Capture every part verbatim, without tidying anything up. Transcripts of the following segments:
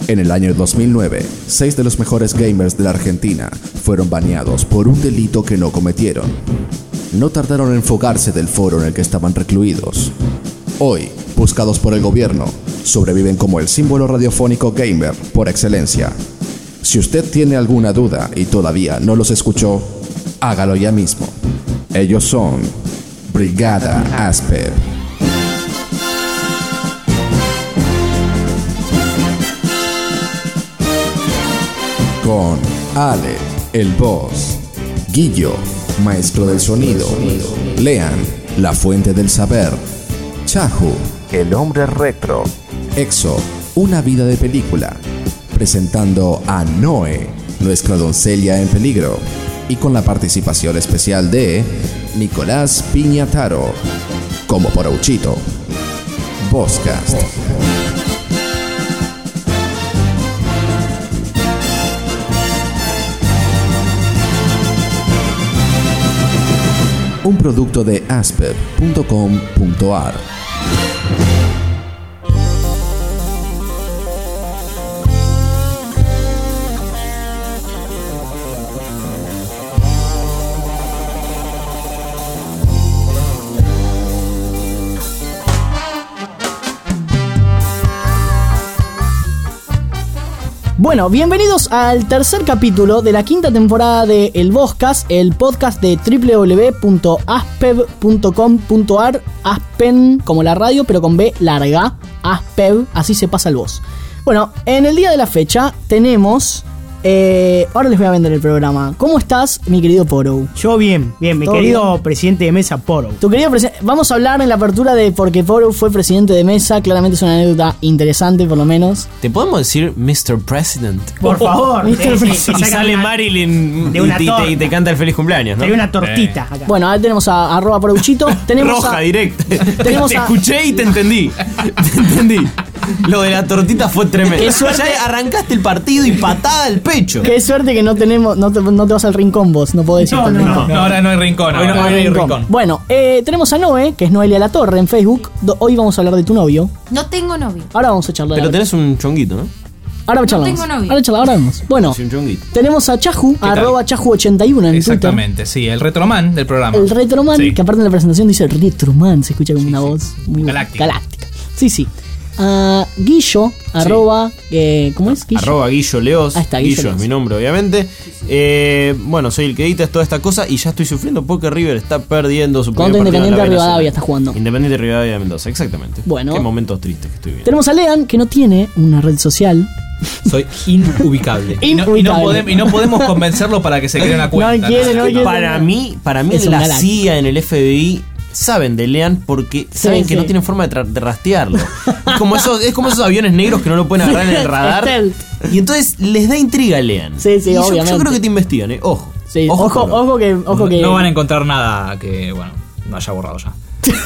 En el año dos mil nueve, seis de los mejores gamers de la Argentina fueron baneados por un delito que no cometieron. No tardaron en fugarse del foro en el que estaban recluidos. Hoy, buscados por el gobierno, sobreviven como el símbolo radiofónico gamer por excelencia. Si usted tiene alguna duda y todavía no los escuchó, hágalo ya mismo. Ellos son Brigada Asper. Con Ale, el boss, Guillo, maestro del sonido, Lean, la fuente del saber, Chahu, el hombre retro, Exo, una vida de película, presentando a Noe, nuestra doncella en peligro, y con la participación especial de Nicolás Piñataro, como Porouchito. Bosscast. Un producto de asper punto com punto a r. Bueno, bienvenidos al tercer capítulo de la quinta temporada de El Bosscast, el podcast de doble u doble u doble u punto aspeb punto com punto a r, Aspen como la radio, pero con B larga, Aspeb, así se pasa el voz. Bueno, en el día de la fecha tenemos... Eh, ahora les voy a vender el programa. ¿Cómo estás, mi querido Porou? Yo bien, bien, mi querido bien? presidente de mesa Porou. Tu querido presidente. Vamos a hablar en la apertura de por qué Porou fue presidente de mesa. Claramente es una anécdota interesante, por lo menos. ¿Te podemos decir mister President? Por favor. mister President. Y sale una, Marilyn de una y, te, y te canta el feliz cumpleaños, ¿no? Hay una tortita eh. acá. Bueno, ahora tenemos a arroba Porouchito. Tenemos Roja, a, directo. Tenemos te a, escuché y te entendí. Te entendí. Lo de la tortita fue tremendo. Qué suerte. Ya arrancaste el partido y patada al pecho. Qué suerte que no tenemos, no te, no te vas al rincón vos, no puedo decir. No, no, no, no, ahora no hay rincón. Hoy no, no hay rincón. rincón. Bueno, eh, tenemos a Noé, que es Noelia La Torre en Facebook. Hoy vamos a hablar de tu novio. No tengo novio. Ahora vamos a charlar. Pero tenés un chonguito, ¿no? Ahora charlamos. No tengo novio. Ahora charlamos, ahora vemos. Bueno, tenemos a Chahu, arroba Chahu ochenta y uno en Exactamente, Twitter. sí, el retroman del programa. El retroman, sí. Que aparte en la presentación dice retroman, se escucha como sí, una sí, voz sí. muy galáctica. galáctica. Sí, sí. Uh, Guillo, sí. arroba, eh, ¿cómo es? Guillo. Arroba Guillo Leos. Ah, está, Guillo, Guillo Leos. Es mi nombre, obviamente. Eh, bueno, soy el que edita toda esta cosa y ya estoy sufriendo porque River está perdiendo su primer partido. Contra Independiente de Rivadavia está jugando. Independiente de Rivadavia de Mendoza, exactamente. Bueno. Qué momentos tristes que estoy viendo. Tenemos a Lean, que no tiene una red social. Soy inubicable. y, no, y, no podemos, y no podemos convencerlo para que se cree una cuenta. No quiere, no quiere. Para mí, para mí en la C I A, en el F B I, saben de Lean porque sí, saben que sí. no tienen forma de, tra- de rastrearlo. Es como, esos, es como esos aviones negros que no lo pueden agarrar en el radar. Y entonces les da intriga a Lean. Sí, sí, y obviamente. Yo, yo creo que te investigan, ¿eh? Ojo. Sí, ojo, ojo, ojo que, ojo no, que. No van a encontrar nada que, bueno, no haya borrado ya.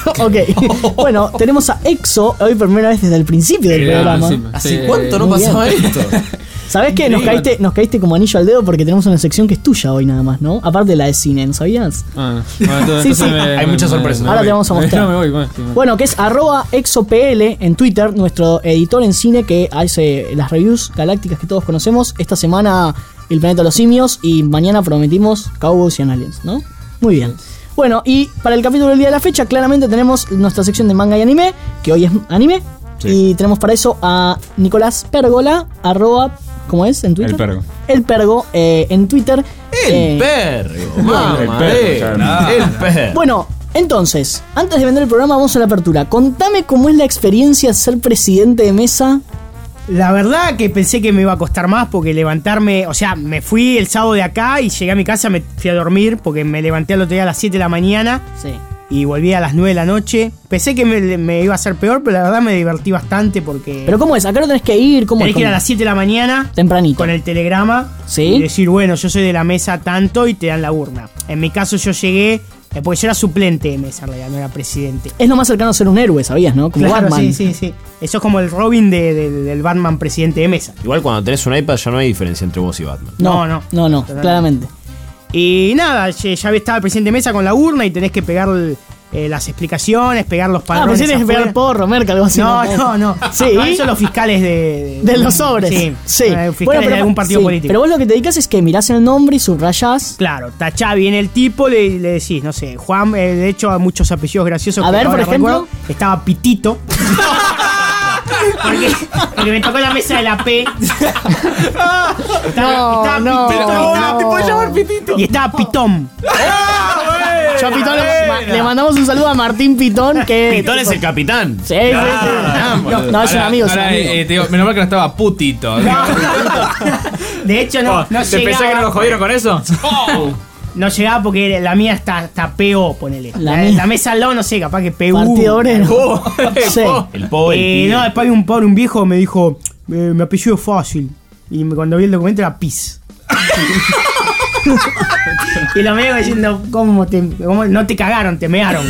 Ok, bueno, tenemos a Exo hoy por primera vez desde el principio del Era, programa. Sí, ¿Hace sí, cuánto no pasaba bien. esto? ¿Sabés qué? Nos caíste, nos caíste como anillo al dedo porque tenemos una sección que es tuya hoy nada más, ¿no? Aparte de la de cine, ¿no sabías? Ah, bueno, entonces, sí, sí. Me, Hay muchas sorpresas. Ahora te vamos a mostrar. No, me voy, bueno, bueno, que es arroba exopl en Twitter, nuestro editor en cine que hace las reviews galácticas que todos conocemos. Esta semana El Planeta de los Simios y mañana prometimos Cowboys y Aliens, ¿no? Muy bien. Bueno, y para el capítulo del día de la fecha, claramente tenemos nuestra sección de manga y anime, que hoy es anime. Sí. Y tenemos para eso a Nicolás Pérgola, arroba, ¿cómo es en Twitter? El Pergo. El Pergo, eh, en Twitter. El eh, Pergo, mamá, el Pergo, claro. El Pergo. Bueno, entonces, antes de vender el programa, vamos a la apertura. Contame cómo es la experiencia de ser presidente de mesa. La verdad que pensé que me iba a costar más porque levantarme, o sea, me fui el sábado de acá y llegué a mi casa, me fui a dormir porque me levanté al otro día a las siete de la mañana. Sí. Y volví a las nueve de la noche. Pensé que me, me iba a ser peor, pero la verdad me divertí bastante porque... ¿Pero cómo es? ¿Acá no tenés que ir? ¿Cómo tenés es? que ir a las siete de la mañana. Tempranito. Con el telegrama. Sí. Y decir, bueno, yo soy de la mesa tanto y te dan la urna. En mi caso yo llegué... Porque yo era suplente de mesa, en realidad, no era presidente. Es lo más cercano a ser un héroe, ¿sabías, no? Como claro, Batman. sí, sí, sí. Eso es como el Robin de, de, del Batman presidente de mesa. Igual cuando tenés un iPad ya no hay diferencia entre vos y Batman. No, no, no, no, no claramente. Y nada, ya estaba el presidente de mesa con la urna y tenés que pegar el, eh, las explicaciones, pegar los padrones. Ah, pensé que pegar porro, merca, algo así. No, no, no. Sí. No, eso los fiscales de... De, de los sobres. Sí. sí. Eh, fiscales bueno, pero, de algún partido sí, político. Pero vos lo que te dedicas es que mirás el nombre y subrayás. Claro, tachá bien el tipo, le, le decís, no sé, Juan, eh, de hecho, hay muchos apellidos graciosos. A ver, por ejemplo. Recuerdo, estaba Pitito. Porque, porque me tocó la mesa de la P. Estaba, No, estaba no, Pitito, no. estaba- te puedo llamar Pitito. Y estaba Pitón. Yo a Pitón le, le mandamos un saludo a Martín Pitón, que Pitón es el capitán. Sí, sí, sí. No, no, es un Ahora- amigo, es un ahora, amigo. eh, te digo, menos mal que no estaba putito. De hecho, no, no ¿Te pensás que no llegaba. lo jodieron con eso? No llegaba porque la mía está, está P O, ponele. La La, mía. la mesa al lado no sé, capaz que P U. Partido obrero. Oh, Sí. El po, el Eh, pibe. no, después hay un pobre, un viejo me dijo, eh, mi apellido es fácil. Y me- cuando vi el documento era Pis. Y lo medio diciendo, ¿cómo te, cómo- no te cagaron, te mearon?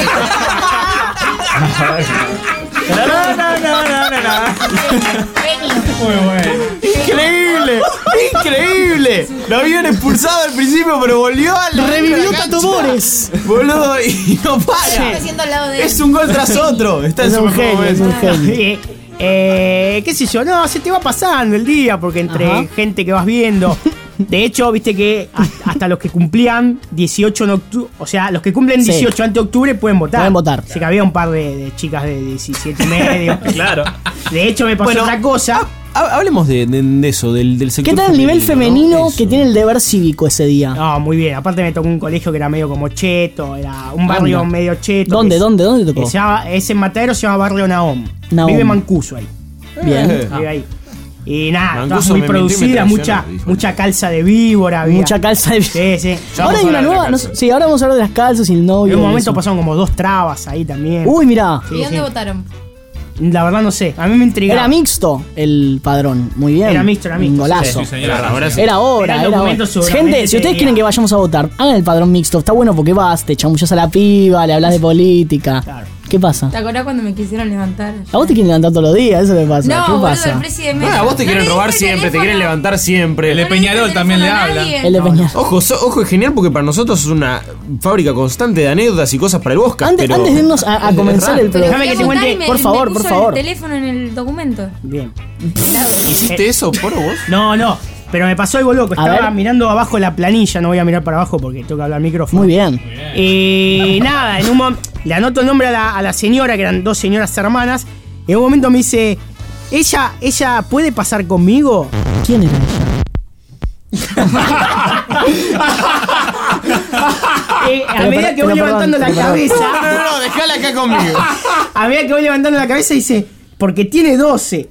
No, no, no, no, no, no. Muy bueno. Increíble, increíble. Lo habían expulsado al principio, pero volvió al Revivió Tato Bores. Boludo, y no para. Me siento al lado de él. Es un gol tras otro. Está en Es su un mejor genio, es momento. un genio. Eh, eh, qué sé yo, no, se te va pasando el día porque entre Ajá. gente que vas viendo. De hecho, viste que hasta hasta los que cumplían dieciocho en octubre, o sea, los que cumplen Sí. dieciocho antes de octubre pueden votar. Pueden votar. Así que había un par de, de chicas de diecisiete y medio. Claro. De hecho, me pasó Bueno, otra cosa. ha- Hablemos de, de- de eso, del, del sector ¿Qué tal el nivel femenino ¿no? Eso. que tiene el deber cívico ese día? No, muy bien. Aparte me tocó un colegio que era medio como cheto, era un barrio Anda. medio cheto. ¿Dónde, que es- dónde, dónde te que tocó? se llama, es en Matadero, se llama Barrio Nahom. Nahom. Vive Mancuso ahí. Bien. Eh. Vive ahí. Y nada, Mancuso todas muy me mintió y me producida, mucha, traicionó, dijo. mucha calza de víbora. había. Mucha calza de Sí, sí. Ya Ahora vamos hay a una hablar de nueva. la no calza. sé- sí, ahora vamos a hablar de las calzas y el novio. En un y momento eso. pasaron como dos trabas ahí también. Uy, mirá. Sí, ¿Y dónde sí. votaron? La verdad no sé. A mí me intrigaba. Era mixto el padrón. Muy bien. Era mixto, era mixto. Un golazo. Sí, señora. Ahora sí. Era hora, Era el era hora. documento seguramente Gente, si ustedes tenía. quieren que vayamos a votar, hagan el padrón mixto. Está bueno porque vas, te chamuchas a la piba, le hablas de política. Claro. ¿Qué pasa? ¿Te acordás cuando me quisieron levantar? A vos te quieren levantar todos los días, eso me pasa. No, ¿Qué boludo, pasa? el presidente. Ah, a vos te No quieren le robar diste siempre, te teléfono. quieren levantar siempre. El de No le diste Peñarol también le teléfono a habla. nadie. El de Peñarol. Ojo, so- ojo, es genial porque para nosotros es una fábrica constante de anécdotas y cosas para el Bosca. Antes, pero antes de irnos a, a es comenzar raro. el Pero programa. Déjame que fui a te votar cuente, y me- por favor, me por puso favor. el teléfono en el documento. Bien. ¿Hiciste eso, Poro, vos? No, no. Pero me pasó algo loco. A Estaba ver. mirando abajo la planilla. No voy a mirar para abajo porque tengo que hablar al micrófono. Muy bien. Y nada, en un momento le anoto el nombre a la, a la señora, que eran dos señoras hermanas. Y en un momento me dice, ¿ella, ella puede pasar conmigo? ¿Quién era ella? Eh, a Pero, medida pero, que voy pero, levantando perdón, la pero, cabeza, No, no, no, dejala acá conmigo. a medida que voy levantando la cabeza dice, porque tiene doce.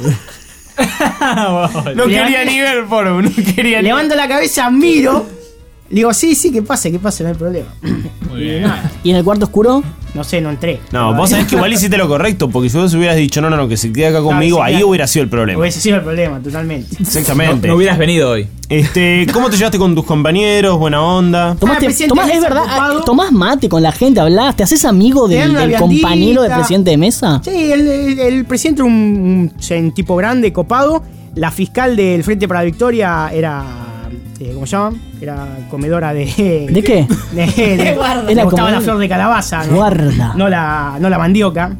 No quería ni ver, Poro, no quería ni Levanto la cabeza, miro, le digo, sí, sí, que pase, que pase, no hay problema. Muy Y bien. nada, ¿Y en el cuarto oscuro? no sé, no entré. No, vos sabés que igual hiciste lo correcto, porque si vos hubieras dicho, no, no, no, que se quede acá conmigo, sí, ahí claro. hubiera sido el problema. Hubiese sido el problema, totalmente. Exactamente. No hubieras venido hoy. Este, ¿cómo te llevaste con tus compañeros? Buena onda. Tomaste, presidente tomás, de es mesa verdad, ocupado. ah, tomás mate con la gente, hablás, te haces amigo Te dan del, una del viandita. compañero del presidente de mesa. Sí, el, el- el presidente era un, un- un tipo grande, copado. La fiscal del Frente para la Victoria era. eh, ¿Cómo se llama? Era comedora de. ¿De qué? De, de- Guarda. le Era gustaba comedora. la flor de calabaza. ¿no? Guarda. No la, no la mandioca.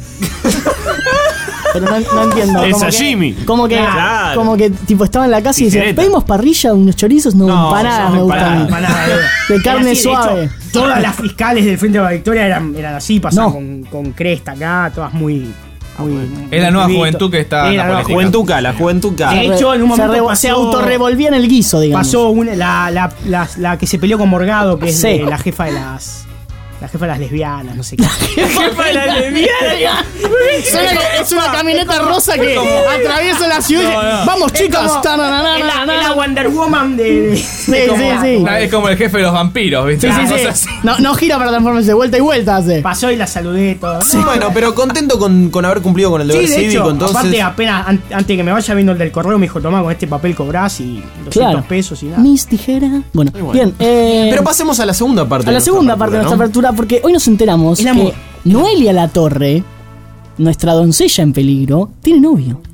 Pero no, no entiendo. El como que- sashimi. Como que, Claro. como que tipo estaba en la casa y decía, Tijereta. pedimos parrilla, unos chorizos, no, No, empanadas son me gustan. empanadas, Empanada De Era carne así, de suave. hecho, todas las fiscales del Frente para la Victoria eran, eran así, pasaban No. con, con cresta acá, todas muy. muy Es la nueva muy juventud que está en Era la la nueva política. Juventuca, la juventuca. De hecho, en un se, momento re- pasó- se autorrevolvía en el guiso, digamos. Pasó una, la, la, la, la que se peleó con Morgado, que es Sí. de la jefa de las. La jefa de las lesbianas, no sé qué. jefa de la lesbiana. Es una, es una camioneta rosa que atraviesa la ciudad. y- No, no. Vamos, chicas. como- Tananana, Es la, es la nana. Wonder Woman de. de- Sí, de- sí, como- sí. Nah, Es como el jefe de los vampiros, ¿viste? Sí, sí, Una sí. cosa así. No, no gira para transformarse, vuelta y vuelta hace. Pasó y la saludé todo. Bueno, pero contento con, con haber cumplido con el Sí, deber de cívico, hecho, entonces. aparte apenas an- antes de que me vaya viendo el del correo me dijo, tomá, con este papel cobrás y doscientos Claro. pesos y nada. Mis tijeras. Bueno, bueno. bien. eh, Pero pasemos a la segunda parte. a la segunda parte de nuestra apertura, porque hoy nos enteramos El que amor. Noelia Latorre, nuestra doncella en peligro, tiene novio.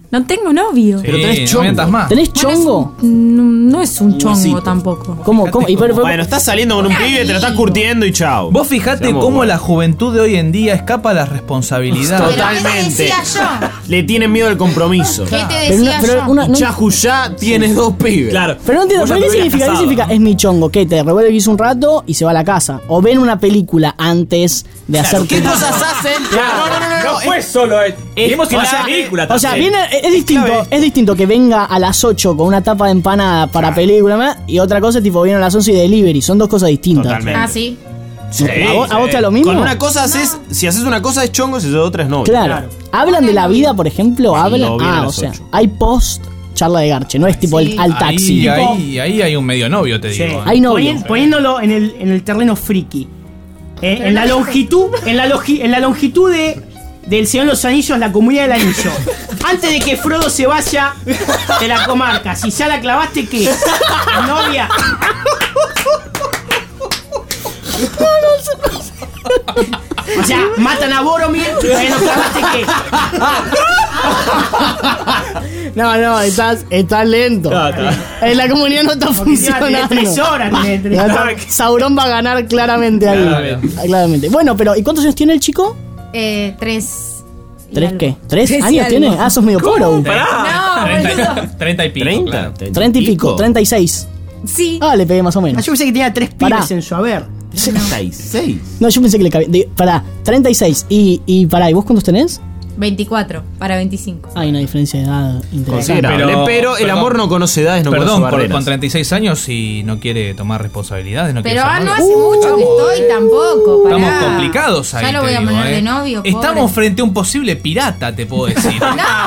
No tengo novio. Sí, Pero tenés no chongo. mientas más. ¿Tenés Bueno, chongo? es un- no, no es un chongo huesito. tampoco. ¿Cómo? ¿Cómo? Y, pero- pero- Bueno, estás saliendo con un pibe, te lo estás curtiendo y chao. Vos fijate Seamos cómo buenos. la juventud de hoy en día escapa a las responsabilidades. Totalmente. ¿Qué te decía yo? Le tienen miedo al compromiso. ¿Qué te pero una- decía pero yo? una- Y no- Chahu ya tienes dos pibes. Claro. Pero no entiendo, Vos ya ¿pero te ¿qué hubieras significa? ¿Qué casado. significa? Es mi chongo, que te revuelve el guiso un rato y se va a la casa. O ven una película antes de hacer ¿Qué cosas hacen? Claro, no, no, no, no. No fue solo. eh, Vimos una clave. película O sea, también. viene, es distinto, clave. es distinto que venga a las ocho con una tapa de empanada para película ¿no? y otra cosa tipo viene a las once y delivery, son dos cosas distintas. Totalmente. Ah, sí. ¿A, vos, a vos te da lo mismo? Con una cosa haces, si haces una cosa es chongo, si haces otra es novio. Claro. Claro. ¿Hablan de la vida, por ejemplo? Sí, ¿Hablan? lo vi a Ah, las o sea, ocho. hay post charla de garche, no es tipo Sí. el, al taxi. Ahí, ahí, ahí hay un medio novio, te Sí. digo. ¿eh? Hay novio. Ponien- Poniéndolo en el, en el terreno friki. Eh, en la longitud, en la, longi- en la longitud de, del Señor de los Anillos, la comunidad del anillo. Antes de que Frodo se vaya de la comarca, si ya la clavaste, ¿qué? ¿Novia? O sea, matan a Boromir, ¿todavía no clavaste qué? No, no, estás, estás lento. No, está. En la comunidad no está Porque encima tenés funcionando. tres horas, tenés tres Ya horas. está. Sauron va a ganar claramente ahí. Claramente. Ah, claramente. Bueno, pero ¿y cuántos años tiene el chico? Eh, tres. y ¿Tres algo. qué? ¿Tres Tres y años algo. tiene? Ah, sos medio poro. No, treinta, boludo. treinta y pico. ¿treinta? claro. Treinta y pico, treinta y seis. Sí. Ah, le pegué más o Ah, menos. yo pensé que tenía tres pibes Pará. en su haber. treinta y seis. No, yo pensé que le cabía. de- Pará, treinta y seis. Y, y pará, ¿y vos cuántos tenés? veinticuatro para veinticinco. Hay una diferencia de edad interesante. Considerable. Pero, Pero- el perdón. amor no conoce edades, no Perdón, conoce por- barreras. con treinta y seis años y no quiere tomar responsabilidades, no quiere Pero ser ah, no novio. hace mucho que estoy tampoco. Pará. Estamos complicados ahí. Ya lo te voy a digo, poner eh. de novio. pobre. Estamos frente a un posible pirata, te puedo decir.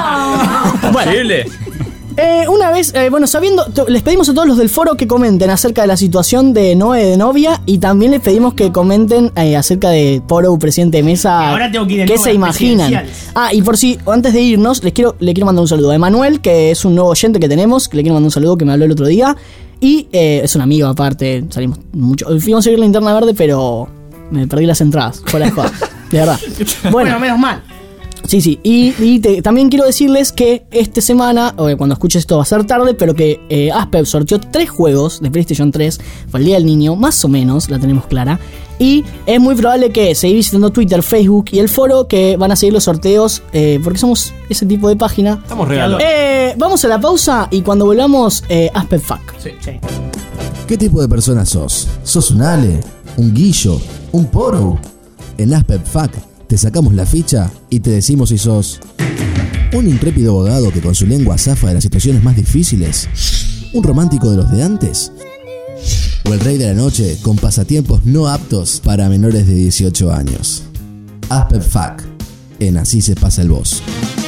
No. Posible. Eh, una vez, eh, bueno, sabiendo, to- les pedimos a todos los del foro que comenten acerca de la situación de Noé de novia y también les pedimos que comenten eh, acerca de Poro, presidente de mesa, Ahora tengo que ir de qué nuevo se a las imaginan. presidenciales. Ah, y por si, antes de irnos, les quiero, le quiero mandar un saludo a Emanuel, que es un nuevo oyente que tenemos, que le quiero mandar un saludo, que me habló el otro día, y eh, es un amigo aparte, salimos mucho, fuimos a ir la linterna verde, pero me perdí las entradas, fuera de joda, de verdad. Bueno, Bueno, menos mal. sí, sí. Y, y te- también quiero decirles que esta semana, o cuando escuches esto va a ser tarde, pero que eh, Aspev sorteó tres juegos de PlayStation tres para el Día del Niño, más o menos, la tenemos clara. Y es muy probable que seguir visitando Twitter, Facebook y el foro, que van a seguir los sorteos, eh, porque somos ese tipo de página. Estamos regalos. Eh, vamos a la pausa y cuando volvamos, eh, Aspev Fuck. Sí. ¿Qué tipo de persona sos? ¿Sos un Ale? ¿Un guillo? ¿Un poro? En Aspep Fac te sacamos la ficha y te decimos si sos un intrépido abogado que con su lengua zafa de las situaciones más difíciles, un romántico de los de antes, o el rey de la noche con pasatiempos no aptos para menores de dieciocho años. Aspep Fac, en Así se pasa el boss.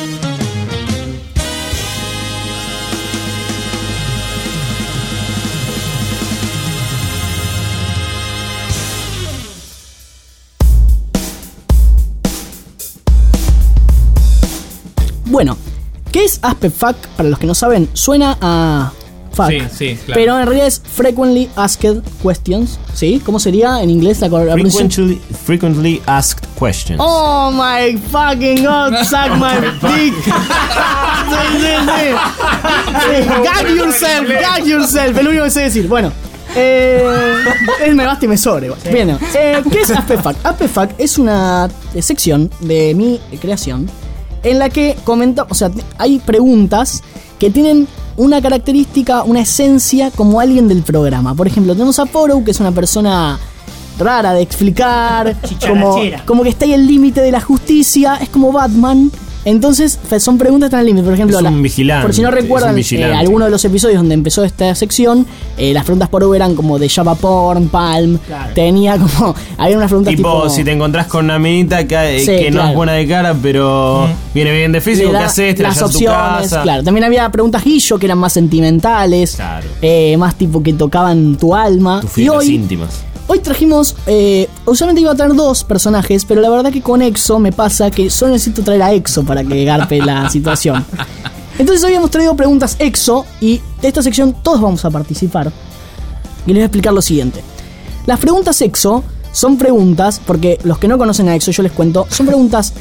Bueno, ¿qué es Aspect Fuck? Para los que no saben, suena a fuck. Sí, sí, claro. Pero en realidad es Frequently Asked Questions. ¿Sí? ¿Cómo sería en inglés la, la pronunciación? Frequently, frequently asked questions. Oh my fucking god, suck my dick. Sí, sí, sí. Sí, Gag yourself, gag yourself. Es lo único que sé decir. Bueno. Eh, es me basta y me sobre. igual. Bien, eh, ¿qué es Aspect Fuck? Aspect Fuck es una eh, sección de mi creación en la que comenta, o sea, hay preguntas que tienen una característica, una esencia como alguien del programa. Por ejemplo, tenemos a Poro, que es una persona rara de explicar, como, Chicharachera. como que está ahí el límite de la justicia, es como Batman. Entonces, fe- son preguntas que están al límite. Por ejemplo, Es un la- vigilante, por si no es un recuerdan, eh, vigilante. alguno de los episodios donde empezó esta sección, eh, las preguntas por eran como de Java Porn, Palm. Claro. Tenía como. Había unas preguntas Tipo, tipo. si te encontrás con una minita que, Sí, que no claro. es buena de cara, pero viene bien de le físico, da ¿qué haces? Te la las llevas a tu opciones, casa. claro. También había preguntas guillo que eran más sentimentales, Claro. eh, más tipo que tocaban tu alma. Tus Y fibras hoy, íntimas. hoy trajimos, eh, usualmente iba a traer dos personajes, pero la verdad que con Exo me pasa que solo necesito traer a Exo para que garpe la situación. Entonces hoy hemos traído preguntas Exo y de esta sección todos vamos a participar. Y les voy a explicar lo siguiente. Las preguntas Exo son preguntas, porque los que no conocen a Exo yo les cuento, son preguntas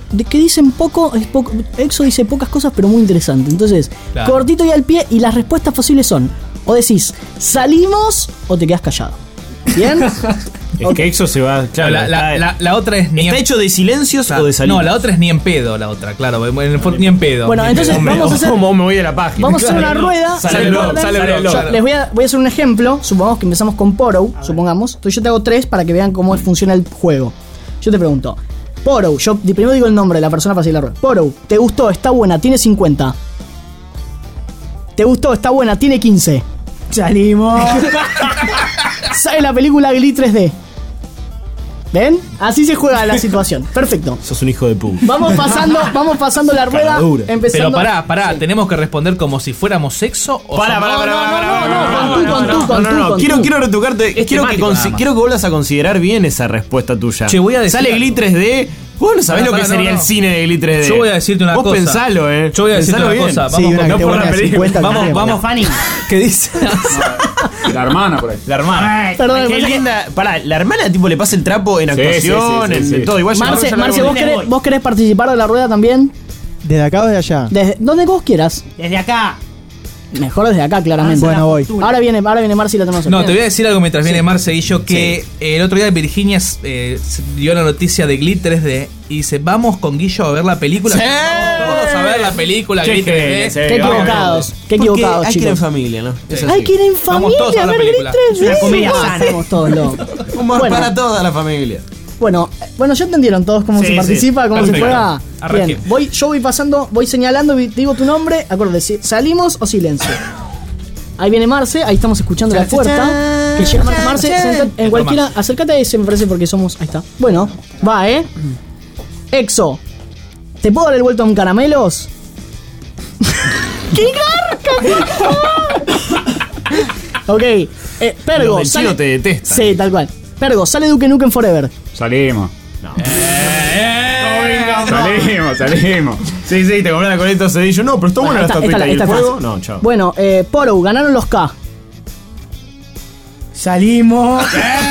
de que dicen poco, es poco. Exo dice pocas cosas, pero muy interesante. Entonces, claro. cortito y al pie, y las respuestas posibles son: o decís, salimos, o te quedás callado. ¿Bien? Es okay. que Exo se va. Claro, la, la, la, la otra es ni. ¿Está en, hecho de silencios claro, o de salidas? No, la otra es ni en pedo, la otra, claro. En el, ni en pedo. Bueno, entonces pedo. vamos a hacer. ¿Cómo me voy a la página? Vamos a hacer una rueda. Sale bro, sale bro. Yo les voy a, voy a hacer un ejemplo. Supongamos que empezamos con Poro, supongamos. Entonces yo te hago tres para que vean cómo funciona el juego. Yo te pregunto: Poro, yo primero digo el nombre de la persona para seguir la rueda. Poro, ¿te gustó? Está buena, tiene cincuenta. ¿Te gustó? Está buena, tiene quince. Salimos. ¿Sabe la película Glee tres D? ¿Ven? Así se juega la situación. Perfecto. Sos un hijo de puta. Vamos pasando, vamos pasando la rueda. Empezando. Pero pará, pará, sí. ¿Tenemos que responder como si fuéramos sexo o pará, pará, pará, no, no, no, con tú, con tú, con tú. No, no, quiero quiero retocarte, quiero que quiero que vuelvas a considerar bien esa respuesta tuya. Che, voy a decir Sale Glee tres D. Vos no sabés pará, lo que pará, sería no, no. el cine de Glee tres D. Yo voy a decirte una Vos cosa. Vos pensalo, eh. Yo voy a decirte una bien. cosa. Vamos sí, con no por la película. Vamos, vamos, Fanny. ¿Qué dice? La hermana por ahí. La hermana. Perdón, Qué linda. Pará, la hermana tipo le pasa el trapo en Sí, actuación, sí, sí, sí, en, sí. en todo. Igual Marce, ya Marce, ¿vos querés, ¿vos querés participar de la rueda también? ¿Desde acá o desde allá? Desde donde vos quieras. Desde acá. Mejor desde acá, claramente. Bueno, voy. Ahora viene, ahora viene Marce y la tenemos. No, te voy a decir algo mientras Sí. viene Marce y yo, que Sí. el otro día Virginia eh, dio la noticia de Glee tres D y dice, vamos con Guillo a ver la película. Sí. Vamos todos a ver la película Qué Glee tres D. genial, Qué equivocados, qué equivocados, hay que ir en chicos. familia, ¿no? Es así. Hay que ir en Vamos todos familia a a la ver Glee película. tres D. Es una comedia Sí, sana. Estamos todos locos. Humor Bueno. para toda la familia. Bueno, bueno, ya entendieron todos cómo Sí, se sí. participa, cómo Perfecto. se juega. Arranquemos. Bien, voy, yo voy pasando, voy señalando, te digo tu nombre, acuérdate, si salimos o silencio. Ahí viene Marce, ahí estamos escuchando la puerta. Que llega Marce, Marce, sentate en cualquiera, acércate a ese, me parece, porque somos. Ahí está. Bueno, va, eh. Exo, ¿te puedo dar el vuelto a un caramelos? ¡Qué garca! Ok, eh, Pergo. Los del sale- chino te detestan. Sí, tal cual. Pergo, sale Duke Nukem Forever. Salimos. Salimos, salimos. Sí, sí, te compré la coleta cedillo. No, pero está buena la Esta- estatuita esta- y el esta es fuego. fácil. No, chao. Bueno, eh, Poro, ganaron los K. Salimos.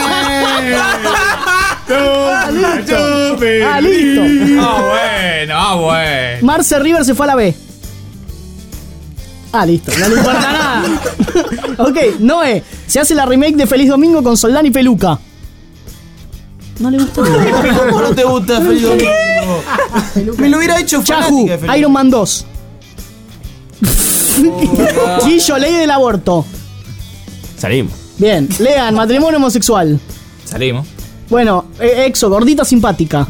Ah, listo. Ah, listo. Ah, bueno, ah, bueno. Marce River se fue a la B. Ah, listo. No le importa nada. Ok, Noé. Se hace la remake de Feliz Domingo con Soldán y Peluca. No le gustó. ¿Cómo no te gusta Feliz Domingo? Me lo hubiera hecho Chahu, fanática de Feliz Iron Man dos. Guillo, ley del aborto. Salimos. Bien, Lean, matrimonio homosexual. Salimos. Bueno, eh, Exo, gordita simpática.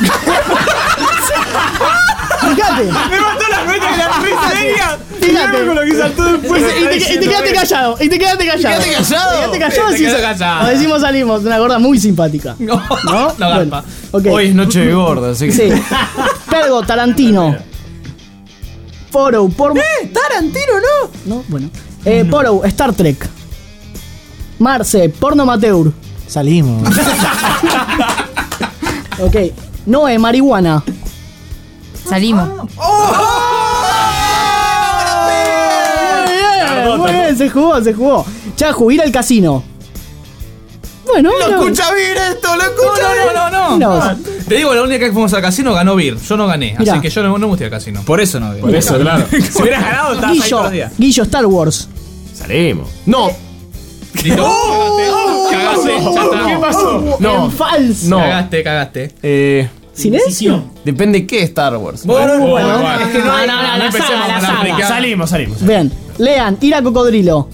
Fíjate. Me mató la cuenta de la miseria. Fíjate. Con lo que saltó después. Y te, y te quedaste callado. Y te quedaste callado. quedaste callado. Te quedaste callado. Te sí, quedaste callado. o decimos salimos. Una gorda muy simpática. No, ¿No? no garpa. Bueno, ok. Hoy es noche de gorda, así que. Sí. Pergo, Tarantino. Poro, por. ¡Eh! ¡Tarantino, no! No, bueno. Eh, Poro, Star Trek. Marce, porno amateur. Salimos. Ok. Noé, marihuana. Salimos. Muy bien, muy bien, se jugó, se jugó. Chahu, ir al casino. Bueno, ¡Lo mira vos. escucha bien esto! ¡Lo escucha No, bien! no, no, no. Mira no. vos. Te digo, la única que fuimos al casino ganó Beer. Yo no gané. Mirá. Así que yo no, no me gusté al casino. Por eso no. Por eso, claro. Si hubieras ganado, estabas ahí todos Guillo, los días. Guillo, Star Wars. Salimos. ¡No! Listo. Cagaste, cagaste, ya está. ¿Qué pasó? No. En falso. No. Cagaste, cagaste. Eh. ¿Silencio? Depende qué Star Wars. Bueno, bueno. bueno. Es que no hay- no, no, la empecemos saga, la con saga. frica. Salimos, salimos. Bien. Lean, ir a cocodrilo.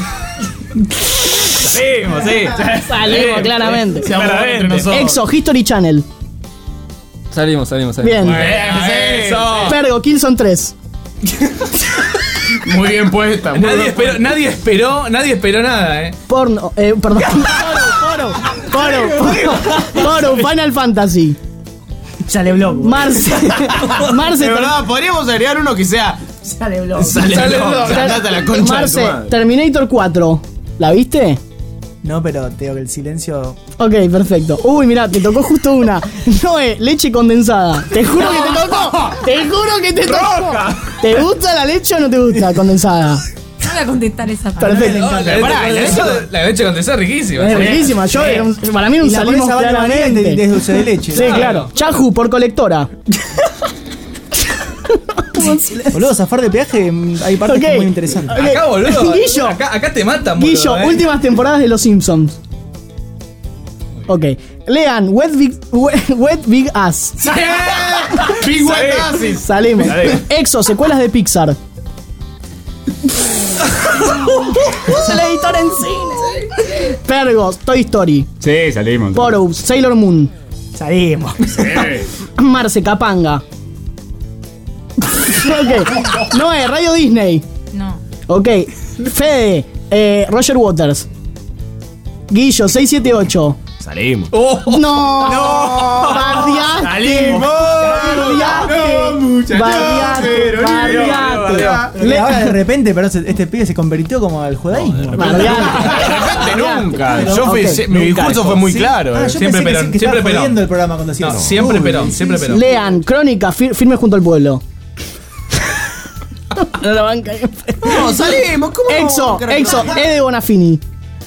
Salimos, sí. Salimos, claramente. Claramente. Exo, History Channel. Salimos, salimos, salimos. Bien. Eso. Pergo, Killzone tres. Muy bien puesta. muy Nadie bien esperó, nadie esperó, nadie esperó nada, eh. Porno, eh, perdón. Poro, Poro, Poro, Poro, Final Fantasy. Sale blog. Marce, Marce, De verdad, podríamos agregar uno que sea. Sale blog. Sale, Sale no, blog. andate a la concha Marce, de tu madre. Terminator cuatro. ¿La viste? No, pero te digo que el silencio. Ok, perfecto. Uy, mirá, te tocó justo una. Noé, leche condensada. Te juro que te tocó. Te juro que te tocó. ¿Te gusta la leche o no te gusta condensada? voy a contestar esa parte. Perfecto. No, la, Pará, la, eso- la leche condensada es riquísima. Es riquísima. Yo, era un- para mí era un Y la salimos pones a Vale María claramente. de- de dulce de leche. Sí, claro. Chahu por colectora. Boludo, zafar de peaje, mm, hay partes Ok. muy interesantes. Ok. Acá, boludo. Guillo. Acá, acá te matan, boludo. Guillo, eh. últimas temporadas de Los Simpsons. Ok. Lean, Wet Big, Wet, Wet Big Ass. Big White Asses. Salimos. Exo, secuelas de Pixar. Es el editor en cine. Pergos, Toy Story. Sí, salimos. Porous, Sailor Moon. Salimos. Marce, Capanga. Ok. Noé, Radio Disney. No. Ok. Fede, eh, Roger Waters. Guillo, seis siete ocho. Salimos. Oh, No, no, bardeaste, Salimos. bardeaste, bardeaste, bardeaste. Le- Ahora de repente, pero se- este pibe se convirtió como al judaísmo. Bardeaste. Nunca. Yo fui, Ok. mi discurso fue muy claro. Ah, eh. yo Siempre pensé que, Perón, que siempre estaba Perón. jodiendo el programa cuando hacía no, eso. siempre Uy, Perón, siempre Perón. Lean, Crónica, fir- firme junto al pueblo. No la banca. No, salimos. ¿Cómo? Exo, Exo, Ede Bonafini.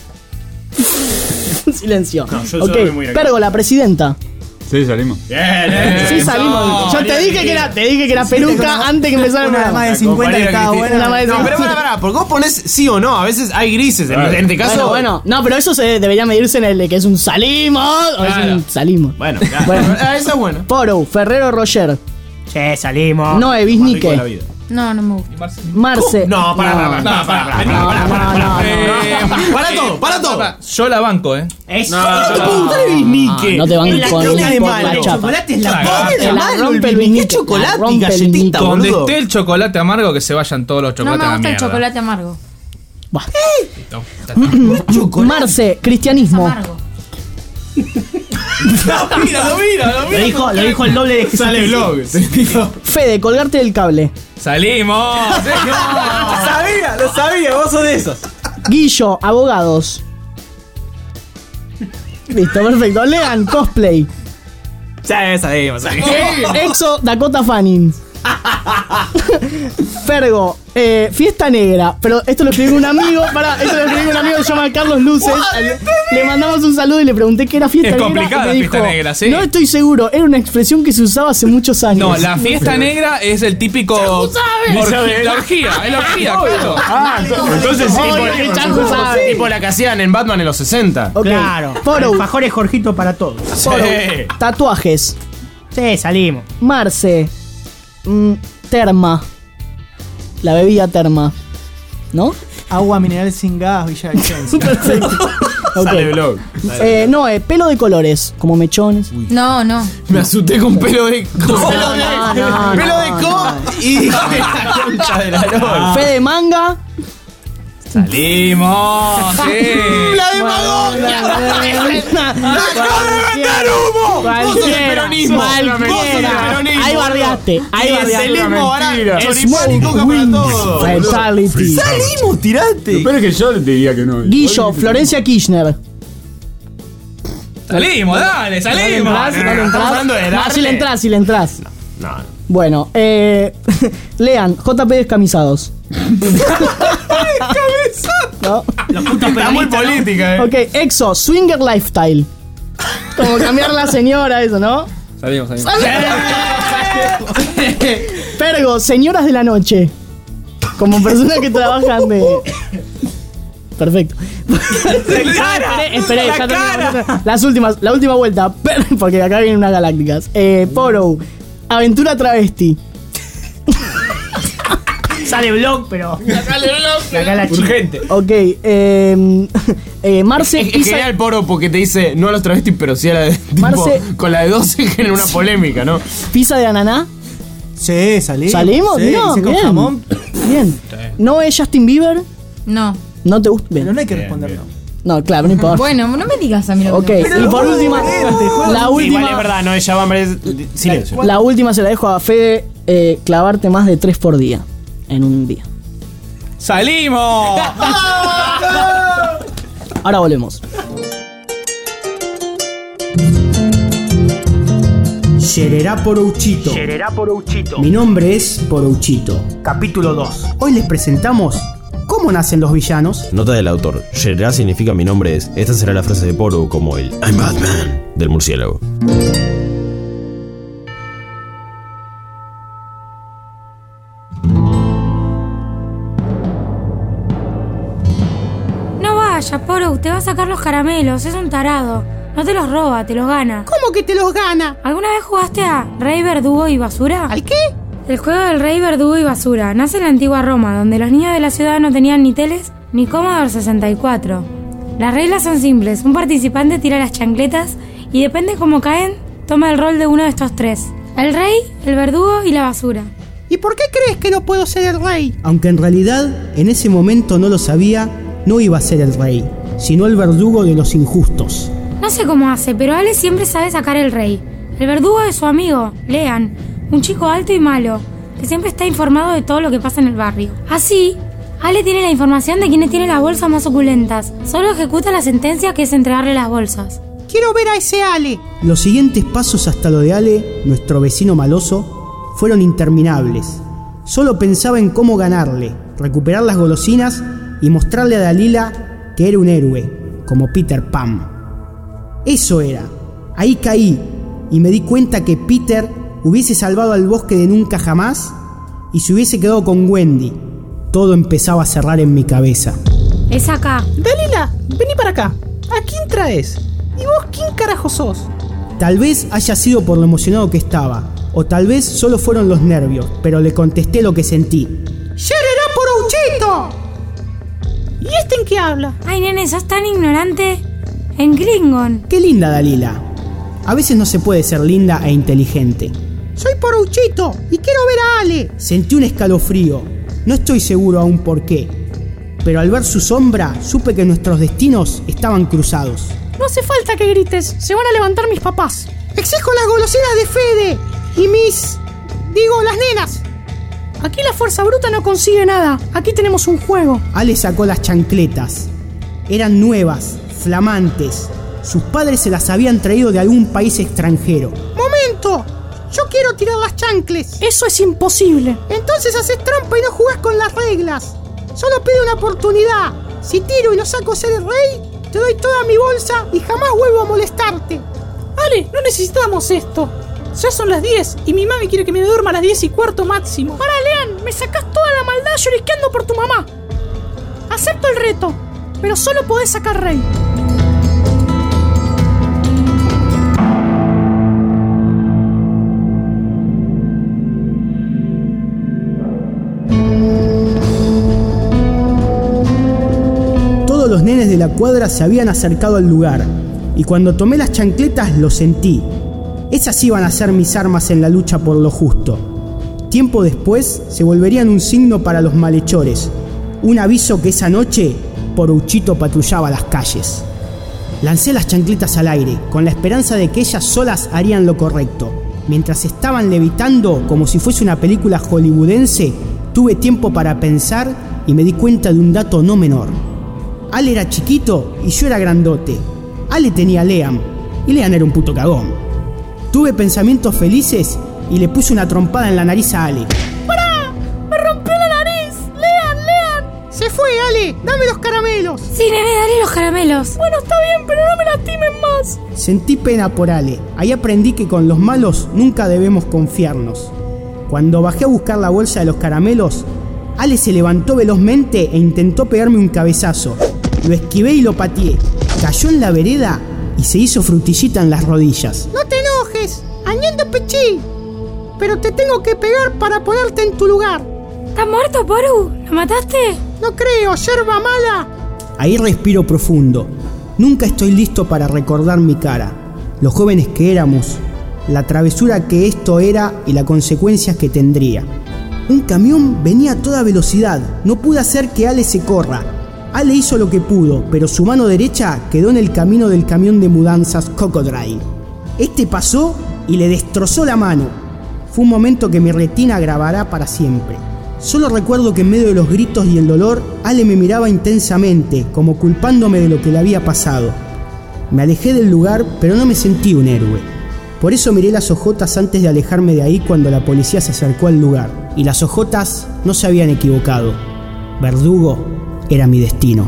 Silencio. yo Ok, soy muy acá. Pergo, la presidenta. Sí, salimos. Sí, salimos. Yo te dije que era, te dije que era peluca antes que empezara el Una programa. más de cincuenta que estaba Compañera buena. Una más de No, pero cincuenta. pará, pará, porque vos pones sí o no, a veces hay grises. En, Claro. en este caso. Bueno, bueno, no, pero eso se debería medirse en el de que es un salimos o es Claro. un salimos. Bueno, ya. Bueno. Ah, esa es buena. Poro, Ferrero Roger, Che, salimos. Noé Rico de la Bisnique, vida. No, no me gusta. Marce. No, pará, pará, pará, No, pará, pará, No, pará, no, pará, no, pará, no, pará. Eh, Para todo, para todo. Yo la banco, eh. Eso. Bisnique. No te van En la con tiene el de por malo. la El chapa. chocolate es la Claro. pobre. Te la malo, el rompe el bisnique, bisnique. chocolate la y rompe el galletita, bisnique. Donde boludo. esté el chocolate amargo, que se vayan todos los No chocolates me a la gusta el mierda. chocolate amargo. Bah. No, ya está. Marce, cristianismo. Amargo. Lo mira, lo mira, lo Lo mira. dijo, lo dijo el doble de Sale vlog. Fede, colgarte del cable. Salimos. Lo sabía, lo sabía, vos sos de esos. Guillo, abogados. Listo, perfecto. Lean, cosplay. Sí, salimos, salimos. Exo, Dakota Fanning. Fergo, eh, fiesta negra. Pero esto lo escribió un amigo. Pará, esto lo escribió un amigo que se llama Carlos Luces. Le, le mandamos un saludo y le pregunté qué era fiesta Es negra. complicada y me fiesta dijo, negra, sí. No estoy seguro, era una expresión que se usaba hace muchos años. No, la fiesta negra es el típico. Or- La orgía, es la orgía, claro. Ah, entonces sí, Oye, por- qué chango sabe. tipo la que hacían en Batman en los sesenta. Ok. Claro. Foro, Alfajores Jorgito para todos. Foro, Sí. tatuajes. Sí, salimos. Marce, mm, terma. La bebida terma. ¿No? Agua mineral sin gas, Villa Vicencio. Perfecto. Ok. Sale vlog. Eh, no, eh, pelo de colores, como mechones. No, no. Me asusté con pelo de. Con pelo de. no, no, pelo no, de no. co. Y dije, la concha de la lora. Fe de manga. Salimos. Sí. ¡La demagogia! humo! Vos sos del peronismo. Vos sos del Cualquiera. peronismo, Ahí boludo. bardeaste. Ahí Clientelismo bardeaste. barato. Choripán y coca para todo. Fatality. Salimos, tirate. Pero es que yo te diría que no. Guillo, Florencia Kirchner. Salimos, dale, salimos. ¿Entras? ¿No le Estamos entras? hablando de No, darle. si le entras, si le entras. No, no. Bueno, eh, lean, J P descamisados. ¿No? Los putos Está muy peronistas, ¿no? política, eh. Ok, Exo, Swinger Lifestyle. Como cambiar la señora, eso, ¿no? Salimos, salimos. Pergo, señoras de la noche. Como personas que trabajan de. Perfecto. Esperé, esperé, ya terminamos. Las últimas, la última vuelta. Per- Porque acá vienen unas galácticas. Eh, Poro, aventura travesti. Sale vlog, pero. Sale vlog. Acá la chica. Urgente. Ok, eh, eh, Marce, Es, es pisa- genial Poro porque te dice no a los travestis, pero sí a la de. Tipo, Marce- con la de doce genera una polémica, ¿no? pizza de ananá. Sí, salimos. ¿Salimos? Sí, no, hice con bien. jamón. Bien. ¿No es Justin Bieber? No. ¿No te gusta? Bien. Pero no hay que responder no. No, claro, no importa. Bueno, no me digas a mí lo Ok, que me y por última, la Sí, última, vale, es verdad, no, ella va a merecer- silencio. la última se la dejo a Fede, eh, clavarte más de tres por día, en un día. ¡Salimos! Ahora volvemos. Yererá Porouchito. Yererá Porouchito. Mi nombre es Porouchito. Capítulo dos. Hoy les presentamos ¿Cómo nacen los villanos? Nota del autor. Sherra significa mi nombre es. Esta será la frase de Poru como el I'm Batman del murciélago. No vaya, Poru, te va a sacar los caramelos, es un tarado. No te los roba, te los gana. ¿Cómo que te los gana? ¿Alguna vez jugaste a Rey, Verdugo y Basura? ¿Al qué? El juego del Rey, Verdugo y Basura nace en la antigua Roma, donde los niños de la ciudad no tenían ni teles ni Commodore sesenta y cuatro. Las reglas son simples, un participante tira las chancletas y depende cómo caen, toma el rol de uno de estos tres: el rey, el verdugo y la basura. ¿Y por qué crees que no puedo ser el rey? Aunque en realidad en ese momento no lo sabía, no iba a ser el rey, sino el verdugo de los injustos. No sé cómo hace, pero Ale siempre sabe sacar el rey. El verdugo es su amigo, Lean, un chico alto y malo, que siempre está informado de todo lo que pasa en el barrio. Así, Ale tiene la información de quienes tienen las bolsas más opulentas. Solo ejecuta la sentencia, que es entregarle las bolsas. Quiero ver a ese Ale. Los siguientes pasos hasta lo de Ale, nuestro vecino maloso, fueron interminables. Solo pensaba en cómo ganarle, recuperar las golosinas y mostrarle a Dalila que era un héroe, como Peter Pan. Eso era. Ahí caí y me di cuenta que Peter hubiese salvado al bosque de Nunca Jamás y se hubiese quedado con Wendy. Todo empezaba a cerrar en mi cabeza. Es acá. Dalila, vení para acá. ¿A quién traes? ¿Y vos quién carajo sos? Tal vez haya sido por lo emocionado que estaba, o tal vez solo fueron los nervios, pero le contesté lo que sentí. ¡Yererá por Auchito! ¿Y este en qué habla? Ay, nene, sos tan ignorante. En Klingon. Qué linda, Dalila. A veces no se puede ser linda e inteligente. Soy Poruchito y quiero ver a Ale. Sentí un escalofrío. No estoy seguro aún por qué, pero al ver su sombra supe que nuestros destinos estaban cruzados. No hace falta que grites, se van a levantar mis papás. Exijo las golosinas de Fede y mis... digo, las nenas. Aquí la fuerza bruta no consigue nada, aquí tenemos un juego. Ale sacó las chancletas. Eran nuevas, flamantes. Sus padres se las habían traído de algún país extranjero. ¡Momento! Yo quiero tirar las chancles. Eso es imposible. Entonces haces trampa y no jugás con las reglas. Solo pido una oportunidad. Si tiro y no saco ser el rey, te doy toda mi bolsa y jamás vuelvo a molestarte. Ale, no necesitamos esto. Ya son las diez y mi mami quiere que me duerma a las diez y cuarto máximo. Para, Lean, me sacás toda la maldad lloriqueando por tu mamá. Acepto el reto, pero solo podés sacar rey. Los nenes de la cuadra se habían acercado al lugar, y cuando tomé las chancletas lo sentí. Esas iban a ser mis armas en la lucha por lo justo. Tiempo después se volverían un signo para los malhechores, un aviso que esa noche Poruchito patrullaba las calles. Lancé las chancletas al aire, con la esperanza de que ellas solas harían lo correcto. Mientras estaban levitando como si fuese una película hollywoodense, tuve tiempo para pensar y me di cuenta de un dato no menor. Ale era chiquito y yo era grandote. Ale tenía a Lean y Lean era un puto cagón. Tuve pensamientos felices y le puse una trompada en la nariz a Ale. ¡Pará! ¡Me rompió la nariz! ¡Lean, Lean! Se fue, Ale. Dame los caramelos. Sí, nene, dale los caramelos. Bueno, está bien, pero no me lastimen más. Sentí pena por Ale. Ahí aprendí que con los malos nunca debemos confiarnos. Cuando bajé a buscar la bolsa de los caramelos, Ale se levantó velozmente e intentó pegarme un cabezazo. Lo esquivé y lo pateé. Cayó en la vereda y se hizo frutillita en las rodillas. No te enojes, añendo pechí. Pero te tengo que pegar para ponerte en tu lugar. ¿Estás muerto, Poru? ¿Lo mataste? No creo, yerba mala. Ahí respiro profundo. Nunca estoy listo para recordar mi cara, los jóvenes que éramos, la travesura que esto era y las consecuencias que tendría. Un camión venía a toda velocidad. No pude hacer que Ale se corra. Ale hizo lo que pudo, pero su mano derecha quedó en el camino del camión de mudanzas Cocodrile. Este pasó y le destrozó la mano. Fue un momento que mi retina grabará para siempre. Solo recuerdo que en medio de los gritos y el dolor, Ale me miraba intensamente, como culpándome de lo que le había pasado. Me alejé del lugar, pero no me sentí un héroe. Por eso miré las ojotas antes de alejarme de ahí cuando la policía se acercó al lugar. Y las ojotas no se habían equivocado. Verdugo era mi destino.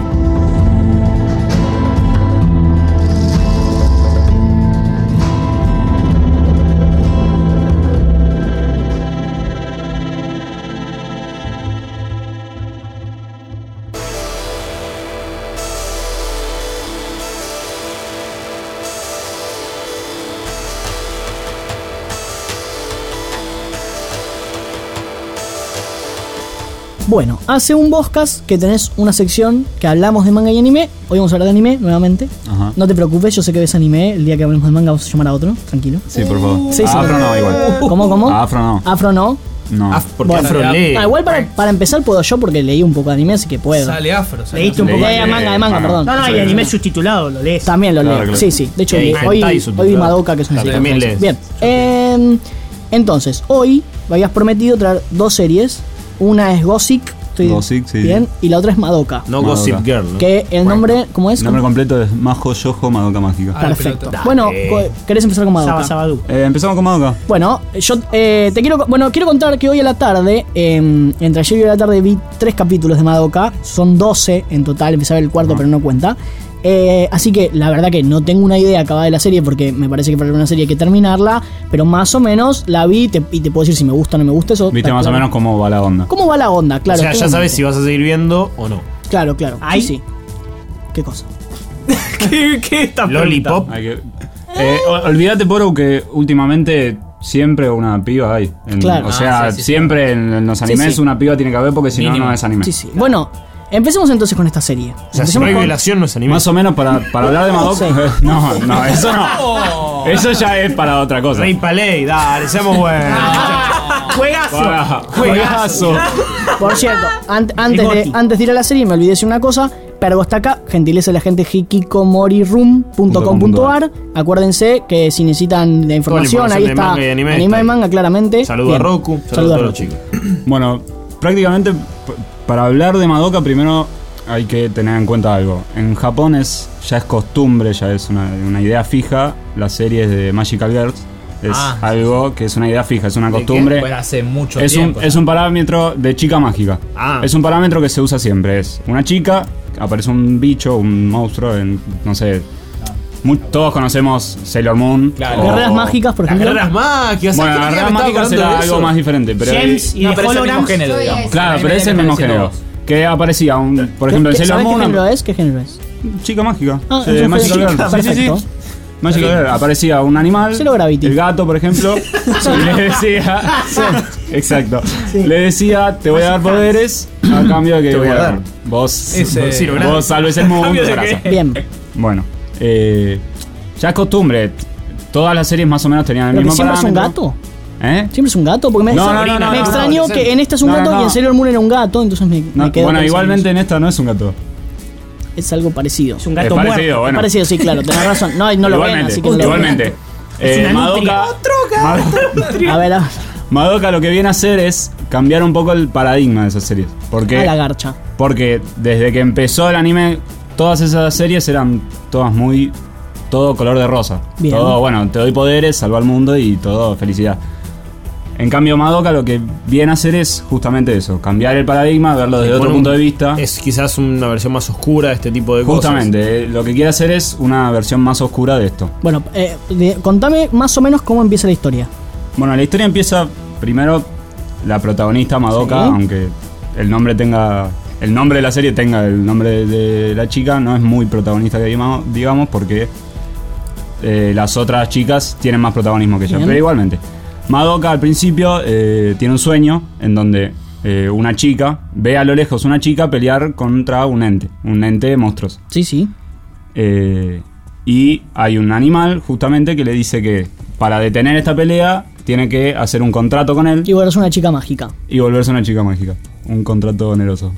Bueno, hace un podcast que tenés una sección que hablamos de manga y anime. Hoy vamos a hablar de anime nuevamente. Ajá. No te preocupes, yo sé que ves anime. El día que hablemos de manga vamos a llamar a otro, tranquilo. Sí, por favor. Sí, sí. A Afro no, igual. ¿Cómo, cómo? A Afro no. Afro no. No. Af- porque Bueno, Afro lee. Ah, igual para, para empezar puedo yo porque leí un poco de anime, así que puedo. Sale afro. Sale Leíste un afro. poco Leí de manga, de manga, Ah, perdón. No, no, y anime subtitulado, lo lees. También lo Claro, leo. claro. Sí, sí. De hecho, Y hay hoy, hentai hoy vi subtitulado. Madoka, que es una Claro, serie. también lees. Bien. Eh, entonces, hoy me habías prometido traer dos series. Una es Gossip. Estoy Gossip, sí. bien. Y la otra es Madoka. No Madoka. Gossip Girl, ¿no? Que el nombre, ¿cómo es? El nombre completo es Majo Yojo Madoka Mágica. Ah, Perfecto. pelota. Bueno, co- ¿querés empezar con Madoka? Saba Sabadú. Eh, empezamos con Madoka. Bueno, yo eh, te quiero, bueno, quiero contar que hoy a la tarde, eh, entre ayer y hoy a la tarde vi tres capítulos de Madoka, son doce en total, empecé a ver el cuarto pero no cuenta. Eh, así que la verdad que no tengo una idea acabada de la serie porque me parece que para una serie hay que terminarla, pero más o menos la vi te- y te puedo decir si me gusta o no me gusta eso. Viste está más o claro. menos cómo va la onda. ¿Cómo va la onda? Claro. o sea, ya claramente. sabes si vas a seguir viendo o no. Claro, claro. Ahí- Sí, sí. ¿Qué cosa? ¿Qué, qué está Lollipop. Hay que- eh, o- olvídate, Poro, que últimamente siempre una piba hay. En- Claro. O sea, Ah, sí, sí, sí. siempre en, en los Sí, animes sí. una piba tiene que haber porque si no, Mínimo. no es anime. Sí, sí. Bueno, empecemos entonces con esta serie. O sea, si Empecemos no hay con- violación no es anime. Más o menos para, para hablar de Madoka. Sí. No, no, eso no. Eso ya es para otra cosa. Rey Paley, dale, seamos buenos. Juegazo. Ah, Juegazo. Por cierto, an- antes, El de, Goti. antes de ir a la serie me olvidé decir una cosa. Pergo está acá, gentileza de la gente hikikomoriroom punto com punto a r. Acuérdense que si necesitan de información, información ahí de está manga y anime anime está y ahí. manga, claramente. Saludo Bien. a Roku, saludo Saludo a a todos los Roku. chicos. Bueno, prácticamente p- para hablar de Madoka primero hay que tener en cuenta algo. En Japón es ya es costumbre, ya es una, una idea fija, las series de Magical Girls. Es Ah, algo que es una idea fija, es una ¿De qué? costumbre. Bueno, hace mucho Es un, tiempo. es un parámetro de chica mágica. Ah. Es un parámetro que se usa siempre. Es una chica, aparece un bicho, un monstruo, en, no sé. mu- todos conocemos Sailor Moon. Claro. o- Guerreras mágicas, por Las ejemplo. guerreras mágicas. Bueno, ¿sabes las qué día guerreras me estaba mágicas acordando era de algo eso? más diferente. Pero James y No, de pero es el mismo Holograms. género, Soy digamos. esa. claro, pero M es el me mismo parece género. dos. Que aparecía un, por ejemplo, en ¿Qué- Sailor ¿Sabes qué Moon. género es? ¿Qué género es? Chica mágica. Ah, Sí, es un Magical género. Girl. Sí, sí, sí. Perfecto. Magical Girl. Aparecía un animal. Zero Gravity. El gato, por ejemplo. y le decía. Exacto. Sí. Le decía, te voy a dar poderes a cambio de que Te voy a bueno, dar. vos, Ese- vos, Zero vos Gravity. salves el mundo. ¿Cambio de corazón. qué? Bien. Bueno, eh, ya es costumbre. Todas las series más o menos tenían el ¿Pero que mismo siempre es un parámetro. gato? ¿Eh? ¿Siempre es un gato? Porque me, No, me no, no, no, no, extrañó no, que en esta es un no, gato no. y en Sailor Moon era un gato, entonces me, No, me quedo bueno, pensando igualmente en en esta no es un gato. eso. Es algo parecido. Es un gato es muerto. parecido, bueno. Parecido, sí, claro, tenés razón. No, no lo ven, igualmente, así que no lo igualmente. ven. Eh, una nutria. Madoka, Mado- A ver, a, Madoka lo que viene a hacer es cambiar un poco el paradigma de esas series. Porque, a la garcha. porque desde que empezó el anime, todas esas series eran todas muy. Todo color de rosa. Bien. Todo, bueno, te doy poderes, salvo al mundo y todo felicidad. En cambio, Madoka lo que viene a hacer es justamente eso: cambiar el paradigma, verlo desde otro Pone un- punto de vista. Es quizás una versión más oscura de este tipo de Justamente, eh, lo que quiere hacer es una versión más oscura de esto. Bueno, eh, de- contame más o menos cómo empieza la historia. Bueno, la historia empieza primero la protagonista Madoka, Sí. aunque el nombre tenga el nombre de la serie tenga el nombre de la chica, no es muy protagonista que digamos, digamos porque eh, las otras chicas tienen más protagonismo que ella, Bien. pero igualmente. Madoka al principio eh, tiene un sueño en donde eh, una chica ve a lo lejos una chica pelear contra un ente, un ente monstruoso. Sí, sí. Eh, y hay un animal justamente que le dice que para detener esta pelea tiene que hacer un contrato con él Y vos eres una chica mágica. y volverse una chica mágica. Un contrato oneroso.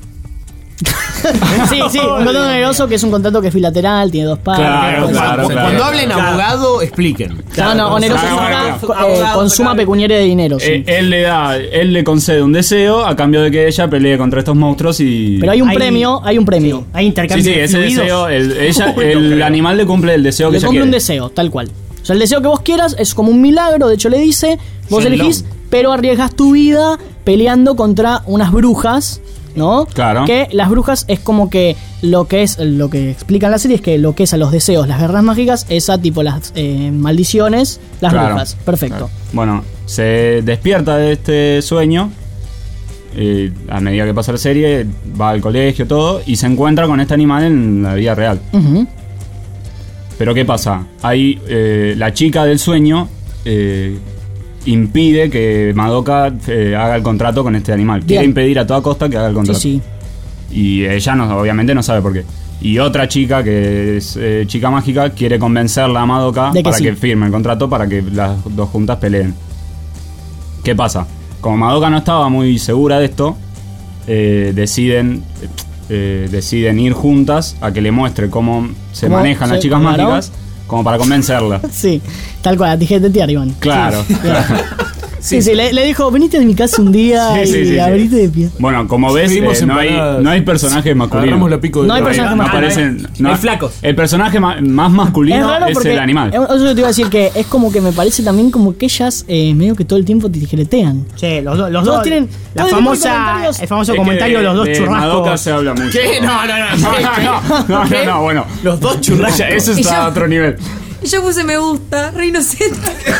Sí, sí, un contrato oneroso que es un contrato que es bilateral, tiene dos partes. Claro, pues, claro, pues, claro. Cuando hablen abogado, expliquen. No, no, oneroso Claro, significa claro, eh, con suma pecuniaria de dinero. Sí. Eh, él le da, él le concede un deseo a cambio de que ella pelee contra estos monstruos y. Pero hay un Hay- premio, hay un premio. Hay sí, intercambio sí, de ese fluidos. deseo, el, ella, Uy, no el creo. animal le cumple el deseo que Le ella compra quiere. un deseo, tal cual. O sea, el deseo que vos quieras es como un milagro, de hecho le dice, vos Shenlong. elegís, pero arriesgas tu vida peleando contra unas brujas ¿no? Claro. Que las brujas es como que lo que es, lo que explica en la serie es que lo que es a los deseos, las guerras mágicas, es a tipo las eh, maldiciones, las Claro. brujas. Perfecto. Claro. Bueno, se despierta de este sueño. eh, a medida que pasa la serie, va al colegio, todo, y se encuentra con este animal en la vida real. Ujú. Pero ¿qué pasa? Ahí eh, la chica del sueño eh, impide que Madoka eh, haga el contrato con este animal. Bien. Quiere impedir a toda costa que haga el contrato. Sí, Y ella no, obviamente no sabe por qué. Y otra chica, que es eh, chica mágica, quiere convencerla a Madoka De que para sí. que firme el contrato para que las dos juntas peleen. ¿Qué pasa? Como Madoka no estaba muy segura de esto, eh, deciden eh, deciden ir juntas a que le muestre cómo se ¿Cómo manejan se- las chicas claro? mágicas, como para convencerla. Sí, tal cual, tijete de Iván. Claro, Sí, claro. sí, sí, le, le dijo, venite de mi casa un día Sí, y sí, sí, sí. abrite de pie. Bueno, como ves, Seguimos eh, no, hay, empanadas. no hay personajes masculinos. Agarramos la pico de No hay cabra. personajes no masculinos. aparecen. No hay flacos. El personaje ma- más masculino Es raro es porque el animal. eh, Eso te iba a decir que es como que me parece también como que ellas eh, medio que todo el tiempo te tijeretean. Che, los, do- los Todos dos tienen- la todo el tiempo hay famosa, comentarios. el famoso Es que comentario de los dos de Madoka churrascos. se habla mucho. ¿Qué? No, no, no. No, no, no, no, bueno. Los dos churrascos. Ya, eso Y está yo- a otro nivel. Y yo puse me gusta, re inocente.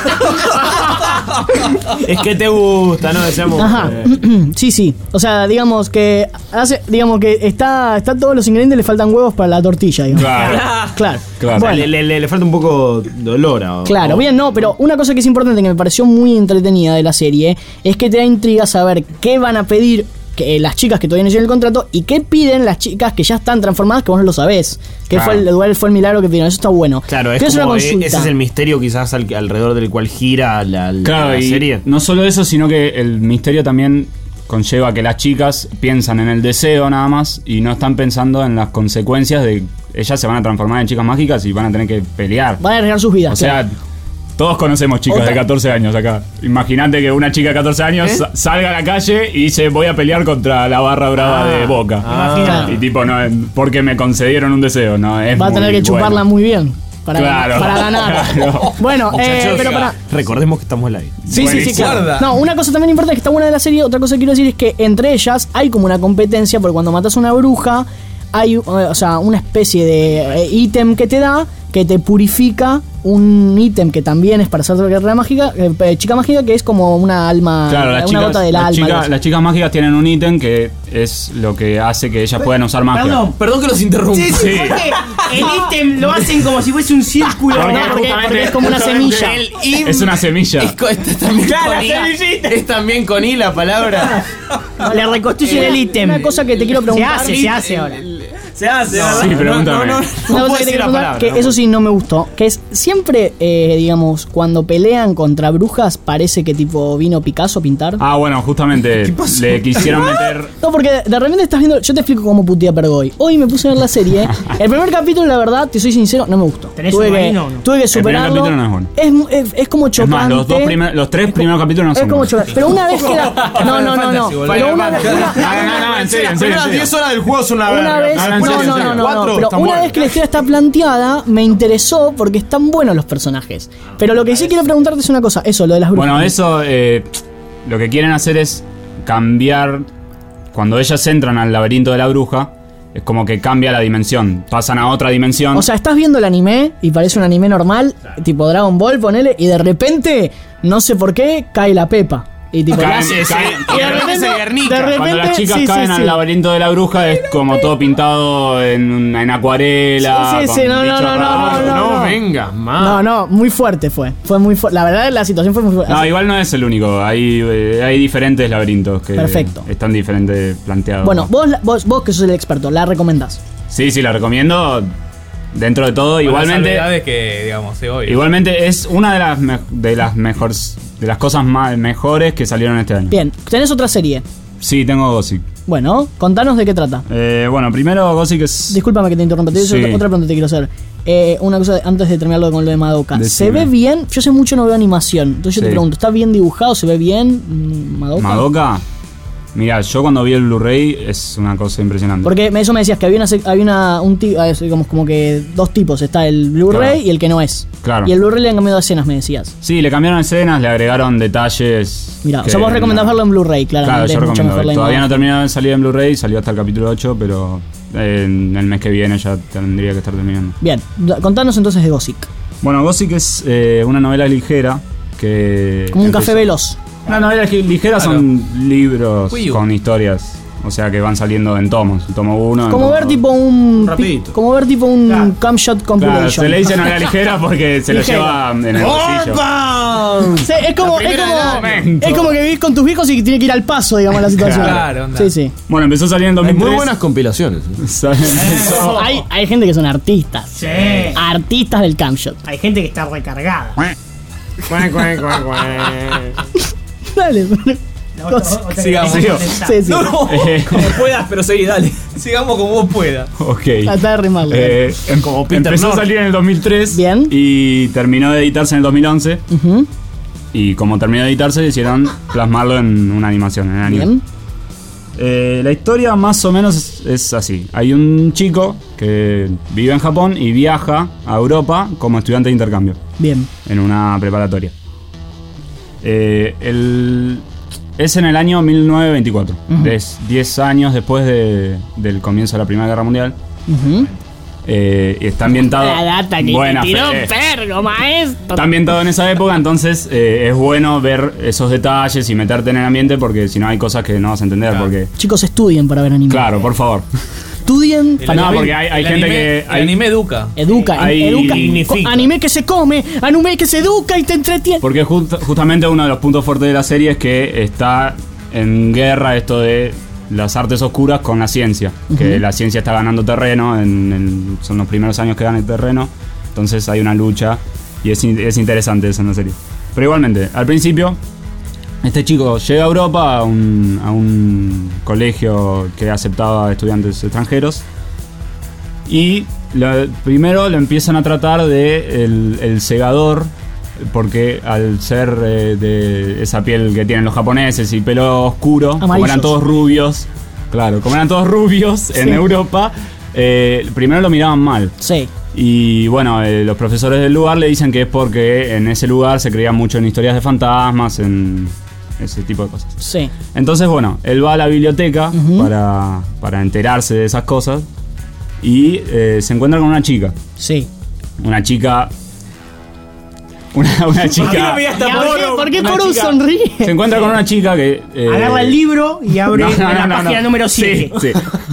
Es que te gusta, ¿no? Decíamos. Ajá. eh, Sí, sí. O sea, digamos que hace, digamos que está, está todos los ingredientes, le faltan huevos para la tortilla, digamos. Claro. Claro. Claro. Bueno, le, le- le falta un poco de olor a. Claro, o- bien, no, pero una cosa que es importante que me pareció muy entretenida de la serie es que te da intriga saber qué van a pedir que, eh, las chicas que todavía no hicieron el contrato y qué piden las chicas que ya están transformadas que vos no lo sabés. Que Claro. fue el, igual fue el milagro que pidieron, eso está bueno. Claro, es Quiero hacer como, una eh, consulta. ese es el misterio quizás al- alrededor del cual gira la, la- Claro, la y serie. no solo eso, sino que el misterio también conlleva que las chicas piensan en el deseo nada más y no están pensando en las consecuencias de ellas se van a transformar en chicas mágicas y van a tener que pelear. Van a arriesgar sus vidas. O sea, todos conocemos chicas Otra- de catorce años acá. Imagínate que una chica de catorce años ¿Eh? sa- salga a la calle y dice voy a pelear contra la barra brava Ah, de Boca. ah. Y tipo, no, porque me concedieron un deseo, no es va a tener muy que chuparla bueno. muy bien para, Claro. para ganar. Claro. Bueno, eh, Muchachos, pero para. recordemos que estamos live. Sí, sí, sí, claro. Guarda. No, una cosa también importante que está buena de la serie, otra cosa que quiero decir es que entre ellas hay como una competencia, porque cuando matas a una bruja, hay eh, o sea, una especie de eh, ítem que te da, que te purifica, un ítem que también es para hacer la guerra mágica, eh, chica mágica, que es como una alma, Claro, las una chicas, gota del las, alma. chicas, algo así. las chicas mágicas tienen un ítem que es lo que hace que ellas puedan usar magia. Perdón. Perdón que los interrumpa. Sí, sí, Sí. porque el ítem lo hacen como si fuese un círculo. Porque No, porque- justamente- porque es como una justamente semilla. El im- Es una semilla. Es, co- es también Claro, con la I. semillita. Es también con I la palabra. Le reconstruyen el ítem. Una cosa que te quiero preguntar. Se hace, se hace ahora. Se hace, ¿verdad? Sí, pregúntame. No, no, no, Una no cosa puedo que te decir quiero la preguntar, palabra. que no. eso sí no me gustó, que es siempre, eh, digamos, cuando pelean contra brujas, parece que tipo vino Picasso a pintar. Ah, bueno, justamente le quisieron meter. No, porque de repente estás viendo. Yo te explico cómo putea Pergoy. Hoy me puse a ver la serie. El primer capítulo, la verdad, te soy sincero, no me gustó. ¿Tenés Tuve un que, marino o no? tuve que El primer superarlo. capítulo no es bueno. Es, mu- es, es como Es chocante. más, los, dos primer- los tres primeros capítulos no es son como buenos. chocante. Pero una vez que la. No, no, no, no. Final Pero una, Fantasy, una- No, no, no, en serio, en Las serio. primeras en diez serio. horas del juego son una Una verga. vez, No, no, en no, serio, en no, serio. no, no, Cuatro pero están una buenos. vez que la historia está planteada, me interesó porque están buenos los personajes. Pero lo que sí quiero preguntarte es una cosa, eso, lo de las brujas. Bueno, eso eh, lo que quieren hacer es cambiar. Cuando ellas entran al laberinto de la bruja, es como que cambia la dimensión. Pasan a otra dimensión. O sea, estás viendo el anime y parece un anime normal, tipo Dragon Ball, ponele, y de repente, no sé por qué, cae la pepa. Y tipo, Caen- la hace- caen- y de repente, de repente, Cuando las chicas sí, caen sí, al sí. laberinto de la bruja es como todo pintado en, una- en acuarela. Sí, sí, sí, con no, no, bichos no, no, raros. no, no. vengas, más. No, no, muy fuerte fue. Fue muy fuerte. La verdad, la situación fue muy fuerte. No, igual no es el único. Hay, eh, hay diferentes laberintos que Perfecto. están diferentes planteados. Bueno, vos, la- vos, vos que sos el experto, ¿la recomendás? Sí, sí, la recomiendo. Dentro de todo, Con las igualmente. salvedades que, digamos, se oye. Igualmente es una de las me- de las mejores de las cosas más mejores que salieron este año. Bien, tenés otra serie. Sí, tengo Gossip. Bueno, contanos de qué trata. Eh, bueno, primero Gossip es. Discúlpame que te interrumpa, te Sí. otra, otra pregunta te quiero hacer. Eh, una cosa antes de terminarlo con lo de Madoka. ¿Se Decime. ve bien? Yo sé mucho no veo animación. Entonces yo te Sí. pregunto, ¿está bien dibujado? ¿Se ve bien? mm, Madoka. Madoka. Mirá, yo cuando vi el Blu-ray es una cosa impresionante. Porque eso me decías que había una, sec- había una un ti- ah, digamos, como que dos tipos. Está el Blu-ray Claro. y el que no es. Claro. Y el Blu-ray le han cambiado escenas, me decías. Sí, le cambiaron escenas, le agregaron detalles. Mira, que o sea, vos recomendás no- verlo en Blu-ray, claramente. Claro, yo es mucho recomiendo. mejor la Todavía no imagen. terminó de salir en Blu-ray, salió hasta el capítulo ocho, pero en el mes que viene ya tendría que estar terminando. Bien, da- contanos entonces de Gossip. Bueno, Gossip es eh, una novela ligera que... Como un empezó- café veloz. Una novela ligera Claro. son libros Uy, uy. con historias, o sea que van saliendo en tomos, el tomo uno. Como ver tipo un. Rapidito. Como ver tipo un camshot compilation. Claro, se le dice novela ligera porque se lo Ligera. lleva en el bolsillo. Sí, es como, es, primera como, del momento. es como que vivís con tus viejos y tiene que ir al paso, digamos, la situación. Claro, onda. Sí, sí. Bueno, empezó a salir en Hay dos mil tres. muy buenas compilaciones. No, hay, hay gente que son artistas. Sí. Artistas del camshot. Hay gente que está recargada. Dale, pero- La otra- Cosa- otra- Sigamos. otra- Sí, sí. No, no. Eh, Como puedas, pero seguí, dale. Sigamos como vos puedas. ok. Trata de rimarlo. Eh, em- Como Peter empezó North. a salir en el dos mil tres. Bien. Y terminó de editarse en el dos mil once. Ujú. Y como terminó de editarse, decidieron plasmarlo en una animación, en anime. Bien. Eh, la historia más o menos es, es así. Hay un chico que vive en Japón y viaja a Europa como estudiante de intercambio Bien. en una preparatoria. Eh, el- es en el año mil novecientos veinticuatro, Ujú. es diez años después de- del comienzo de la Primera Guerra Mundial. Ujú. Eh, y está ambientado. La data que Buena te tiró fe. pergo, maestro. Está ambientado en esa época, entonces eh, es bueno ver esos detalles y meterte en el ambiente porque si no hay cosas que no vas a entender. Claro. Porque, Chicos, estudien para ver anime. claro, por favor. Estudien. El para No, anime- porque hay- hay el gente anime- que- El hay- anime educa. Educa, Ahí educa. dignifica. Co- Anime que se come, anime que se educa y te entretiene. Porque just- justamente uno de los puntos fuertes de la serie es que está en guerra esto de las artes oscuras con la ciencia. Que Ujú. la ciencia está ganando terreno, en, en- son los primeros años que gana el terreno. Entonces hay una lucha y es, in- es interesante eso en la serie. Pero igualmente, al principio, este chico llega a Europa a un, a un colegio que aceptaba estudiantes extranjeros. Y lo- primero lo empiezan a tratar de el, el segador, porque al ser eh, de esa piel que tienen los japoneses y pelo oscuro, como Amarillos. eran todos rubios, claro, como eran todos rubios en Sí. Europa, eh, primero lo miraban mal. Sí. Y bueno, eh, los profesores del lugar le dicen que es porque en ese lugar se creía mucho en historias de fantasmas, en ese tipo de cosas. Sí. Entonces, bueno, él va a la biblioteca Ujú. para, para enterarse de esas cosas y eh, se encuentra con una chica. Sí. Una chica. Una, una chica. ¿Por qué, ¿por qué una Toru chica- sonríe? Se encuentra con una chica que. eh, Agarra el libro y abre no, no, en la no, no, página no. número Sí, siete. sí.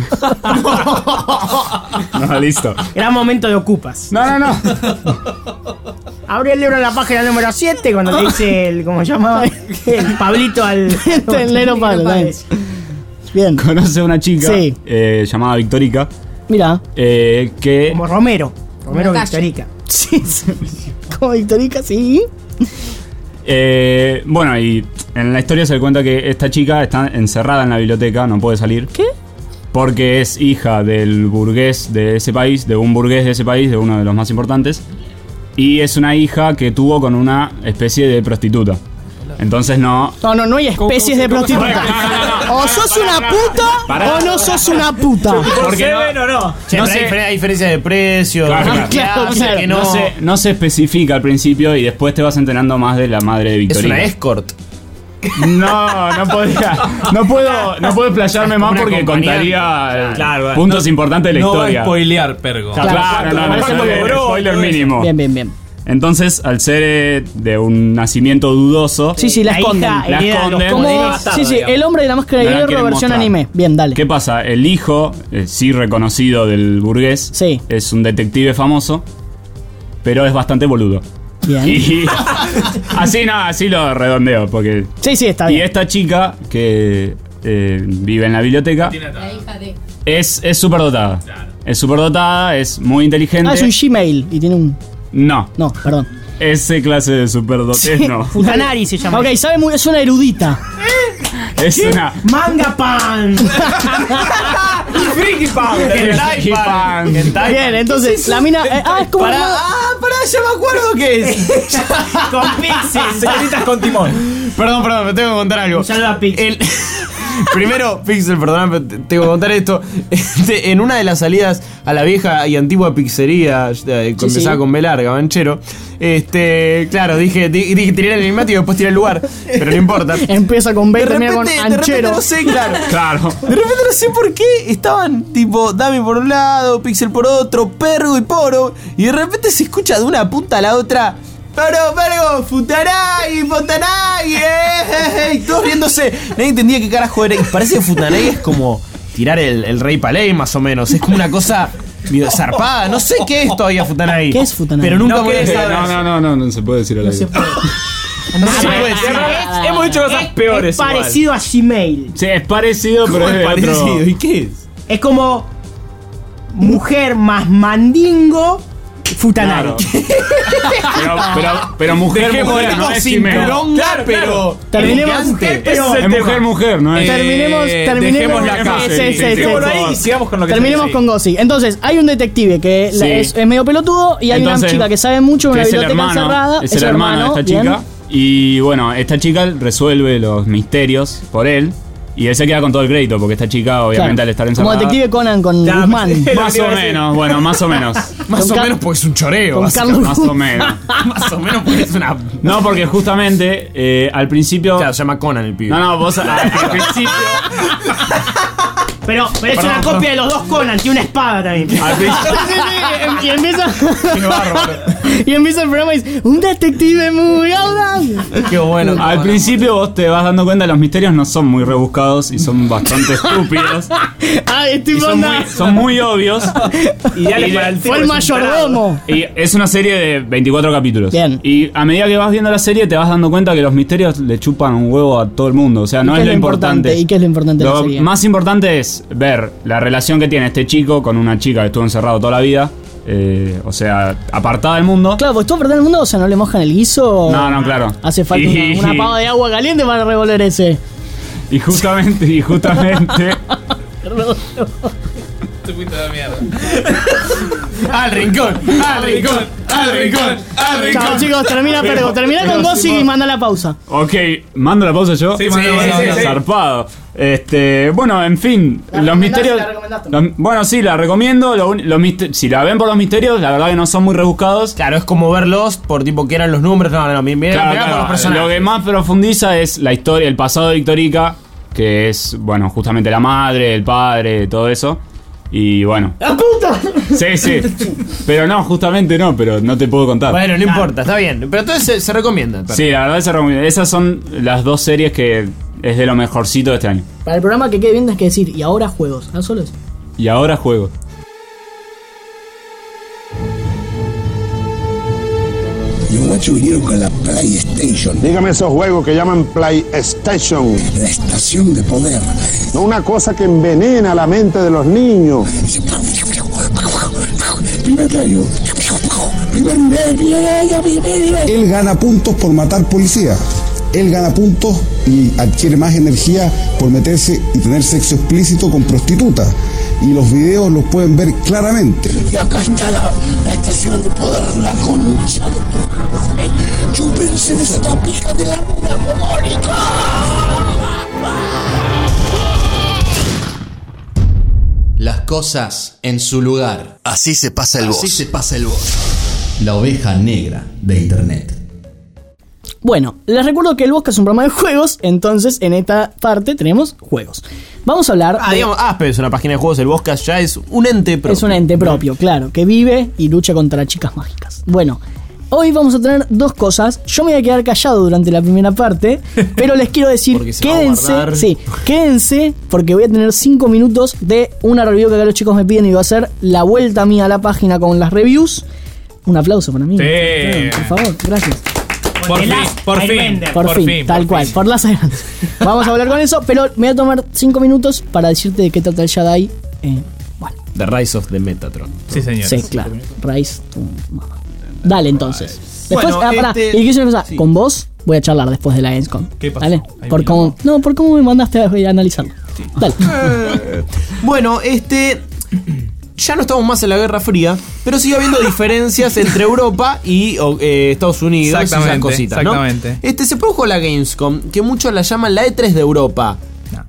No, listo. Gran momento de ocupas. No, no, no. Abre el libro en la página número siete cuando le dice el. ¿Cómo se llamaba? El Pablito al. Este, el negro Pablo, también. Bien. Conoce a una chica Sí. eh, llamada Victorica. Mira. eh, que. Como Romero. Romero Una Victorica. Sí, sí. Como Victorica, sí. Eh, bueno, y en la historia se cuenta que esta chica está encerrada en la biblioteca, no puede salir. ¿Qué? Porque es hija del burgués de ese país, de un burgués de ese país, de uno de los más importantes. Y es una hija que tuvo con una especie de prostituta. Entonces no... No, no, no hay especies de prostitutas. O sos una puta Pará. o no sos una puta. Porque no, ¿Seven o no? Che, No pero sé. hay, difer- hay diferencia de precio. Claro, de claro. Claro, clase, claro. que no, no, se, no se especifica al principio y después te vas enterando más de la madre de es Victorica. una escort. No, no podría. No puedo, no puedo explayarme más Una porque compañía. contaría eh, Claro, bueno. puntos importantes de la No va a historia. spoilear, Pergo. Claro, Claro, no, no, ¿cuánto eso es cobró? spoiler Todo eso. mínimo. Bien, bien, bien. Entonces, al ser eh, de un nacimiento dudoso, Sí, sí, la La esconden. hija La hereda los esconden. Como, poderes. bastardo, sí, sí, digamos. el hombre de la máscara no de la hierro quieren versión mostrar. anime. Bien, dale. ¿Qué pasa? El hijo, eh, sí reconocido del burgués, Sí. es un detective famoso, pero es bastante boludo. Bien. Y así no, así lo redondeo, porque... Sí, sí, está Y bien. esta chica que eh, vive en la biblioteca La hija de. es es súper dotada. Es súper dotada, es muy inteligente. Ah, es un Gmail y tiene un. No, No, perdón. ese clase de superdotez no. Futanari se llama. Ok, sabe muy. Es una erudita. Es una... Manga pan. Freaky Power. Hentai fan. Bien, entonces, la mina. eh, ah, es como. Pará, una- ah, pará, ya me acuerdo qué es. Con Pixel. Señoritas con timón. Perdón, perdón, me tengo que contar algo. Un saludo a Pixel. El, Primero, Pixel, perdóname, te tengo que contar esto. Este, en una de las salidas a la vieja y antigua pizzería, eh, que Sí, empezaba sí. con B larga, Banchero, este, claro, dije, di- dije tiré el enigmático y después tiré el lugar, pero no importa. Empieza con B y De termina con repente, de repente Anchero. no sé, claro. Claro. De repente no sé por qué estaban tipo Dami por un lado, Pixel por otro, Pergo y Poro, y de repente se escucha de una punta a la otra. Pero, Pergo, Futanagi, Futanagi, eh, eh, eh, y todos riéndose. Nadie entendía qué carajo era. Y parece que Futanagi es como tirar el, el rey Paley, más o menos. Es como una cosa medio zarpada. No sé qué es todavía Futanagi. ¿Qué es Futanagi? Pero nunca No, voy a que- saber. no, no, no, no, no se puede decir al aire. No se puede decir. Hemos hecho cosas peores Es parecido a Gmail. Sí, es parecido, pero ¿Cómo es es de parecido? otro. ¿Y qué es? Es como mujer más mandingo, Futanari. Claro. Pero, pero, pero mujer, Dejemos mujer, el no es sin Gmail. poronga, Claro, pero claro. Terminemos- elegante. pero- Es mujer, mujer, no es. Eh, Terminemos, terminemos, dejemos la casa. Sí, sí, sí, Dejémoslo sí. ahí y sigamos con lo que Terminemos tenemos con ahí. Gossip. Entonces, hay un detective que la- Sí. es, es medio pelotudo y hay Entonces, una chica que sabe mucho en que una es el biblioteca hermano, encerrada. es el hermano de esta bien. chica. Y bueno, esta chica resuelve los misterios por él. Y él se queda con todo el crédito, porque esta chica, obviamente, Claro. al estar Como encerrada. detective Conan con Ya, Guzmán. sí. Más o menos, bueno, más o menos. Más Con o Car- menos porque es un choreo. con básicamente. Carlos Más o menos. Más o menos porque es una. No, porque justamente eh, al principio. Claro, se llama Conan el pibe. No, no, vos al, al principio. Pero, pero es Perdón, una perdón. copia de los dos Conan, tiene una espada también. Al principio. Sí, sí, y empieza. y empieza el programa y dice: Un detective muy audaz. Qué bueno. Al principio vos te vas dando cuenta que los misterios no son muy rebuscados y son bastante estúpidos. Ah, estoy Y son, muy, onda. son muy obvios. Ideales Y para de- el Fue el mayordomo. Y es una serie de veinticuatro capítulos. Bien. Y a medida que vas viendo la serie te vas dando cuenta que los misterios le chupan un huevo a todo el mundo. O sea, no ¿Y qué es lo importante. ¿Y qué es lo importante de la Lo serie? más importante es ver la relación que tiene este chico con una chica que estuvo encerrado toda la vida. eh, o sea, apartada del mundo. Claro, pues todo perder el mundo, o sea, no le mojan el guiso. No, no, claro. Hace falta Y- una, una pava de agua caliente para revolver ese. Y justamente, y justamente. Te fuiste a la mierda. Al rincón, al rincón, al rincón, al Chao, rincón. chicos, termina, pero termina con Gossip y manda la pausa. Ok, mando la pausa yo. Sí, manda, sí, manda, sí, manda. zarpado. Este, bueno, en fin, La los recomendás misterios. y la recomendaste. los- bueno, sí, la recomiendo. lo uni- los mister- si la ven por los misterios, la verdad que no son muy rebuscados. Claro, es como verlos por tipo que eran los números. No, no, no, mirá, Claro, mirá por claro, los personajes. lo que más profundiza es la historia, el pasado de Victorica, que es, bueno, justamente la madre, el padre, todo eso. Y bueno. ¡La puta! Sí, sí. Pero no, justamente no, pero no te puedo contar. Bueno, no importa, está bien. Pero entonces se, se recomienda. Sí, la verdad se recomienda. Esas son las dos series que es de lo mejorcito de este año. Para el programa que quede bien, tienes que decir, y ahora juegos. ¿No solo eso? Y ahora juego. Los guachos vinieron con la PlayStation. Dígame esos juegos que llaman PlayStation. La estación de poder. No una cosa que envenena la mente de los niños. Primer rayo. Primer nivel. Él gana puntos por matar policía. Él gana puntos y adquiere más energía por meterse y tener sexo explícito con prostitutas. Y los videos los pueden ver claramente. Y acá está la, la estación de poder, la concha. Chúpense de esa pija de la luna monónica. Las cosas en su lugar. Así se pasa el boss. Así se pasa el boss. La oveja negra de internet. Bueno, les recuerdo que el Bosca es un programa de juegos, entonces en esta parte tenemos juegos. Vamos a hablar Ah, de- digamos, Aspe es una página de juegos, el Boscas ya es un ente propio. Es un ente propio, claro, que vive y lucha contra chicas mágicas. Bueno, hoy vamos a tener dos cosas. Yo me voy a quedar callado durante la primera parte, pero les quiero decir, Porque se va a quédense, guardar. sí, quédense, porque voy a tener cinco minutos de una review que acá los chicos me piden y va a ser la vuelta mía a la página con las reviews. Un aplauso para mí. Sí. Por favor, gracias. Por fin, por fin, Por, por fin, fin, tal por cual, fin. por las adelante. Vamos a hablar con eso, pero me voy a tomar cinco minutos para decirte de qué trata el Jedi. Eh, bueno, The Rise of the Metatron. Sí, señor. sí, claro. Rise, tu mamá. Dale, entonces. Después, Bueno, ah, pará, este- y quise una cosa, con vos voy a charlar después de la Gamescom. ¿Qué pasó? Dale, Ahí por me cómo, no, por cómo me mandaste a, a analizarlo. Dale. Bueno, este. Ya no estamos más en la Guerra Fría, pero sigue habiendo diferencias entre Europa y o, eh, Estados Unidos y esas Exactamente, cositas, ¿no? exactamente. Este, se produjo la Gamescom, que muchos la llaman la E tres de Europa.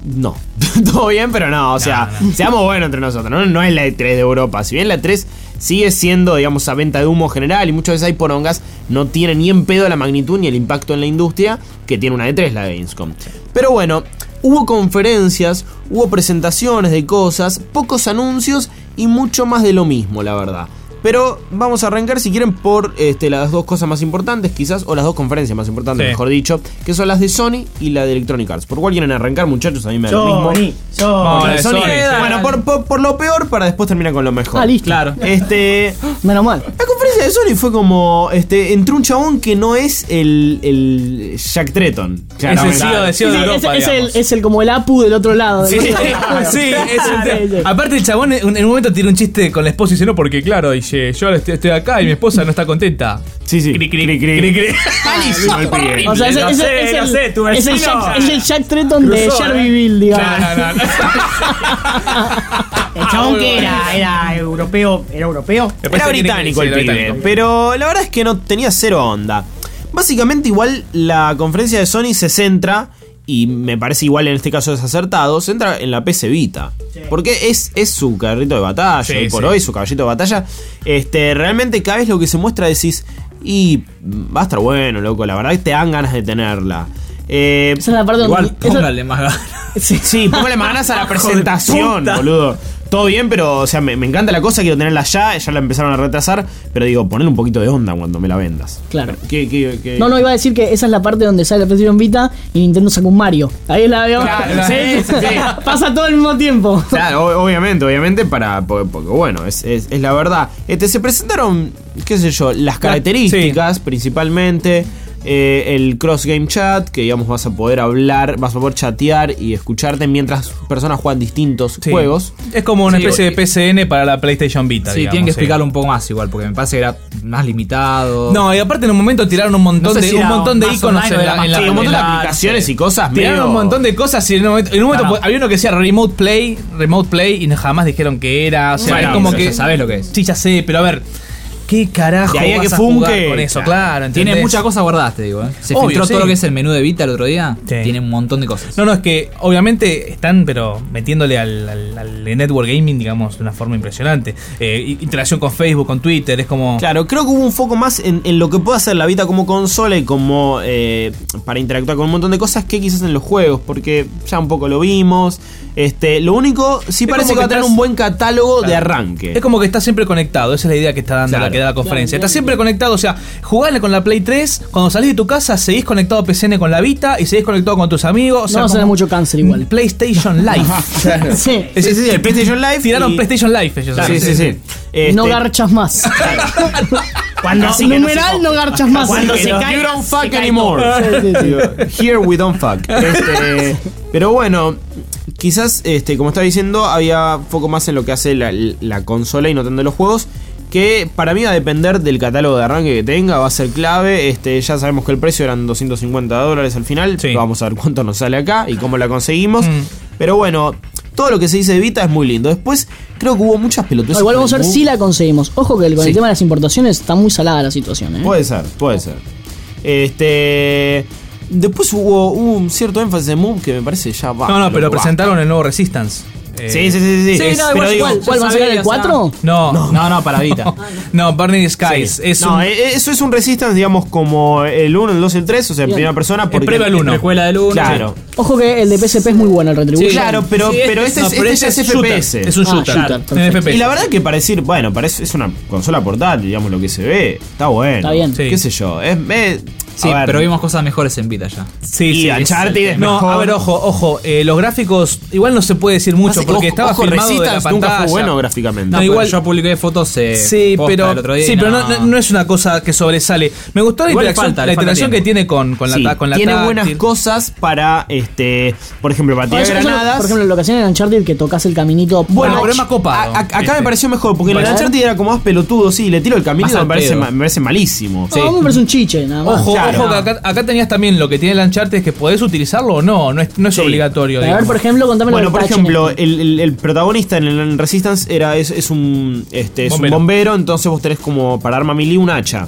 No, todo bien, pero no, o sea, no, no. seamos buenos entre nosotros, ¿no? No es la E tres de Europa. Si bien la E tres sigue siendo, digamos, a venta de humo general y muchas veces hay porongas, no tiene ni en pedo la magnitud ni el impacto en la industria que tiene una E tres, la de Gamescom. Pero bueno, hubo conferencias, hubo presentaciones de cosas, pocos anuncios y mucho más de lo mismo, la verdad. Pero vamos a arrancar, si quieren, por este, las dos cosas más importantes, quizás, o las dos conferencias más importantes, sí. mejor dicho, que son las de Sony y la de Electronic Arts. ¿Por cuál quieren arrancar, muchachos? A mí me da lo mismo. Sony, Sony, Sony. Bueno, por, por, por lo peor, para después terminar con lo mejor. Ah, listo. Claro. Este, menos mal. La conferencia de Sony fue como, este, entró un chabón que no es el, el Jack Tretton. Es el C E O de, C E O de sí, Europa, es, es, el, es el como el Apu del otro lado. Sí, sí, sí, es el, aparte el chabón en un momento tiene un chiste con la esposa y dice, no, porque claro, dice, yo estoy, estoy acá y mi esposa no está contenta. Sí, sí. Cri, cri, cri, cri, cri. Malísimo el pibe. O sea, es, no es, sé, es, no el, sé, tu es, el Jack, es el Jack Tretton Cruzó, de Shelbyville, digamos. Claro, no, no. El chabón que era, era europeo, era europeo. Era británico el pibe, pero la verdad es que no tenía cero onda. Básicamente igual la conferencia de Sony se centra, y me parece igual en este caso es acertado, se centra en la P S Vita. Sí. Porque es, es su carrito de batalla, sí, hoy por sí. hoy, su caballito de batalla. Este, realmente cada vez lo que se muestra decís, y va a estar bueno, loco, la verdad que te dan ganas de tenerla. Eh, Esa es la parte igual, donde, póngale más ganas. Sí, sí, póngale más ganas a la presentación, boludo. Todo bien, pero, o sea, me, me encanta la cosa, quiero tenerla ya, ya la empezaron a retrasar, pero digo, ponle un poquito de onda cuando me la vendas. Claro. ¿Qué, qué, qué? No, no, iba a decir que esa es la parte donde sale la PlayStation Vita y Nintendo saca un Mario. Ahí la veo. Claro, sí, sí, sí. Pasa todo al mismo tiempo. Claro, obviamente, obviamente, para porque, porque bueno, es, es, es la verdad. Este, se presentaron, qué sé yo, las características, sí. principalmente. Eh, el cross game chat, que digamos vas a poder hablar, vas a poder chatear y escucharte mientras personas juegan distintos sí. juegos. Es como una sí, especie de P C N para la PlayStation Vita. Sí, digamos, tienen que explicarlo sí. un poco más igual, porque me parece que era más limitado. No, y aparte en un momento tiraron un montón no sé de si un montón de iconos en la, en la, sí, en un montón la, de aplicaciones sí. y cosas. Tiraron medio... un montón de cosas y en un momento, en un momento no. había uno que decía Remote Play, Remote Play y jamás dijeron que era. O sea, bueno, es como que ya sabes lo que es. Sí, ya sé, pero a ver. ¿Qué carajo de ahí a vas que a jugar funke, con eso? Claro, claro ¿entendés? Tiene muchas cosas guardadas, te digo. ¿eh? Se Obvio, filtró sí. todo lo que es el menú de Vita el otro día. Sí. Tiene un montón de cosas. No, no, es que obviamente están, pero metiéndole al, al, al network gaming, digamos, de una forma impresionante. Eh, interacción con Facebook, con Twitter, es como... Claro, creo que hubo un foco más en, en lo que puede hacer la Vita como consola y como eh, para interactuar con un montón de cosas que quizás en los juegos, porque ya un poco lo vimos. Este, lo único, sí es parece que va a tener un buen catálogo claro. de arranque. Es como que está siempre conectado, esa es la idea que está dando claro. la que da la conferencia. Claro, está siempre conectado, o sea, jugale con la Play tres, cuando salís de tu casa seguís conectado a P C N con la Vita y seguís conectado con tus amigos. O sea, no va a tener mucho cáncer igual. PlayStation Live. Claro. Sí. Es, sí, sí, el PlayStation Live. Tiraron y... PlayStation Live ellos. Claro, sí, sí, sí. sí. Este... No garchas más. Cuando Así numeral no, no garchas más. Cuando se no, cae, you don't fuck se anymore. Sí, sí, sí. Here we don't fuck. Este, pero bueno, quizás, este, como estaba diciendo, había foco más en lo que hace la, la consola y no tanto en los juegos. Que para mí va a depender del catálogo de arranque que tenga, va a ser clave. Este, ya sabemos que el precio eran doscientos cincuenta dólares al final. Sí. Vamos a ver cuánto nos sale acá y cómo la conseguimos. Mm. Pero bueno, todo lo que se dice de Vita es muy lindo. Después, creo que hubo muchas pelotas. No, igual vamos a ver si la conseguimos. Ojo que con sí. el tema de las importaciones está muy salada la situación, ¿eh? Puede ser, puede ser. Este. Después hubo, hubo un cierto énfasis en Move que me parece ya va. No, no, pero va. presentaron el nuevo Resistance. Eh, sí, sí, sí, sí. sí es, no, pero digo, ¿Cuál, ¿cuál va a ser el cuatro? No, no, no, no para Vita. No, Burning Skies. Sí. Es no, un... eso es un Resistance, digamos, como el uno, el dos y el tres, o sea, en primera persona. Porque prueba el uno. Precuela del uno. Claro. Sí. Ojo que el de P S P es muy bueno, el Retribution. Sí, claro, pero, sí, pero este, no, es, pero este es, es F P S. Es un shooter. Ah, shooter F P S. Y la verdad que para decir, bueno, parece, es una consola portátil, digamos, lo que se ve. Está bueno. Está bien. Sí. Qué sé yo. Es, es, sí, pero vimos cosas mejores en Vita ya. Sí, y sí. Uncharted es no, mejor. a ver, ojo, ojo. Eh, los gráficos, igual no se puede decir mucho porque ojo, estaba ojo, filmado Resistance de la nunca pantalla. fue bueno gráficamente. No, no igual yo publiqué fotos eh, sí, pero, el otro día. Sí, pero no. No, no es una cosa que sobresale. Me gustó la igual interacción, falta, la interacción que tiene con, con sí, la con la tiene táctil. buenas cosas para, este, por ejemplo, para tirar granadas. Por ejemplo, lo que hacían en Uncharted que tocas el caminito. Bueno, pero es más copado. A, a, acá me pareció mejor, porque bueno, en el Uncharted era como más pelotudo, sí, le tiro el caminito, me parece, me parece malísimo. No, sí. a mí me parece un chiche, nada más. Ojo, claro. ojo, que acá, acá tenías también lo que tiene el Uncharted, es que podés utilizarlo o no, no es, no es sí. obligatorio. Pero a ver, por ejemplo, contame bueno, lo por ejemplo, el, el, el protagonista en el Resistance era, es, es un este es bombero. un bombero, entonces vos tenés como para arma melee un hacha.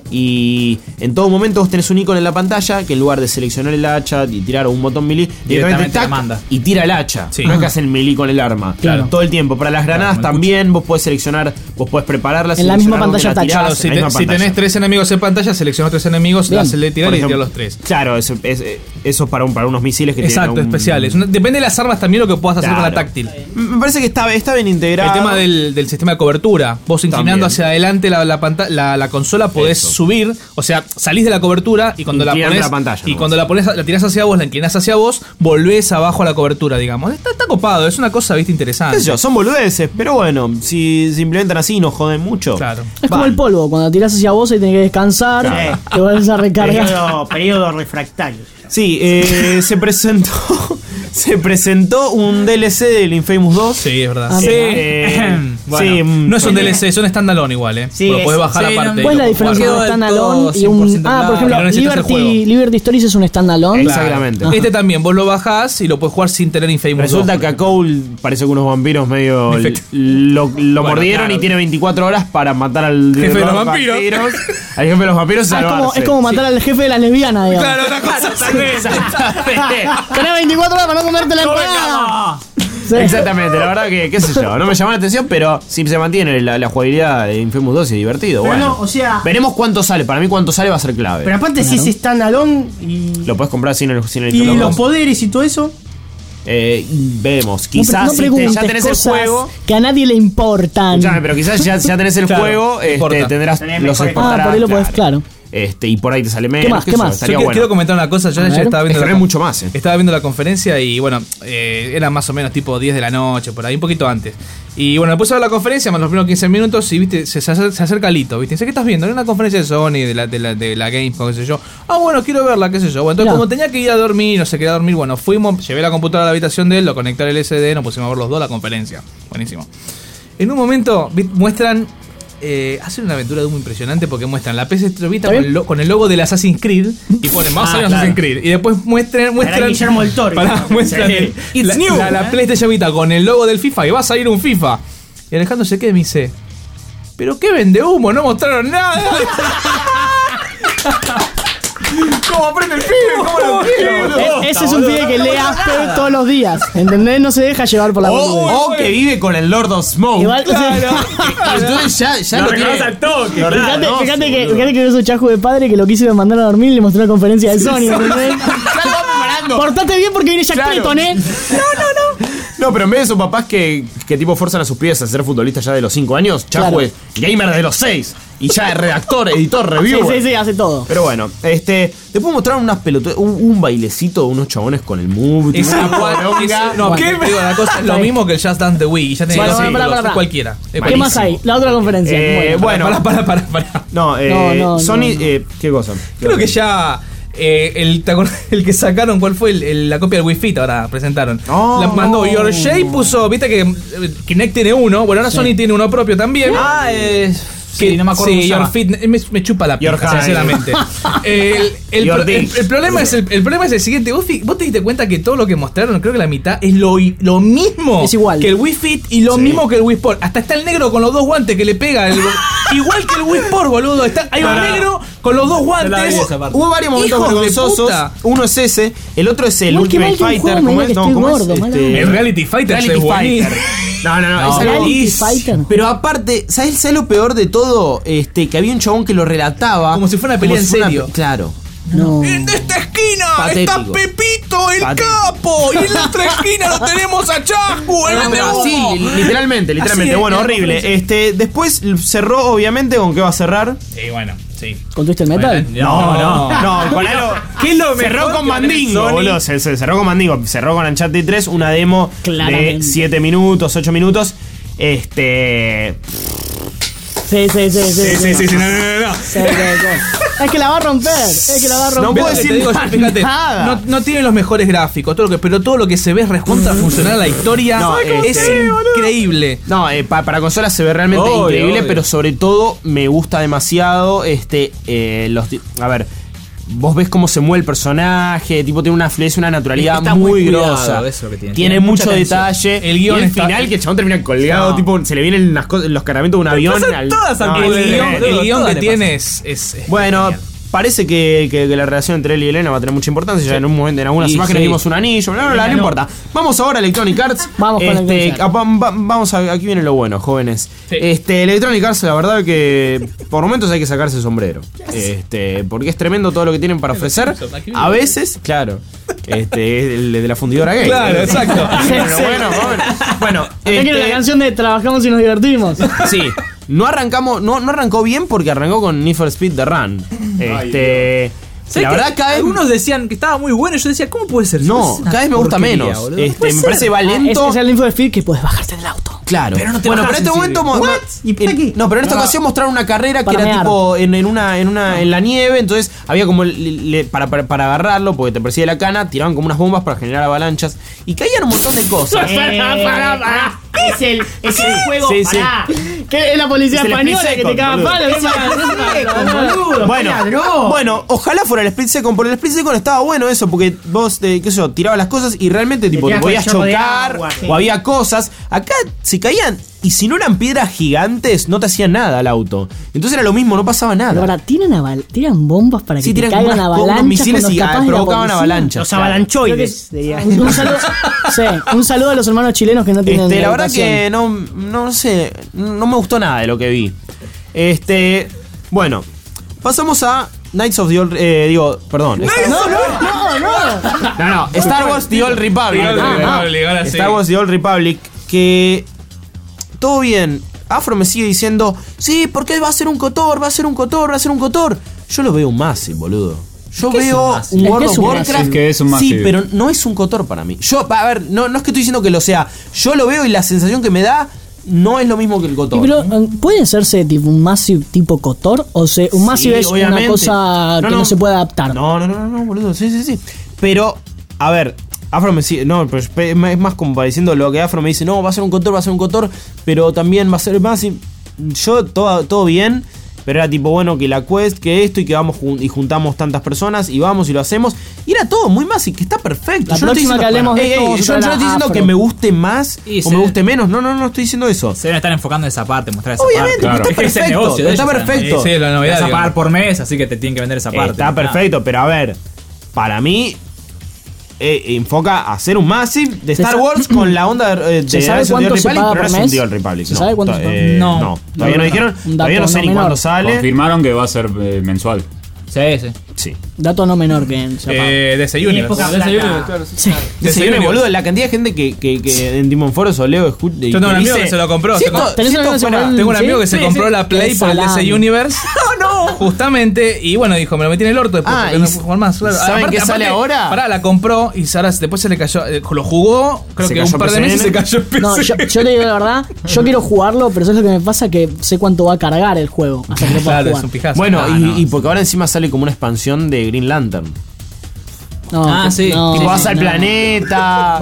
Y en todo momento vos tenés un icono en la pantalla que en lugar de seleccionar el hacha y tirar un botón melee, directamente tac, manda. Y tira el hacha. Sí. No es que hace el melee con el arma. Claro. Todo el tiempo. Para las granadas claro, también vos podés seleccionar, vos podés prepararlas. En la misma pantalla táctil. Claro, si, te, si tenés tres enemigos en pantalla, seleccionás tres enemigos, hacerle tirar y tirar los tres. Claro, eso es, eso es para, un, para unos misiles que Exacto, tienen. Exacto, especiales. Un, depende de las armas también lo que puedas hacer claro. con la táctil. Me parece que está, está bien integrado. El tema del, del sistema de cobertura. Vos inclinando también. hacia adelante la, la, panta- la, la consola podés eso. subir. O sea, salís de la cobertura y cuando Inclinando la pones. La pantalla, y ¿no? cuando la pones, la tirás hacia vos, la inclinás hacia vos, volvés abajo a la cobertura, digamos. Está, está copado, es una cosa, viste, interesante. ¿Qué sé yo? Son boludeces, pero bueno, si se implementan así y nos joden mucho. Claro. Es como Van. el polvo, cuando tirás hacia vos y tenés que descansar, claro. te vuelves a recargar. Periodo, periodo refractario. Sí, eh, se presentó. Se presentó un D L C del Infamous dos. Sí, es verdad. Ah, sí, eh, bueno, sí, no es un D L C, es un standalone igual, ¿eh? Sí, lo podés bajar sí, aparte. ¿Cuál es la diferencia de un standalone y un. Ah, por ejemplo, no Liberty, Liberty Stories es un standalone. Exactamente. Claro. Este también, vos lo bajás y lo podés jugar sin tener Infamous Resulta dos. que a Cole parece que unos vampiros medio lo, lo bueno, mordieron claro. y tiene veinticuatro horas para matar al jefe de los vampiros. vampiros. Al jefe de los vampiros. Ah, es, como, es como matar sí. al jefe de las lesbianas, digamos. Claro, otra cosa. Tenés veinticuatro horas para no comerte la empanada. Sí. Exactamente, la verdad que, qué sé yo, no me llamó la atención, pero si se mantiene la, la jugabilidad de Infamous dos es divertido. Pero bueno, no, o sea, veremos cuánto sale. Para mí, cuánto sale va a ser clave. Pero aparte, claro. si es standalone y. Lo puedes comprar sin el sin el Y los dos. Poderes y todo eso. Eh, vemos, quizás no, no si te, ya tenés el juego que a nadie le importan. Escuchame, pero quizás ya, ya tenés el claro, juego, este, tendrás los exportarás. Ah, por ahí lo podés, claro. Este, y por ahí te sale menos. ¿Qué más? ¿Qué más? Yo quiero, bueno. quiero comentar una cosa. Yo ayer estaba viendo. Es que la, no hay mucho más. Eh. Estaba viendo la conferencia y bueno, eh, era más o menos tipo diez de la noche, por ahí, un poquito antes. Y bueno, me puse a ver la conferencia, más los primeros quince minutos y viste, se, se acerca Lito, ¿viste? Dice, ¿qué estás viendo? Era una conferencia de Sony, de la, de la, de la Gamescom, qué sé yo. Ah, bueno, quiero verla, qué sé yo. Bueno, entonces, no. como tenía que ir a dormir, no sé, quería dormir, bueno, fuimos, llevé la computadora a la habitación de él, lo conecté al L C D, nos pusimos a ver los dos la conferencia. Buenísimo. En un momento muestran. Eh, hacen una aventura muy impresionante porque muestran la P S Vita con el, lo, con el logo del Assassin's Creed y ponen vamos a ver Assassin's Creed y después muestran muestran para Guillermo del Toro para, muestran sí. It's la, new, la, la PlayStation Vita con el logo del FIFA y va a salir un FIFA y Alejandro se queda y me dice pero qué vende humo, no mostraron nada. ¿Cómo aprende el pibe? ¿Cómo lo entiende? Ese es un pibe que lee Asper todos los días. ¿Entendés? No se deja llevar por la O, o que vive con el Lord of Smoke. Igual, claro. Entonces ya, ya lo, lo tiene al toque. Fíjate, claro, fíjate, que, fíjate que eso chajo de padre que lo quiso mandar a dormir y le mostró una conferencia de Sony. ¿Entendés? Portate bien porque viene Jack claro. Clayton, ¿eh? No, no, no. No, pero en vez de esos papás que, que tipo forzan a sus pies a ser futbolistas ya de los cinco años, Chajo es claro. gamer de los seis. Y ya es redactor, editor, reviewer. Sí, sí, sí, hace todo. Pero bueno, este. Te puedo mostrar unas pelotas, un, un bailecito de unos chabones con el move. Esa poronga. No, ¿qué me digo? La cosa es lo mismo que el Just Dance de Wii. Ya tenés bueno, sí, para, para, para. cualquiera. ¿Qué Malísimo. más hay? La otra conferencia. Eh, bueno, para, para, para, para. No, eh, no, no, Sony. No, no. Eh, ¿Qué cosa? Creo que ya. Eh, el, el que sacaron, ¿cuál fue? El, el, la copia del Wii Fit ahora presentaron. Oh, la mandó Your Shape, puso, viste que Kinect tiene uno, bueno, ahora sí. Sony tiene uno propio también. Ah, es. Sí, no me acuerdo. Sí, Your Fit, me, me chupa la pija, sinceramente. el, el, el, el, el, problema es el, el problema es el siguiente. ¿Vos, vos te diste cuenta que todo lo que mostraron, creo que la mitad, es lo, lo mismo es igual. que el Wii Fit y lo sí. mismo que el Wii Sport. Hasta está el negro con los dos guantes que le pega. El, igual que el Wii Sport, boludo. Está, hay un negro con los dos guantes. Hubo varios momentos vergonzosos. Uno es ese, el otro es el no, Ultimate Fighter. ¿Cómo es? No, ¿cómo gordo, es? Este, el Reality Fighter. Reality Fighter. No, no, no, no, es Reality Fighter. Pero aparte, ¿sabes, ¿sabes lo peor de todo? Este, que había un chabón que lo relataba como si fuera una pelea en serio. Una, claro. No. En esta esquina Patético. está Pepito, el Patético. capo. Y en la otra esquina lo tenemos a Chascu, el no, pero así, literalmente, literalmente. Así, bueno, horrible. Este, después cerró, obviamente, ¿con qué va a cerrar? Sí, bueno, sí. ¿Con Twisted Metal? No, no, no. no con algo, ¿Qué es lo cerró con Mandingo, boludo. Se, se cerró con Mandingo. Cerró con Uncharted tres, una demo de siete minutos, ocho minutos. Este. Sí, sí, sí, sí. Sí, sí, sí, sí, no, no, no. Sí, sí, sí. Es que la va a romper. Es que la va a romper. No puedo decir digo, nada. Fíjate, no, no tiene los mejores gráficos, todo lo que, pero todo lo que se ve es recontra funcional. La historia no, es este, increíble. No, eh, pa, para consolas se ve realmente obvio, increíble, obvio. Pero sobre todo me gusta demasiado este eh, los. A ver. vos ves cómo se mueve el personaje, tipo tiene una fluidez, una naturalidad Está muy, muy cuidado, grosa. eso es lo que tiene. Tiene, Tiene mucho mucha atención. detalle. El guión y el está- final que el chabón termina colgado, No. tipo, se le vienen las cosas, los cargamentos de un avión. pasan al- todas al no, culo. es El guión, tremendo. el guión todas que le tiene es, es- es Bueno, genial. parece que, que- que la relación entre él y Elena va a tener mucha importancia. Ya en un momento, en algunas Y imágenes sí. vimos un anillo, bla, bla, bla, no importa. Vamos ahora a Electronic Arts. Vamos con Este, Electronic Arts. a- va- vamos a, aquí viene lo bueno, jóvenes. Sí. Este, Electronic Arts, la verdad que por momentos hay que sacarse el sombrero. Este, porque es tremendo todo lo que tienen para ofrecer. A veces, claro. Este, es el de la fundidora gay. Claro, exacto. Pero bueno, jóvenes. Bueno, Acá quiero la este, canción de Trabajamos y nos divertimos. sí. No arrancamos, no, no arrancó bien porque arrancó con Need for Speed The Run. Este. ¿Sabes la que verdad, cada vez. algunos decían que estaba muy bueno y yo decía, ¿cómo puede ser? No, Es una cada vez me gusta porquería, menos. boludo. No Este, puede me ser. parece que va Ah, es, lento. es el info de Speed que puedes bajarte del auto. Claro. Pero no te bueno, bajas pero en este en momento. serio. mo- What? ¿Y para en- qué? No, pero en esta No. ocasión mostraron una carrera que Para era mear. tipo en, en una, en una. en la nieve. Entonces había como. le- le- para, para, para agarrarlo, porque te persigue la cana, tiraban como unas bombas para generar avalanchas. Y caían un montón de cosas. Pará, pará, pará. Es el, es el juego. Sí, sí. Pará. Que es la policía Es el española split que te second, caga boludo. palo. Es el split second, boludo. Bueno, Ladrón. bueno, ojalá fuera el split second. Por el split second estaba bueno eso, porque vos, eh, qué sé yo, tirabas las cosas y realmente tipo te tirás con podías el chorro de chocar agua, sí. o había cosas. Acá se caían y si no eran piedras gigantes, no te hacían nada al auto. Entonces era lo mismo, no pasaba Pero nada. ahora, ¿tiran, aval- tiran bombas para que Sí, te tiran caigan unas- unos avalanchas misiles con y los ah, capaz de la provocaban policía? avalanchas. Los claro. avalanchoides. diría. Un, un saludo, sí, un saludo a los hermanos chilenos que no tienen Este, la verdad educación. que no, no sé, no me gustó nada de lo que vi. Este, bueno, pasamos a Knights of the Old, eh, digo, perdón. Star- No, no, no, no. No, no, Star Wars The Old Republic. The Old Ah, Republic, ahora sí. Star Wars The Old Republic, que todo bien. Afro me sigue diciendo, sí, porque va a ser un Kotor, va a ser un Kotor, va a ser un Kotor. Yo lo veo un Massive, boludo. Yo ¿Qué es un veo Massive? un Es World que of es un Warcraft. Massive. Es que es un Sí, Massive. pero no es un Kotor para mí. Yo, a ver, no, no es que estoy diciendo que lo sea. Yo lo veo y la sensación que me da no es lo mismo que el Y Kotor. pero, eh, ¿puede hacerse tipo un Massive tipo Kotor? O sea, un Massive Sí, es obviamente. una cosa que no, se puede adaptar. No, no, no, no, no, boludo. Sí, sí, sí. Pero, a ver, Afro me sigue. No, pero es es más como diciendo lo que Afro me dice. No, va a ser un Kotor, va a ser un Kotor. Pero también va a ser más. y- Yo, todo, todo bien. Pero era tipo, bueno, que la quest, que esto y que vamos jun- y juntamos tantas personas y vamos y lo hacemos. Y era todo muy más y que está perfecto. La Yo no estoy próxima diciendo- que hablemos de Ey, esto ey, vamos a yo, yo no traer estoy a diciendo Afro. que me guste más Y o se- me guste menos. No, no, no estoy diciendo eso. Se deben estar enfocando en esa parte, mostrar esa Obviamente, parte. pero está Es que es el perfecto, negocio de está ellos, perfecto. Sí, sí, la novedad, Vas a digamos. pagar por mes, así que te tienen que vender esa parte. Está Ah. perfecto, pero a ver, para mí eh, enfoca a hacer un Massive de ¿Se Star sa- Wars con la onda de, de ¿Se sabe Knights of the cuánto Old se Republic, paga pero no por es un mes? The Old Republic. ¿Se no. sabe cuánto To- se paga? eh, No. no, todavía no, No, dijeron, un todavía no dato sé no ni menor. cuándo sale. Confirmaron que va a ser eh, mensual. Sí, sí. Sí. Dato no menor que se apaga. Eh, D C Universe. poca D C plata. Universe, claro, sí. Sí. De Ese ese Universe. boludo, la cantidad de gente que, que, que en Demon Forest o Leo escucha. Yo tengo un amigo que se lo compró. Si se esto- com- ¿Tenés si un esto amigo que se fuera- compró el- Tengo un amigo ¿Sí? que se Sí, compró sí. la Play Qué por el D C salame. Universe. Justamente. Y bueno, dijo, me lo metí en el orto después Ah, porque y no s- puedo jugar más. Claro. ¿saben qué sale ahora? Pará, la compró y ahora después se le cayó. eh, Lo jugó, creo Se que cayó un par de P C N. meses y se cayó el P C. No, yo, yo te digo la verdad, yo quiero jugarlo, pero eso es lo que me pasa, que sé cuánto va a cargar el juego hasta que lo pueda Claro, es jugar. un pijazo. Bueno, Ah, y, no. y porque ahora encima sale como una expansión de Green Lantern. No, Ah, que- sí. no, Tipo, vas al no. planeta.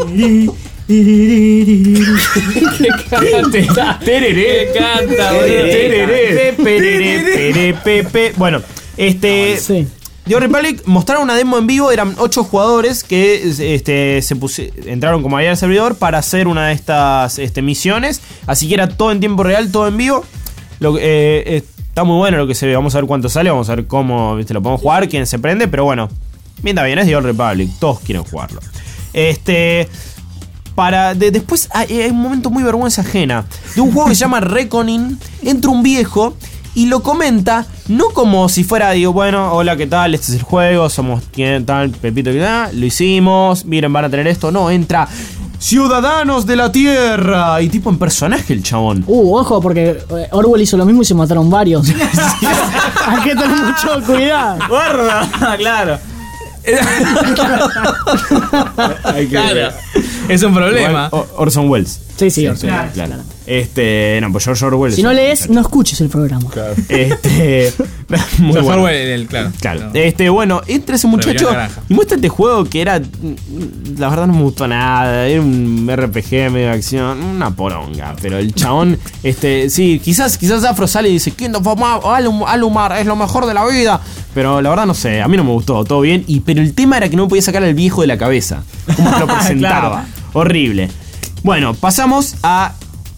canta. Tereré. Me encanta, Tereré, pereré, peré, pepe. Bueno, este. Sí. The Old Republic mostraron una demo en vivo, eran ocho jugadores que este, se pusi- entraron como ahí al servidor para hacer una de estas este, misiones. Así que era todo en tiempo real, todo en vivo. Lo, que, eh, está muy bueno lo que se ve. Vamos a ver cuánto sale, vamos a ver cómo ¿viste? Lo podemos jugar, quién se prende. Pero bueno, bien, bien, es The Old Republic, todos quieren jugarlo. Este. Para, de- después hay, hay un momento muy vergüenza ajena de un juego que se llama Reckoning. Entra un viejo y lo comenta, no como si fuera, digo, bueno, hola, ¿qué tal? Este es el juego, somos quién tal, Pepito, ¿qué tal? Lo hicimos, miren, van a tener esto. No, entra Ciudadanos de la Tierra. Y tipo en personaje el chabón. Uh, ojo, porque eh, Orwell hizo lo mismo y se mataron varios. Hay que tener mucho cuidado. Guarda, claro. Claro. Es un problema. Igual, O- Orson Welles. Sí, sí, Sí, Orson claro, Welles, claro. claramente. Este, no, pues George Orwell. Si no lees, no escuches el programa. Claro. Este, muy George bueno. Orwell, el- claro. Claro. No. Este, bueno, entra ese muchacho Rebelión naranja. y muestra este juego que era. La verdad no me gustó nada. Era un R P G medio de acción. Una poronga. Pero el chabón, este, sí, quizás, quizás Afro sale y dice: Kingdom of Alum- Alumar es lo mejor de la vida. Pero la verdad no sé, a mí no me gustó, todo bien. Y, pero el tema era que no me podía sacar al viejo de la cabeza. Como que lo presentaba. Claro. Horrible. Bueno, pasamos a.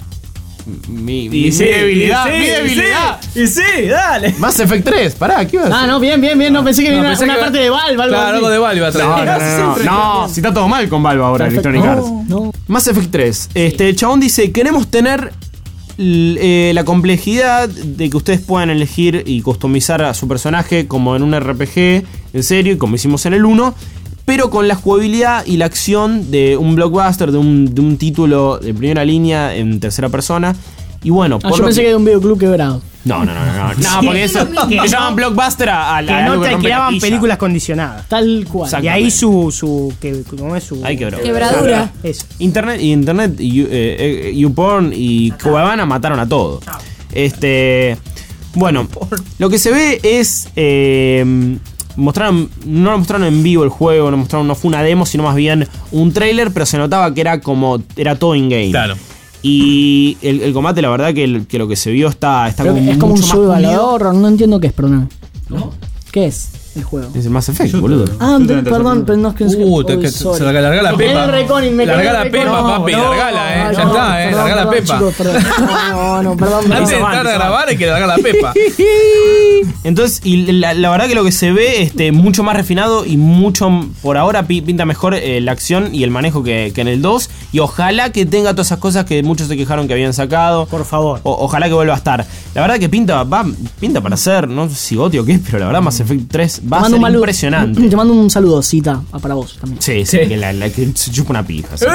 Mi, mi- Y sí, mi debilidad, y sí, mi debilidad. Y sí, dale. Mass Effect tres, pará, ¿qué ibas a Ah, decir? no, bien, bien, bien. No pensé que No, venía pensé una que- parte de Valve, algo Claro, así. algo de Valve iba a traer. No, no, no, no, no, si está todo mal con Valve ahora, Perfecto. Electronic Arts. No, no. Mass Effect tres. Este, el chabón dice: queremos tener l- eh, la complejidad de que ustedes puedan elegir y customizar a su personaje como en un R P G, en serio, y como hicimos en el uno, pero con la jugabilidad y la acción de un blockbuster, de un, de un título de primera línea en tercera persona. Y bueno, Ah, por yo lo pensé que que- era un videoclub quebrado. No, no, no, no, no, no, porque eso Que que llaman no- blockbuster a, a la Que a no algo te que rompe alquilaban taquilla. películas condicionadas. Tal cual. Y ahí su. su que, ¿Cómo es su? Ahí quebró. Quebradura. Eso. Internet, Internet y eh, eh, YouPorn y Cuevana mataron a todo. Este. Bueno, lo que se ve es. eh, mostraron, no lo mostraron en vivo el juego, no mostraron, no fue una demo, sino más bien un trailer, pero se notaba que era como. Era todo in-game. Claro. Y el, el combate, la verdad que, el- que lo que se vio está, está Creo que como es como un mucho más pulido. survival no entiendo qué es, perdón. ¿Qué es el juego? Es el Mass Effect, boludo. Ah, pe- perdón, pero no es que Uh, te- Uy, que- sorry. se larga, larga la Me pepa. quedé en Reconin, me quedé Larga en la Reconin. pepa, No, papi, no, largala, eh. no, Ya no, está, eh. perdón, Larga la perdón, pepa. chicos, perdón. No, no, perdón. Antes de perdón. entrar a grabar hay que largar la pepa. Entonces, y la, la verdad que lo que se ve, este, mucho más refinado y mucho, por ahora, pi- pinta mejor eh, la acción y el manejo que, que en el dos. Y ojalá que tenga todas esas cosas que muchos se quejaron que habían sacado. Por favor. O- ojalá que vuelva a estar. La verdad que pinta, va, pinta para ser, no sé si goti o qué, pero la verdad Mass Effect tres va Te a mando ser un malu- impresionante. Te mando un saludo, cita, ah, para vos también. Sí, sí, que, la, la que se chupa una pija. sí.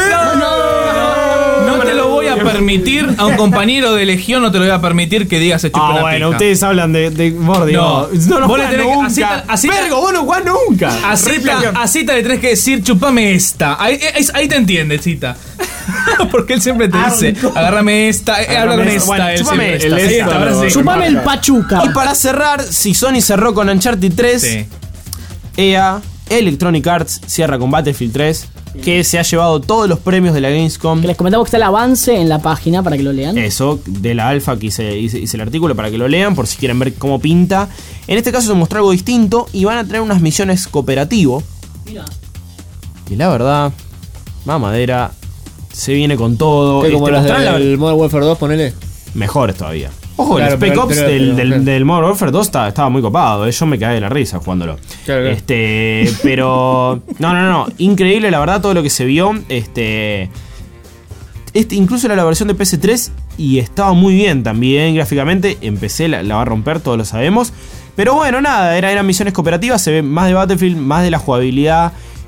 No te lo voy a permitir a un compañero de Legión, no te lo voy a permitir que digas se chupa Ah, una bueno, pija. ustedes hablan de, de Bordio. No, No, no vos le juegan tenés que- nunca. así ta- así ta- Vergo, vos no jugás nunca. A Cita, a Cita le tenés que decir chupame esta. Ahí, ahí- ahí te entiende, Cita. Porque él siempre te dice, agárrame esta, eh, habla con esta. Bueno, él chúpame siempre el está. Ahí esta, está, ahora lo- sí. Chupame el Pachuca. Y para cerrar, si Sony cerró con Uncharted tres, Sí. E A, Electronic Arts cierra con Battlefield tres, que se ha llevado todos los premios de la Gamescom. Que les comentamos que está el avance en la página para que lo lean. Eso, de la alfa que hice, hice, hice el artículo para que lo lean, por si quieren ver cómo pinta. En este caso se mostró algo distinto y van a tener unas misiones cooperativo. Mira. Y la verdad, mamadera, se viene con todo. ¿Qué, como Este, las mostraron la- del Modern Warfare dos, ponele? Mejores todavía. Ojo, Claro, el Spec pero- Ops pero- del, pero- del, pero- del Modern Warfare dos estaba, estaba muy copado. eh, Yo me caí de la risa jugándolo. Claro, claro. Este, pero. No, no, no. Increíble, la verdad, todo lo que se vio. Este. Este, incluso era la versión de P S tres y estaba muy bien también gráficamente. En P C la, la va a romper, todos lo sabemos. Pero bueno, nada, era- eran misiones cooperativas. Se ve más de Battlefield, más de la jugabilidad.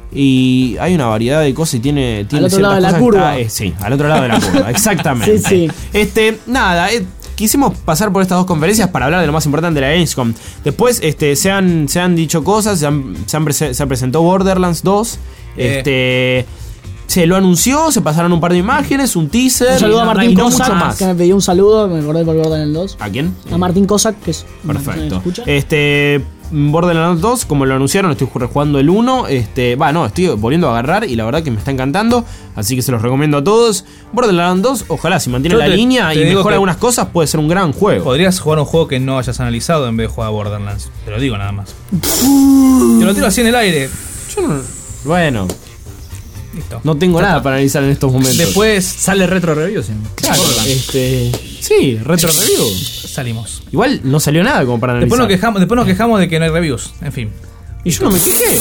Y hay una variedad de cosas y tiene, tiene Al otro lado ciertas de la cosas que curva. está- eh, sí, al otro lado de la curva, exactamente. Sí, sí. Este, nada, eh, quisimos pasar por estas dos conferencias para hablar de lo más importante de la Gamescom. Después, este, se han, se han dicho cosas, se, han, se, han prese- se presentó Borderlands dos. Eh. Este. Se lo anunció, se pasaron un par de imágenes, un teaser. Un saludo a y- Martín y no Cossack, mucho más. que me pidió un saludo, me acordé por Borderlands dos. ¿A quién? A Martín Cossack, que es una persona que Perfecto. escucha. Este. Borderlands dos, como lo anunciaron, estoy rejugando el uno. Este, va, no, estoy volviendo a agarrar y la verdad que me está encantando. Así que se los recomiendo a todos. Borderlands dos, ojalá si mantiene Yo la te- línea te y digo mejora que- algunas cosas, puede ser un gran juego. Podrías jugar un juego que no hayas analizado en vez de jugar a Borderlands. Te lo digo nada más. Te lo tiro así en el aire. Yo no. Bueno. Listo. No tengo nada para analizar en estos momentos. Después Sale retro review, sí. Claro, este. Sí, retro review. salimos. Igual no salió nada como para analizar. Después nos, quejamos, después nos quejamos de que no hay reviews. En fin. Y yo no me quejé.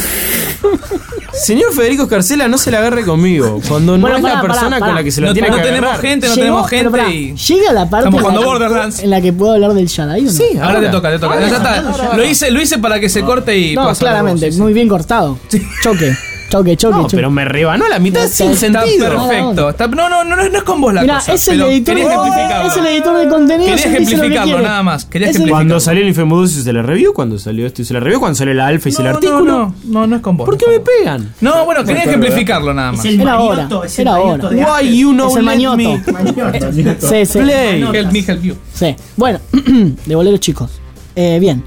Señor Federico Escarcela, no se la agarre conmigo. Cuando no Bueno, es la pará, persona pará, con pará. la que se lo No- tiene no que tenemos agarrar. gente, no Llegó- tenemos pero gente pará, y- llega la parte Estamos en la, jugando que, Borderlands. en la que puedo hablar del Jedi, ¿o no? Sí, Ahora te toca, te toca. Ya está. Lo hice, lo hice para que se corte y No, puedas hablar claramente, vos, sí, sí. muy bien cortado. Choque. Choque, choque, No, choque. pero me rebanó la mitad sin Está sentido. perfecto. Está- no, no, no, no es con vos la Mira, cosa. es el pero editor, quería ejemplificarlo. es el editor de contenido. Quería se dice lo que ejemplificarlo, quiere. nada más. Quería Es el- ejemplificarlo. Cuando salió el Infamous dos hice la review, cuando salió esto hice la review, cuando salió la alfa hice el No, artículo. No, no, no, no es con vos. ¿Por qué me pegan? No, bueno, quería ejemplificarlo nada más. Es el Era manioto, hora, es el era manioto hora. de Why Apple. you no Es el let mañoto. me Sí, sí. play? Help me, help you. Sí. Bueno, devolver los chicos. Eh, bien.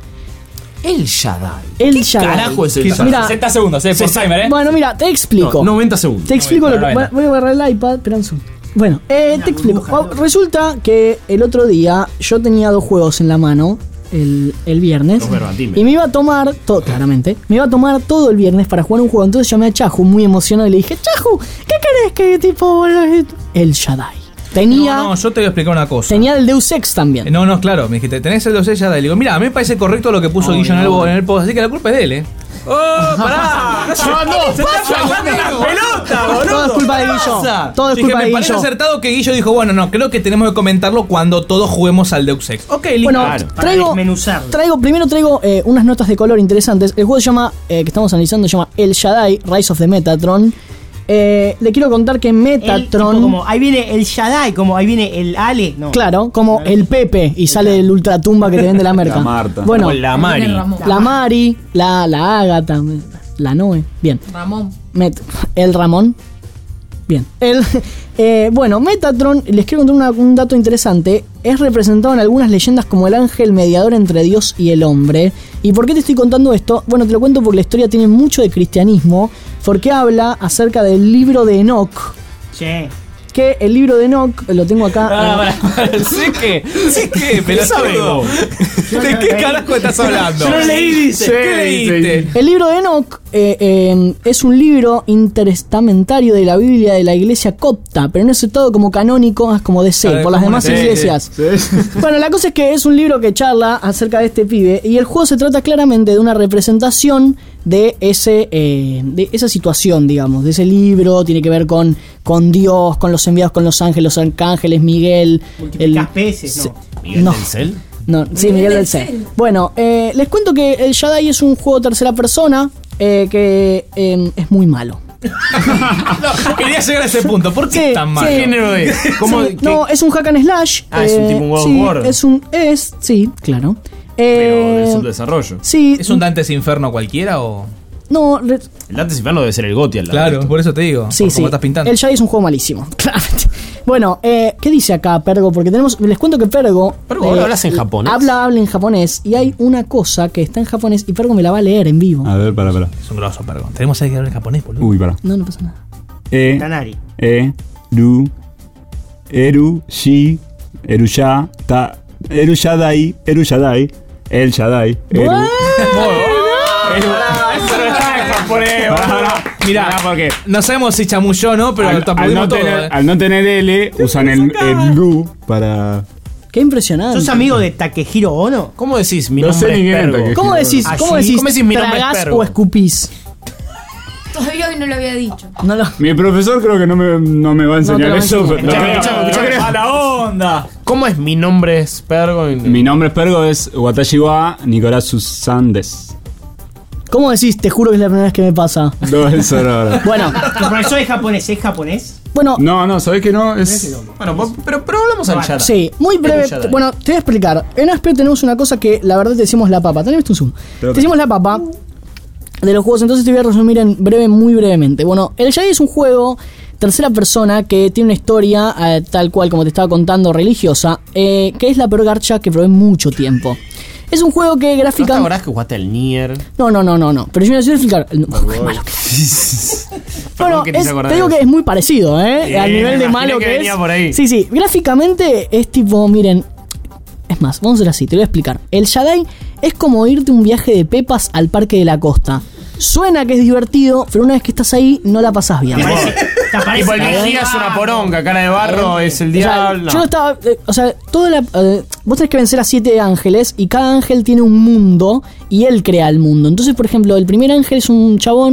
El Shaddai. El ¿Qué Shaddai. carajo es el Mira, Shaddai? sesenta segundos, eh, por timer, eh. Bueno, mira, te explico. No, noventa segundos. Te explico lo que. noventa. Voy a agarrar el iPad, espera un segundo. Bueno, eh, te explico. Oh, resulta que el otro día yo tenía dos juegos en la mano. El, el viernes. Dos verbatime. Y me iba a tomar, todo, claramente, me iba a tomar todo el viernes para jugar un juego. Entonces llamé a Chahu muy emocionado y le dije, Chahu, ¿qué querés que tipo el Shaddai? Tenía, No, no, yo te voy a explicar una cosa. tenía el Deus Ex también. No, no, claro, me dijiste, tenés el Deus Ex ya, y le digo, mira, a mí me parece correcto lo que puso Ay, Guillo en, el, no. en el post, así que la culpa es de él, eh. ¡Oh, pará! No, no, ¡Se está jugando la pelota, boludo! Todo es culpa de Guillo. Todo es Dije, culpa de me parece Guillo. acertado que Guillo dijo, bueno, no, creo que tenemos que comentarlo cuando todos juguemos al Deus Ex. Ok, listo. Bueno, Claro. traigo, traigo, primero traigo eh, unas notas de color interesantes. El juego se llama, eh, que estamos analizando, se llama El Shaddai, Rise of the Metatron. Eh, le quiero contar que El, Metatron... tipo como, ahí viene el Shaddai, como ahí viene el Ale. No. Claro, como el Pepe y sale el ultratumba que te vende la merca. La Marta. Bueno, O la Mari. la Mari, la, la Ágata, la Noe. Bien. Ramón. Met- el Ramón. Bien. El, eh, bueno, Metatron, les quiero contar una- un dato interesante. Es representado en algunas leyendas como el ángel mediador entre Dios y el hombre. ¿Y por qué te estoy contando esto? Bueno, te lo cuento porque la historia tiene mucho de cristianismo. Porque habla acerca del libro de Enoch. Sí. Que el libro de Enoch, lo tengo acá. Ah, eh, para, para, sé que, sé que, pero sabemos? ¿De qué carajo estás hablando? Yo lo leí, dice. ¿Qué leíste? El libro de Enoch eh, eh, es un libro intertestamentario de la Biblia de la iglesia copta, pero no es aceptado como canónico, es como D C, Ah, por las como demás una- sí, iglesias. Sí. Bueno, la cosa es que es un libro que charla acerca de este pibe y el juego se trata claramente de una representación de ese eh, de esa situación, digamos, de ese libro. Tiene que ver con, con Dios, con los enviados, con los ángeles, los arcángeles, Miguel. Multiplicás peces, no. ¿Miguel No. del Cel? No, sí, Miguel del Cel. Bueno, eh, les cuento que el Shaddai es un juego tercera persona eh, que eh, es muy malo. No, quería llegar a ese punto. ¿Por qué Sí, tan malo? sí. ¿Qué género es? ¿Cómo, Sí, qué- no, es un hack and slash. Ah, es un tipo un God of sí, War. Es un. Es, sí, claro. Pero Eh, es un desarrollo. sí. ¿Es un Dante's Inferno cualquiera o...? No, re- El Dante's Inferno debe ser el Goti al lado. Claro, por eso te digo. sí, por sí. cómo estás pintando. El Shaddai es un juego malísimo. Claramente. Bueno, eh, ¿qué dice acá Pergo? Porque tenemos. Les cuento que Pergo. eh, Pergo, ¿ahora hablas en japonés? Habla, habla en japonés. Y hay una cosa que está en japonés y Pergo me la va a leer en vivo. A ver, para, para. Es un grosso, perdón. Tenemos que hablar en japonés, boludo. Uy, para. No, no pasa nada. E, Tanari. E, Ru, Eru, Shi, Eru Ya, Ta, Eru Shaddai, Eru Shaddai, El Shaddai, Eru. Eso no está en japonés, boludo. Mirá, porque no sabemos si chamulló o no, pero al, tampoco al no todo, tener, eh. al no tener L, usan el, el Ru para. Qué impresionante. ¿Sos amigo de Takehiro Ono? ¿Cómo decís mi No sé nombre ni es quién es Pergo? Takehiro. ¿Cómo decís, Allí. ¿cómo decís, ¿Cómo decís mi nombre es tragás Pergo? o escupís? Todavía hoy no lo había dicho. No lo. Mi profesor creo que no me, no me va a No te enseñar lo va a eso. enseñar. pero- Escuchame, no, escuchame, no, escuchame. no, ¡A la onda! ¿Cómo es mi nombre es Pergo? Mi nombre es Pergo, es Watashi wa Nicolás Sandes. ¿Cómo decís? Te juro que es la primera vez que me pasa. No, eso no. Bueno, Tu profesor es japonés, ¿es japonés? bueno. No, no, ¿sabés que no? Es. Bueno, po- pero, pero hablamos al Shaddai. Sí, muy breve. Es un Shaddai. Bueno, te voy a explicar. En Aspe tenemos una cosa que la verdad te decimos la papa. Tenés un zoom. Pero- Te decimos la papa de los juegos, entonces te voy a resumir en breve, muy brevemente. Bueno, el Shaddai es un juego tercera persona que tiene una historia eh, tal cual como te estaba contando, religiosa, eh, que es la peor garcha que probé en mucho tiempo. Es un juego que ¿No te gráficamente... acordás que jugaste al Nier? No, no, no, no, no. Pero yo me voy a explicar. No, qué malo que Bueno, que te hice es- acordar te de digo eso. que es muy parecido, ¿eh? Bien, Al nivel de me malo imaginé que, que venía es. por ahí. Sí, sí. Gráficamente es tipo, miren. Es más, vamos a hacer así, te voy a explicar. El Shaddai es como irte un viaje de pepas al Parque de la Costa. Suena que es divertido, pero una vez que estás ahí, no la pasás bien. Te aparece Tipo, el la vigía es una poronga, cara de barro es el O sea, diablo. yo no estaba. eh, o sea, toda la, eh, vos tenés que vencer a siete ángeles y cada ángel tiene un mundo y él crea el mundo. Entonces, por ejemplo, el primer ángel es un chabón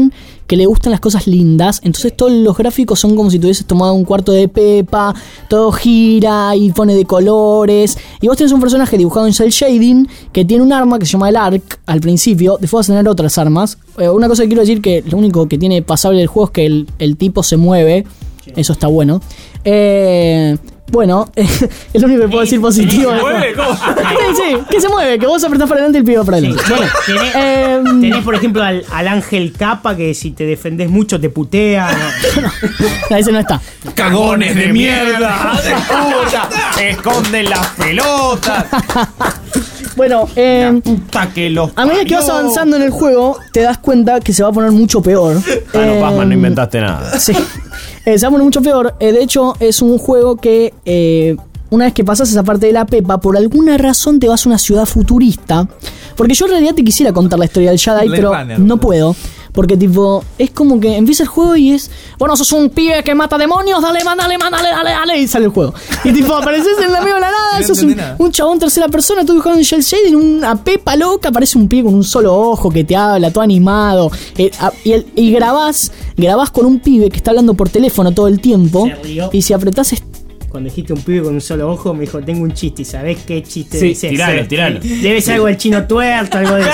que le gustan las cosas lindas. Entonces todos los gráficos son como si tuvieses tomado un cuarto de Pepa, todo gira y pone de colores. Y vos tenés un personaje dibujado en cel shading que tiene un arma que se llama el Arc al principio. Después vas a tener otras armas. Eh, una cosa que quiero decir, que lo único que tiene pasable del juego es que el, el tipo se mueve. Eso está bueno. Eh... Bueno, es lo único que puedo decir positivo. ¿Se mueve? ¿Cómo? Sí, sí, que se mueve, que vos apretás para adelante y el pibe va para adelante. Sí. Bueno, tenés, eh, tenés, por ejemplo, al, al Ángel Capa, que si te defendés mucho te putea. No, no ese no está. ¡Cagones de mierda! ¡De puta! ¡Esconden las pelotas! Bueno, eh, puta que los a medida que vas avanzando en el juego, te das cuenta que se va a poner mucho peor. Ah, no, eh, Batman, no inventaste nada. Sí. Eh, se va a poner mucho peor. Eh, de hecho, es un juego que eh, una vez que pasas esa parte de la Pepa, por alguna razón te vas a una ciudad futurista. Porque yo en realidad te quisiera contar la historia del Jedi, Blade pero Runner, no puedo. Porque tipo, es como que empieza el juego y es, bueno, sos un pibe que mata demonios, dale, man, dale, man, dale, dale, dale, y sale el juego. Y tipo, apareces en la medio de la nada, no sos un, un chabón tercera persona, tú dibujando en shell shading, una Pepa loca, aparece un pibe con un solo ojo que te habla, todo animado. Eh, a, y, el, y grabás, grabás con un pibe que está hablando por teléfono todo el tiempo. Y si apretás est- Cuando dijiste un pibe con un solo ojo, me dijo, tengo un chiste. ¿Y sabés qué chiste sí, dices? tiralo, tiralo. Debe ser algo del chino tuerto, algo de eso.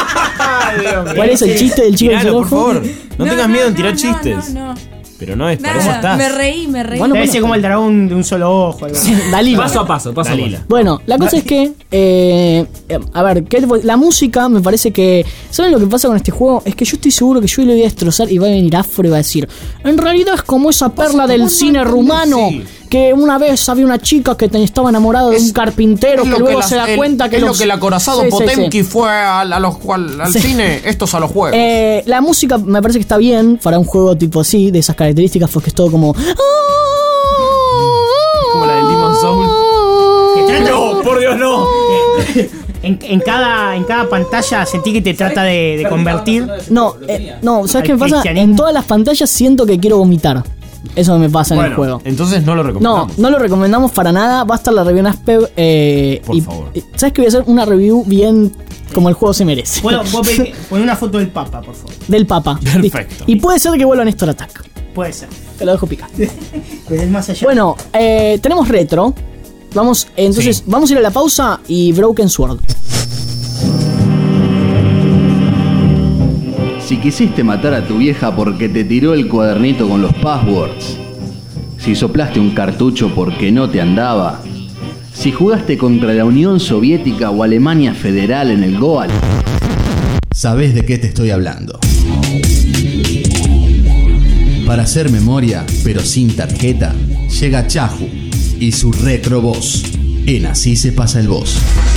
¿Cuál es el chiste del chico tiralo, con solo por ojo? favor. No, no tengas no, miedo en tirar no, chistes. No, no, Pero no es, Nada, ¿cómo estás? Me reí, me reí. Bueno, Debe bueno, ser como el dragón de un solo ojo. Algo. Sí, Dalila. Paso a paso, paso Dalila. a paso. Bueno, la cosa es que, eh, a ver, ¿qué, la música me parece que... ¿Saben lo que pasa con este juego? Es que yo estoy seguro que yo lo voy a destrozar y va a venir Afro y va a decir, en realidad es como esa perla del cine rumano, sí, que una vez había una chica que estaba enamorada de un carpintero que luego que la, se da el, cuenta que es los... lo que el acorazado sí, Potemkin sí, sí. fue al, a los, al, al sí. cine, estos a los juegos. Eh, la música me parece que está bien para un juego tipo así, de esas características, porque es todo como... Como la del Demon's Souls. No, por Dios, no. En, en, cada, en cada pantalla sentí que te trata de, de convertir. No, eh, no, ¿sabes qué me pasa? En todas las pantallas siento que quiero vomitar. Eso me pasa bueno, en el juego. Entonces no lo recomendamos. No, no lo recomendamos para nada. Va a estar la review en Aspev. Eh, Por y, favor. ¿Sabes que voy a hacer una review bien como el juego se merece? Bueno, vos pon una foto del Papa, por favor. Del Papa. Perfecto. Y puede ser que vuelva Néstor Attack. Puede ser. Te lo dejo picar. Pero es más allá. Bueno, eh, tenemos retro. Vamos, entonces, sí. vamos a ir a la pausa y Broken Sword. Si quisiste matar a tu vieja porque te tiró el cuadernito con los passwords, si soplaste un cartucho porque no te andaba, si jugaste contra la Unión Soviética o Alemania Federal en el Goal, sabés de qué te estoy hablando. Para hacer memoria, pero sin tarjeta, llega Chahu y su Retro Boss. En Así se pasa el boss.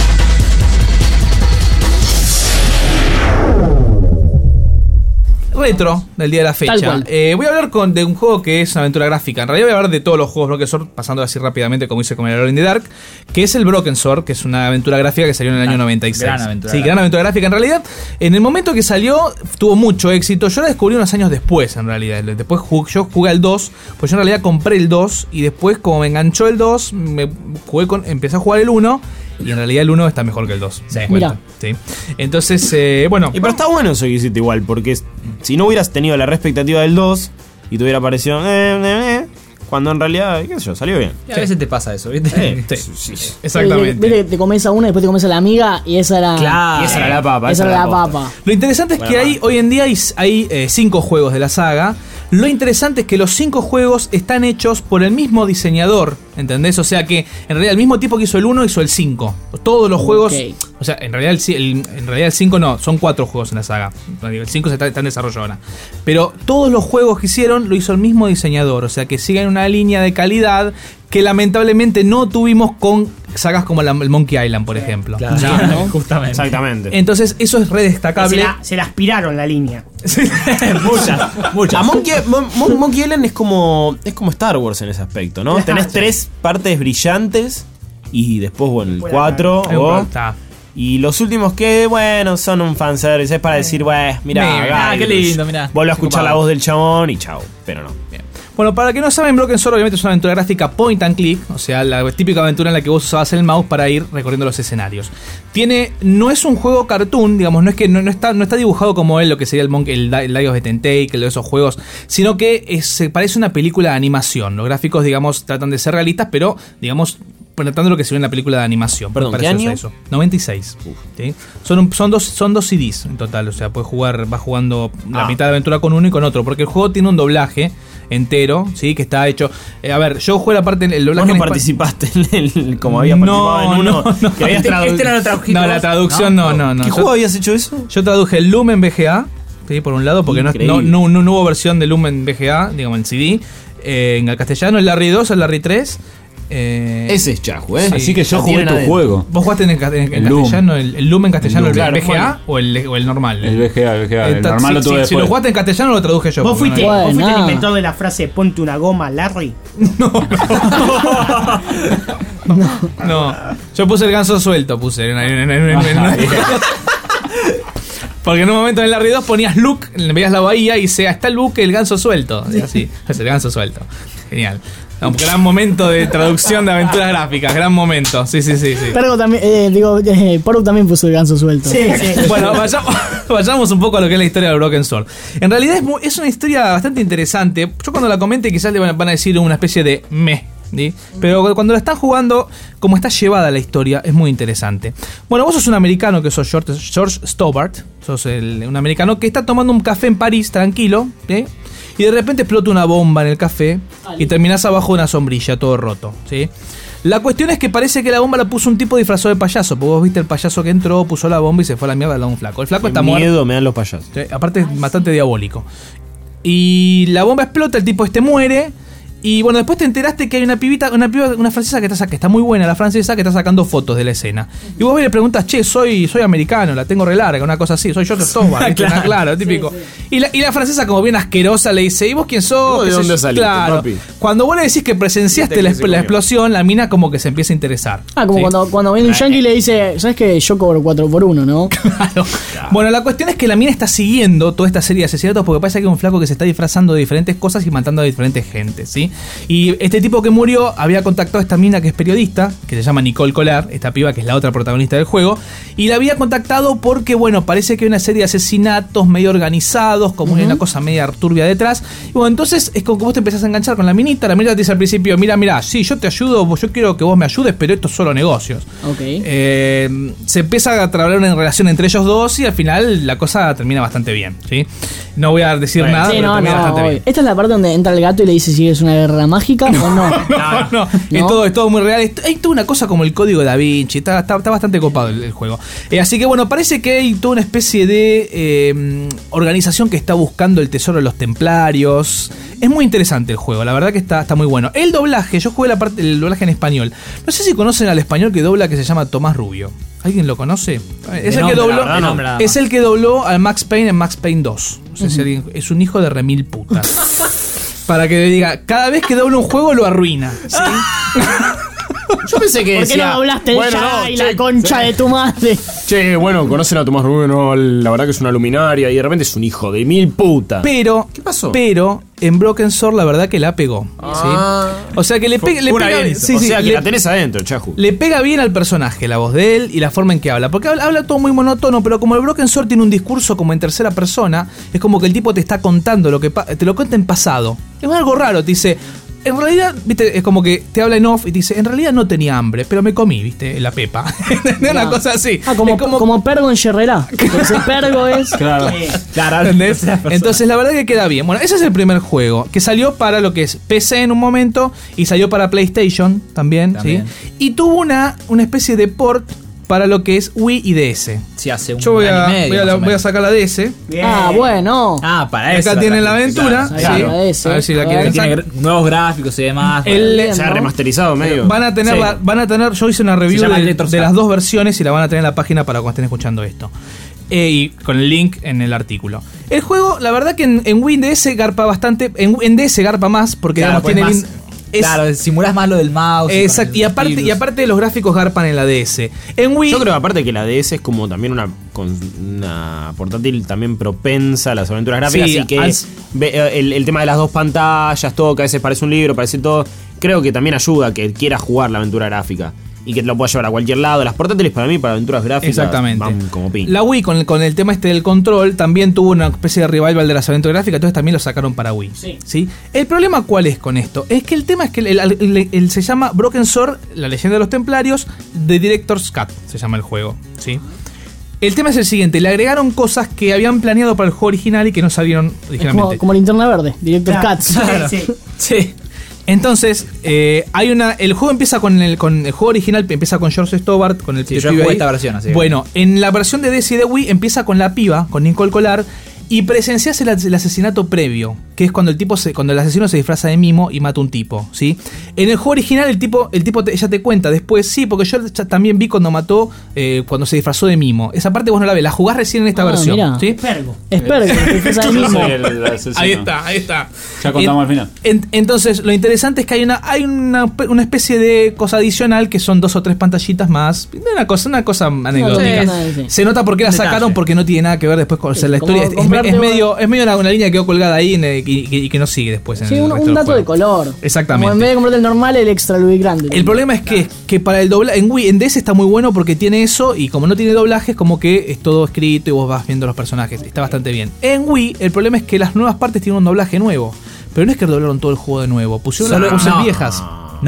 Retro del día de la fecha. Eh, voy a hablar con, de un juego que es una aventura gráfica. En realidad voy a hablar de todos los juegos Broken Sword, pasando así rápidamente como hice con el Alone in the Dark, que es el Broken Sword, que es una aventura gráfica que salió en el año noventa y seis. Gran aventura sí, gráfica. gran aventura gráfica. En realidad, en el momento que salió, tuvo mucho éxito. Yo la descubrí unos años después, en realidad. Después jugué, yo jugué al dos, pues yo en realidad compré el dos y después, como me enganchó el dos, me jugué con, empecé a jugar el uno. Y en realidad el uno está mejor que el dos. Sí, mira. Sí. Entonces, eh, bueno. Y pero está bueno eso que hiciste igual, porque si no hubieras tenido la expectativa del dos y te hubiera parecido, eh, eh, eh, cuando en realidad, qué sé yo, salió bien. Y a veces te pasa eso, ¿viste? Eh, sí. Sí, sí. Exactamente. Viste que te comes a una y después te comes a la amiga y esa era... Claro, y esa era la papa. Esa era la papa. Lo interesante es bueno, que hay, hoy en día hay, hay eh, cinco juegos de la saga. Lo interesante es que los cinco juegos están hechos por el mismo diseñador, ¿entendés? O sea que en realidad el mismo tipo que hizo el uno hizo el cinco. Todos los juegos... Okay. O sea, en realidad el, el, en realidad el cinco no, son cuatro juegos en la saga. El cinco está, está en desarrollo ahora. Pero todos los juegos que hicieron lo hizo el mismo diseñador. O sea que siguen una línea de calidad que lamentablemente no tuvimos con sagas como la, el Monkey Island, por ejemplo. Claro, Ya, ¿no? justamente. Exactamente. Entonces eso es re destacable. Se la, se la aspiraron la línea. muchas, muchas. A Monkey, Mon, Mon, Monkey Island es como, es como Star Wars en ese aspecto, ¿no? Tenés tres partes brillantes y después, bueno, el cuatro. O, y los últimos que, bueno, son un fanservice. Es para decir, bueno, mirá, ah, qué lindo, mirá. Vuelvo a escupar la voz del chabón y chao. Pero no. Bien. Bueno, para que no saben, Broken Sword obviamente es una aventura gráfica point and click, o sea, la típica aventura en la que vos usabas el mouse para ir recorriendo los escenarios. Tiene, no es un juego cartoon, digamos, no es que no, no está, no está dibujado como él, lo que sería el Monkey, el, el Life of the Tentacle, de esos juegos, sino que es, se parece una película de animación. Los gráficos, digamos, tratan de ser realistas, pero, digamos, tratando lo que se ve en la película de animación. Perdón, ¿qué año? Eso. noventa y seis. ¿Sí? Son, un, son, dos, son dos C Ds en total, o sea, puedes jugar, vas jugando la Ah. mitad de la aventura con uno y con otro, porque el juego tiene un doblaje entero, ¿sí? Que está hecho. Eh, a ver, yo jugué la parte el doblaje. Vos no en participaste en el, como había No, participado en uno. no, no. Que habías tradu- Este era la traducción. No, la traducción no, no, no. ¿Qué Yo- juego habías hecho eso? Yo traduje el Lumen V G A, ¿sí? Por un lado, porque no, Increíble. no, no, no hubo versión de Lumen V G A, digamos, en C D. Eh, en el castellano, el Larry dos, el Larry tres. Eh, Ese es Chahu, ¿eh? Así que yo La jugué tienen tu adentro. juego. ¿Vos jugaste en, el, ca- en- en El Loom. castellano, el, el Lumen castellano, el, El Loom. V G A Claro, o el, o el normal? El V G A, el V G A. El Entonces, normal lo si- tuve si, si lo después. jugaste en castellano, lo traduje yo. ¿Vos porque fuiste, no- vos fuiste el Bueno. inventor de la frase ponte una goma, Larry? No, yo puse el ganso suelto, puse. en- en- en- en- en- en- Porque en un momento en el Larry dos ponías Luke, veías la bahía y decía, está Luke, el ganso suelto. Y así, es el ganso suelto. Genial. Un gran momento de traducción de aventuras gráficas, gran momento. Sí, sí, sí, sí. Pergo también, eh, digo, eh, Poru también puso el ganso suelto. Sí, sí. Bueno, vayamos, vayamos un poco a lo que es la historia de Broken Sword. En realidad es, muy- es una historia bastante interesante. Yo cuando la comente quizás le van a- van a decir una especie de meh, ¿sí? Pero cuando la están jugando, como está llevada la historia, es muy interesante. Bueno, vos sos un americano que sos George, George Stobart, sos el- un americano que está tomando un café en París, tranquilo, ¿sí? Y de repente explota una bomba en el café y terminás abajo de una sombrilla, todo roto, ¿sí? La cuestión es que parece que la bomba la puso un tipo disfrazado de payaso, porque vos viste el payaso que entró, puso la bomba y se fue a la mierda al lado de un flaco. El flaco Qué está muerto. miedo me dan los payasos. Sí, aparte es bastante diabólico. Y la bomba explota, el tipo este muere. Y bueno, después te enteraste que hay una pibita, una piba, una francesa que está, sa- que está muy buena, la francesa que está sacando fotos de la escena. Y vos le preguntas, che, soy, soy americano, la tengo re larga, una cosa así, soy George Stobart, ¿viste? Claro. Claro, típico. Y, la, y la francesa, como bien asquerosa, le dice, ¿y vos quién sos? ¿Vos de ¿Qué sé dónde yo? saliste, Claro. papi? Cuando vos le decís que presenciaste Viste la, que se la comió. explosión, la mina como que se empieza a interesar. Ah, como ¿sí? cuando, cuando viene un yankee y le dice, ¿sabes que yo cobro cuatro por uno, no? Claro. Bueno, la cuestión es que la mina está siguiendo toda esta serie de asesinatos porque parece que hay un flaco que se está disfrazando de diferentes cosas y matando a diferentes gente, ¿sí? Y este tipo que murió había contactado a esta mina que es periodista, que se llama Nicole Collar, esta piba que es la otra protagonista del juego, y la había contactado porque, bueno, parece que hay una serie de asesinatos medio organizados, como una cosa media turbia detrás. Y bueno, entonces es como que vos te empezás a enganchar con la minita, la minita te dice al principio, mira, mira, sí, yo te ayudo, yo quiero que vos me ayudes, pero esto es solo negocios. Ok. Eh, se empieza a trabajar una relación entre ellos dos y al final la cosa termina bastante bien, ¿sí? No voy a decir nada, Sí, pero no, termina no, bastante obvio. bien. Esta es la parte donde entra el gato y le dice si es una guerra mágica o no. No, no, Es, todo, es todo muy real. Es- Hay toda una cosa como el código Da Vinci. Está, está, está bastante copado el, el juego. Eh, así que bueno, parece que hay toda una especie de eh, organización que está buscando el tesoro de los templarios. Es muy interesante el juego, la verdad que está, está muy bueno. El doblaje, yo jugué la parte, el doblaje en español. No sé si conocen al español que dobla, que se llama Tomás Rubio. ¿Alguien lo conoce? Es, De el, que nombre, dobló, la verdad, nombre nada más. es el que dobló al Max Payne en Max Payne dos. No sé si alguien- es un hijo de remil putas. Para que le diga, cada vez que dobla un juego lo arruina. ¿sí? Yo pensé que ¿Por qué decía, no doblaste bueno, ya no, y che, la concha sí. de tu madre? Che, bueno, conocen a Tomás Rubio, no, la verdad que es una luminaria y de repente es un hijo de mil putas. Pero, ¿Qué pasó? Pero en Broken Sword la verdad que la pegó. Ah. ¿sí? O sea que le, pega le Una pega bien, sí, o sí, sea que le- la tenés adentro, Chahu. le pega bien al personaje, la voz de él y la forma en que habla. Porque habla, habla todo muy monótono, pero como el Broken Sword tiene un discurso como en tercera persona, es como que el tipo te está contando lo que pa- te lo cuenta en pasado. Es algo raro, te dice. En realidad, viste, es como que te habla en off y te dice, en realidad no tenía hambre, pero me comí, viste, la pepa. Una cosa así. Ah, como, Es como- como Pergo en Sherrera. Ese Pergo es. Claro. Claro, ¿Entendés? Entonces la verdad que queda bien. Bueno, ese es el primer juego que salió para lo que es P C en un momento y salió para PlayStation también, También. ¿sí? Y tuvo una, una especie de port para lo que es Wii y D S. Sí, hace un Yo voy a, año y medio, voy a, más la- o voy a menos. sacar la D S. Bien. Ah, bueno. Ah, para eso. Acá tienen la aventura. claro, sí. claro. La D S, A ver si la a quieren ver. Tiene sacar. gr- nuevos gráficos y demás. El- Bien, Se ha ¿no? remasterizado medio. Van a tener, Sí. la- van a tener, yo hice una review llama de, Electro de Star. las dos versiones y la van a tener en la página para cuando estén escuchando esto. Eh, y con el link en el artículo. El juego, la verdad que en, en Wii D S garpa bastante, en, en D S garpa más porque Claro, digamos, pues tiene más- lin- Es, claro, simulás más lo del mouse. Exacto, y, y aparte, y aparte los gráficos garpan en la D S. En Wii. Yo creo aparte que la D S es como también una, una portátil también propensa a las aventuras gráficas. Sí, así que as... el, el tema de las dos pantallas, todo, que a veces parece un libro, parece todo. Creo que también ayuda a que quiera jugar la aventura gráfica. Y que te lo puedas llevar a cualquier lado. Las portátiles para mí, para aventuras gráficas, exactamente, van como pin. La Wii con el, con el tema este del control también tuvo una especie de revival de las aventuras gráficas, entonces también lo sacaron para Wii. Sí. ¿Sí? El problema ¿cuál es con esto? Es que el tema es que el, el, el, el, se llama Broken Sword, la leyenda de los templarios, The Director's Cut, se llama el juego. ¿Sí? El tema es el siguiente, le agregaron cosas que habían planeado para el juego original y que no salieron originalmente. Como, como Linterna Verde, Director's claro, Cut. Claro. Sí. Sí. Entonces, eh, hay una. El juego empieza con el, con el juego original, empieza con George Stobart, con el sí, yo jugué esta versión, así. Bueno, en la versión de D S y de Wii empieza con la piba, con Nicole Collar, y presencias el, el asesinato previo, que es cuando el tipo se, cuando el asesino se disfraza de mimo y mata a un tipo, ¿sí? En el juego original el tipo, el tipo te, ya te cuenta después, sí, porque yo también vi cuando mató, eh, cuando se disfrazó de mimo. Esa parte vos no la ves, la jugás recién en esta ah, versión. Mirá. ¿Sí? Espergo. Espergo, se disfraza de mimo. Ahí está, ahí está. Ya contamos en, al final. En, entonces, lo interesante es que hay una, hay una, una especie de cosa adicional que son dos o tres pantallitas más. Una cosa, una cosa anecdótica. No, sí, sí. Se nota por qué la sacaron, detalle. Porque no tiene nada que ver después con sí, la historia. Es, es, es medio, es medio una, una línea que quedó colgada ahí y, y, y que no sigue después. En sí, el un, un dato de color. Exactamente. Como en vez de comprarte el normal, el extra lubricante. El problema es que, que para el doblaje, en Wii, en D S está muy bueno porque tiene eso y como no tiene doblaje es como que es todo escrito y vos vas viendo los personajes. Está bastante bien. En Wii, el problema es que las nuevas partes tienen un doblaje nuevo. Pero no es que doblaron todo el juego de nuevo. Pusieron Solo, las voces no. viejas.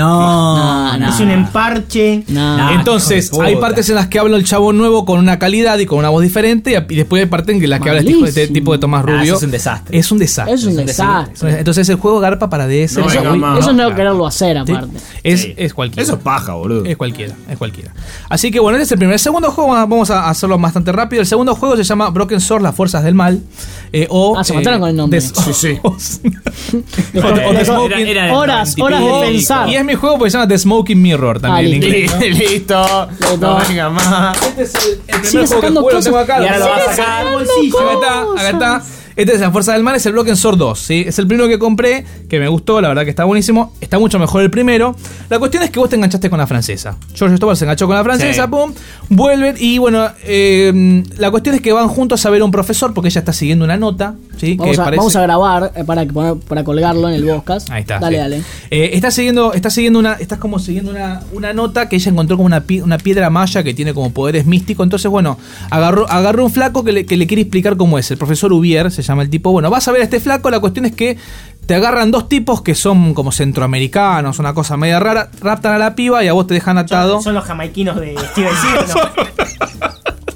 No, no, no, es un emparche. No, Entonces, hay partes en las que habla el chabón nuevo con una calidad y con una voz diferente. Y después hay partes en las que habla el tipo de, tipo de Tomás Rubio. Ah, eso es un desastre. Es un desastre. Es un desastre. Entonces, el juego garpa para D S. No, eso, no, no, eso no claro. quererlo hacer, aparte. ¿Sí? Es, sí. es cualquiera. Eso es paja, boludo. Es cualquiera, es cualquiera. Así que bueno, este es el primer. El segundo juego, vamos a hacerlo bastante rápido. El segundo juego se llama Broken Sword, las fuerzas del mal. Eh, o, ah, se mataron eh, con el nombre. Des, sí, sí. Horas, horas de pensar. Y es mi juego porque se llama The Smoking Mirror también. Ah, listo. Listo. No venga más. Este es el, el primer juego que juego, lo tengo acá. Y ahora lo vas a sacar. Acá está, acá está. Este es La Fuerza del Mal, es el Broken Sword dos, ¿sí? Es el primero que compré, que me gustó, la verdad que está buenísimo. Está mucho mejor el primero. La cuestión es que vos te enganchaste con la francesa. George Stobart se enganchó con la francesa, sí. pum, vuelven y bueno, eh, la cuestión es que van juntos a ver a un profesor porque ella está siguiendo una nota, ¿sí? Vamos, que a, parece... vamos a grabar eh, para, para colgarlo en el podcast. Ahí está. Dale, sí. dale. Eh, está siguiendo, está siguiendo una, estás como siguiendo una, una nota que ella encontró como una, pi- una piedra maya que tiene como poderes místicos. Entonces, bueno, agarró, agarró un flaco que le, que le quiere explicar cómo es. El profesor Ubier se llama el tipo. Bueno, vas a ver a este flaco, la cuestión es que te agarran dos tipos que son como centroamericanos, una cosa media rara, raptan a la piba y a vos te dejan atado. Son los jamaiquinos de Steven Seagal, ¿no?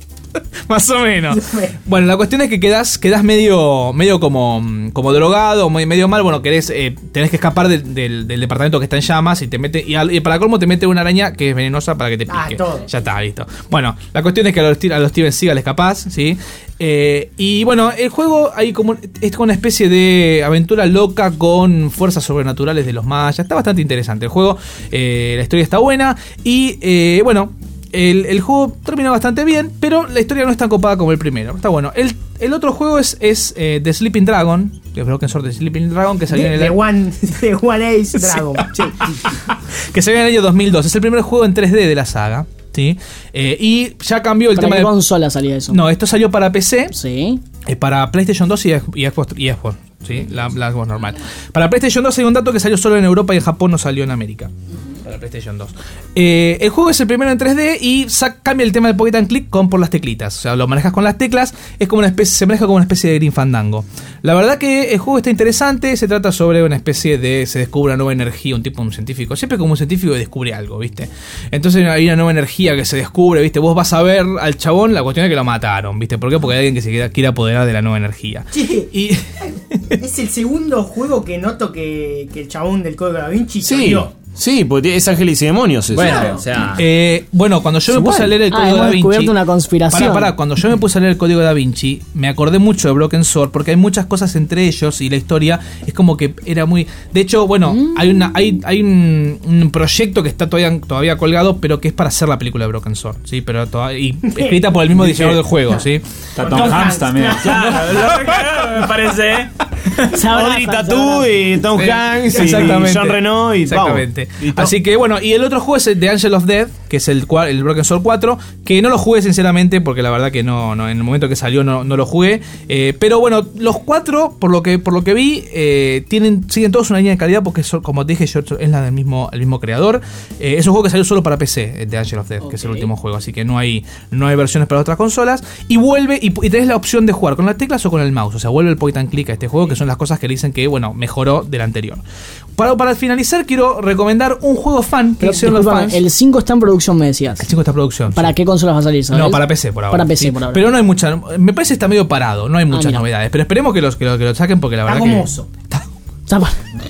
Más o menos. Bueno, la cuestión es que quedás, quedás medio, medio como, como drogado, medio mal. Bueno, querés, eh, tenés que escapar de, de, del departamento que está en llamas y te mete, y, al, y para colmo te mete una araña que es venenosa para que te pique. Ah, todo. Ya está, listo. Bueno, la cuestión es que a los, a los Steven Seagal escapás, ¿sí? Eh, y bueno, el juego hay como, es como una especie de aventura loca con fuerzas sobrenaturales de los mayas. Está bastante interesante el juego. Eh, la historia está buena. Y eh, bueno. El, el juego termina bastante bien, pero la historia no es tan copada como el primero. Está bueno. El, el otro juego es, es eh, The Sleeping Dragon, que es Broken Sword The Sleeping Dragon, que salió de, en el de One, de One Ace Dragon. Sí. Que salió en el año dos mil dos. Es el primer juego en tres D de la saga. ¿Sí? Eh, y ya cambió el ¿Para tema qué de consola salía eso? No, esto salió para P C. Sí. Eh, para PlayStation dos y, y Xbox. Y Xbox ¿sí? La, la Xbox normal. Para PlayStation dos hay un dato que salió solo en Europa y en Japón no salió en América. Para PlayStation dos. Eh, el juego es el primero en tres D y sac, cambia el tema del point and click con por las teclitas. O sea, lo manejas con las teclas, es como una especie, se maneja como una especie de Grim Fandango. La verdad que el juego está interesante, se trata sobre una especie de, se descubre una nueva energía, un tipo, un científico, siempre como un científico que descubre algo, ¿viste? Entonces hay una nueva energía que se descubre, ¿viste? Vos vas a ver al chabón, la cuestión es que lo mataron, ¿viste? ¿Por qué? Porque hay alguien que se quiere, quiere apoderar de la nueva energía. Sí. Y es el segundo juego que noto que, que el chabón del Código Da Vinci sí. Sí, porque es ángeles y demonios. Eso. Bueno, o sea, eh, bueno, cuando yo me puse a leer el ah, código Da Vinci. una conspiración. Pará, pará, cuando yo me puse a leer el código Da Vinci, me acordé mucho de Broken Sword porque hay muchas cosas entre ellos y la historia es como que era muy. De hecho, bueno, mm. hay una, hay, hay un, un proyecto que está todavía, todavía colgado, pero que es para hacer la película de Broken Sword, sí, pero todavía, y escrita por el mismo diseñador del juego, sí. Está Tom Hanks también. Claro, me parece. Audrey Tautou y Tom sí, Hanks y Jean Reno y exactamente. Vamos. Así que bueno, y el otro juego es el de Angel of Death, que es el, el Broken Sword cuatro, que no lo jugué sinceramente porque la verdad que no, no en el momento que salió no, no lo jugué, eh, pero bueno, los cuatro por lo que por lo que vi eh, tienen siguen todos una línea de calidad porque son, como te dije yo, es la del mismo el mismo creador. Eh, es un juego que salió solo para P C, el de Angel of Death, okay, que es el último juego, así que no hay no hay versiones para otras consolas y vuelve y, y tenés la opción de jugar con las teclas o con el mouse, o sea, vuelve el point and click a este juego, que son las cosas que le dicen que bueno, mejoró del anterior. Para, para finalizar quiero recomendar un juego fan que pero, hicieron los fans. El cinco está en producción, me decías. El cinco está en producción. ¿Para sí. qué consolas va a salir? ¿Sabes? No, para P C por ahora. Para P C sí. por ahora. Pero no hay mucha, me parece que está medio parado, no hay muchas ah, novedades, pero esperemos que, los, que, lo, que lo saquen porque la verdad está que gomoso. Está está,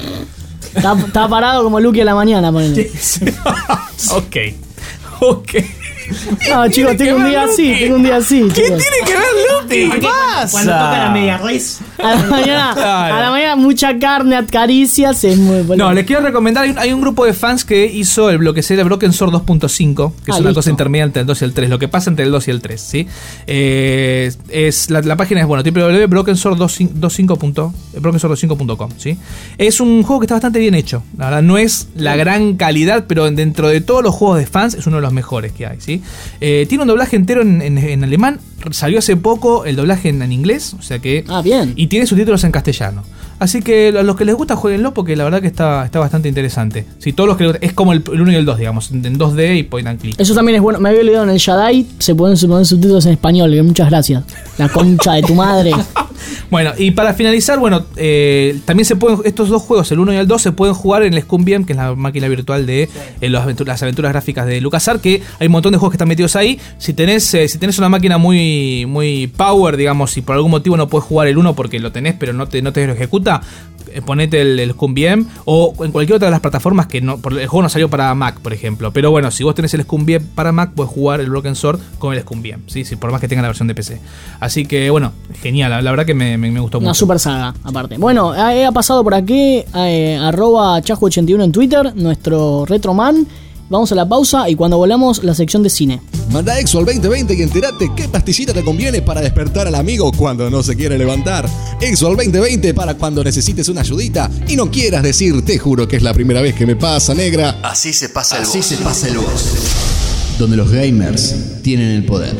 está, está parado como Lucky a la mañana, ponele. Sí. Ok. Ok. No, chicos, tengo un día así, tengo un día así. ¿Qué chicos. tiene que ver Lupi? ¿Qué pasa? Cuando toca la media res. A la mañana, claro. a la mañana mucha carne, caricias, es muy bueno. No, les quiero recomendar, hay un, hay un grupo de fans que hizo el bloque serie Broken Sword dos punto cinco, que ah, es una listo. cosa intermedia entre el dos y el tres, lo que pasa entre el dos y el tres, ¿sí? Eh, es, la, la página es, bueno, doble u doble u doble u punto broken sword veinticinco punto com, ¿sí? Es un juego que está bastante bien hecho, la verdad, no es la gran calidad, pero dentro de todos los juegos de fans es uno de los mejores que hay, ¿sí? Eh, tiene un doblaje entero en, en, en alemán. Salió hace poco el doblaje en, en inglés, o sea que. Ah, bien. Y tiene subtítulos en castellano. Así que a los que les gusta, jueguenlo porque la verdad que está, está bastante interesante. Sí, todos los que es como el, el uno y el dos, digamos, en dos D y point and click. Eso también es bueno. Me había olvidado en el Jedi, se pueden poner subtítulos en español. Muchas gracias. La concha de tu madre. Bueno, y para finalizar, bueno, eh, también se pueden, estos dos juegos, el uno y el dos, se pueden jugar en el Scumbium, que es la máquina virtual de eh, las, aventuras, las aventuras gráficas de LucasArts, que hay un montón de juegos que están metidos ahí. Si tenés, eh, si tenés una máquina muy, muy power, digamos, si por algún motivo no puedes jugar el uno porque lo tenés, pero no te, no te lo ejecuta, eh, ponete el, el Scumbium o en cualquier otra de las plataformas que no, por, el juego no salió para Mac, por ejemplo. Pero bueno, si vos tenés el Scumbium para Mac, puedes jugar el Broken Sword con el Scumbium, ¿sí? Sí, por más que tenga la versión de P C. Así que bueno, genial, la, la verdad que me, me, me gustó mucho. Una super saga, aparte. Bueno, ha, ha pasado por aquí, eh, arroba Chajo ochenta y uno en Twitter, nuestro Retroman. Vamos a la pausa y cuando volvamos, la sección de cine. Manda Exo al veinte veinte y entérate qué pastillita te conviene para despertar al amigo cuando no se quiere levantar. Exo al veinte veinte para cuando necesites una ayudita y no quieras decir, te juro que es la primera vez que me pasa, negra. Así se pasa el Así voz. se pasa el voz. Donde los gamers tienen el poder.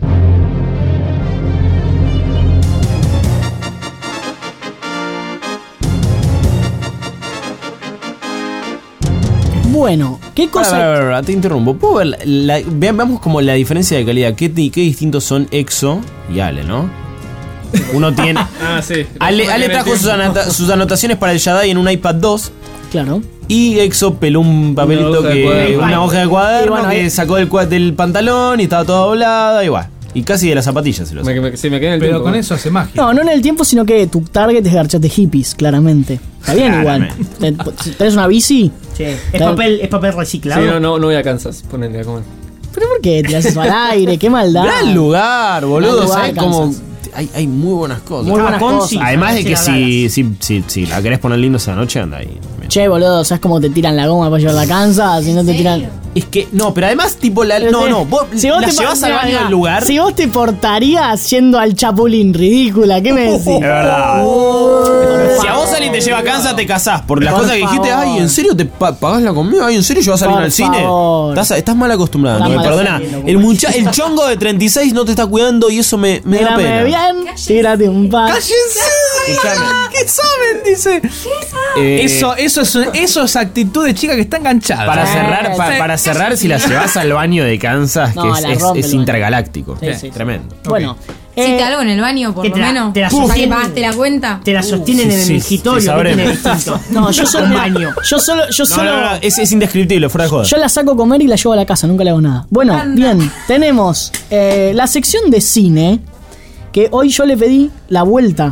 Bueno, ¿qué cosa? Para, para, para, te interrumpo. ¿Puedo ver la, la, veamos como la diferencia de calidad. ¿Qué, qué distintos son Exo y Ale, no? Uno tiene. ah, sí. Ale, Ale trajo sus, anota, sus anotaciones para el Jedi en un iPad dos. Claro. Y Exo peló un papelito una que. Hoja una hoja de cuaderno bueno, que sacó del, del pantalón y estaba toda doblada y va. Y casi de las zapatillas se lo hace. Me, me, se me queda en el Pero tiempo, con eso hace magia. No, no en el tiempo, sino que tu target es garchate hippies, claramente. Está bien igual. ¿Tenés una bici? Sí. Es papel, es papel reciclado. Sí, no, no, no voy a Kansas, ponele a comer. ¿Pero por qué? Te haces al aire, qué maldad. Gran lugar, boludo. ¿Sabes cómo? Hay, hay muy buenas cosas. Muy buenas cosas. Además de que si, si, si, si la querés poner lindo esa noche, anda ahí. Che, boludo, ¿sabes cómo te tiran la goma para llevar la Kansas? Si no te tiran. Es que, no, pero además, tipo, la, no, no, vos, si vos la te llevas al baño del lugar. Si vos te portarías yendo al Chapulín, ridícula, ¿qué me decís? Es verdad. Si a vos alguien te lleva a Kansas, te casás. Por las por cosas que dijiste, ay, ¿en serio te pa pagás la comida? Ay, ¿en serio llevas a alguien al cine? Estás, estás mal acostumbrado. No, me perdona. El, mucha el chongo de treinta y seis no te está cuidando y eso me, me da pena. Bien, tírate un pan. ¡Cállense! ¿Qué saben? Dice. Eh, eso, eso, es, eso es actitud de chica que está enganchada. Para cerrar, pa, para cerrar, si la llevas al baño de Kansas, no, que es, es, es intergaláctico. Sí, sí, tremendo. Sí. Bueno. Okay. ¿Hiciste eh, algo en el baño, por lo la, menos? Te la ¿Para que pagaste la cuenta? Te la sostienen uh, sí, en el mingitorio, sí, que tiene distinto. No, yo solo baño. Yo solo, yo solo. No, no, no, es, es indescriptible, fuera de joda. Yo la saco a comer y la llevo a la casa, nunca le hago nada. Bueno, Anda. bien, tenemos eh, la sección de cine, que hoy yo le pedí la vuelta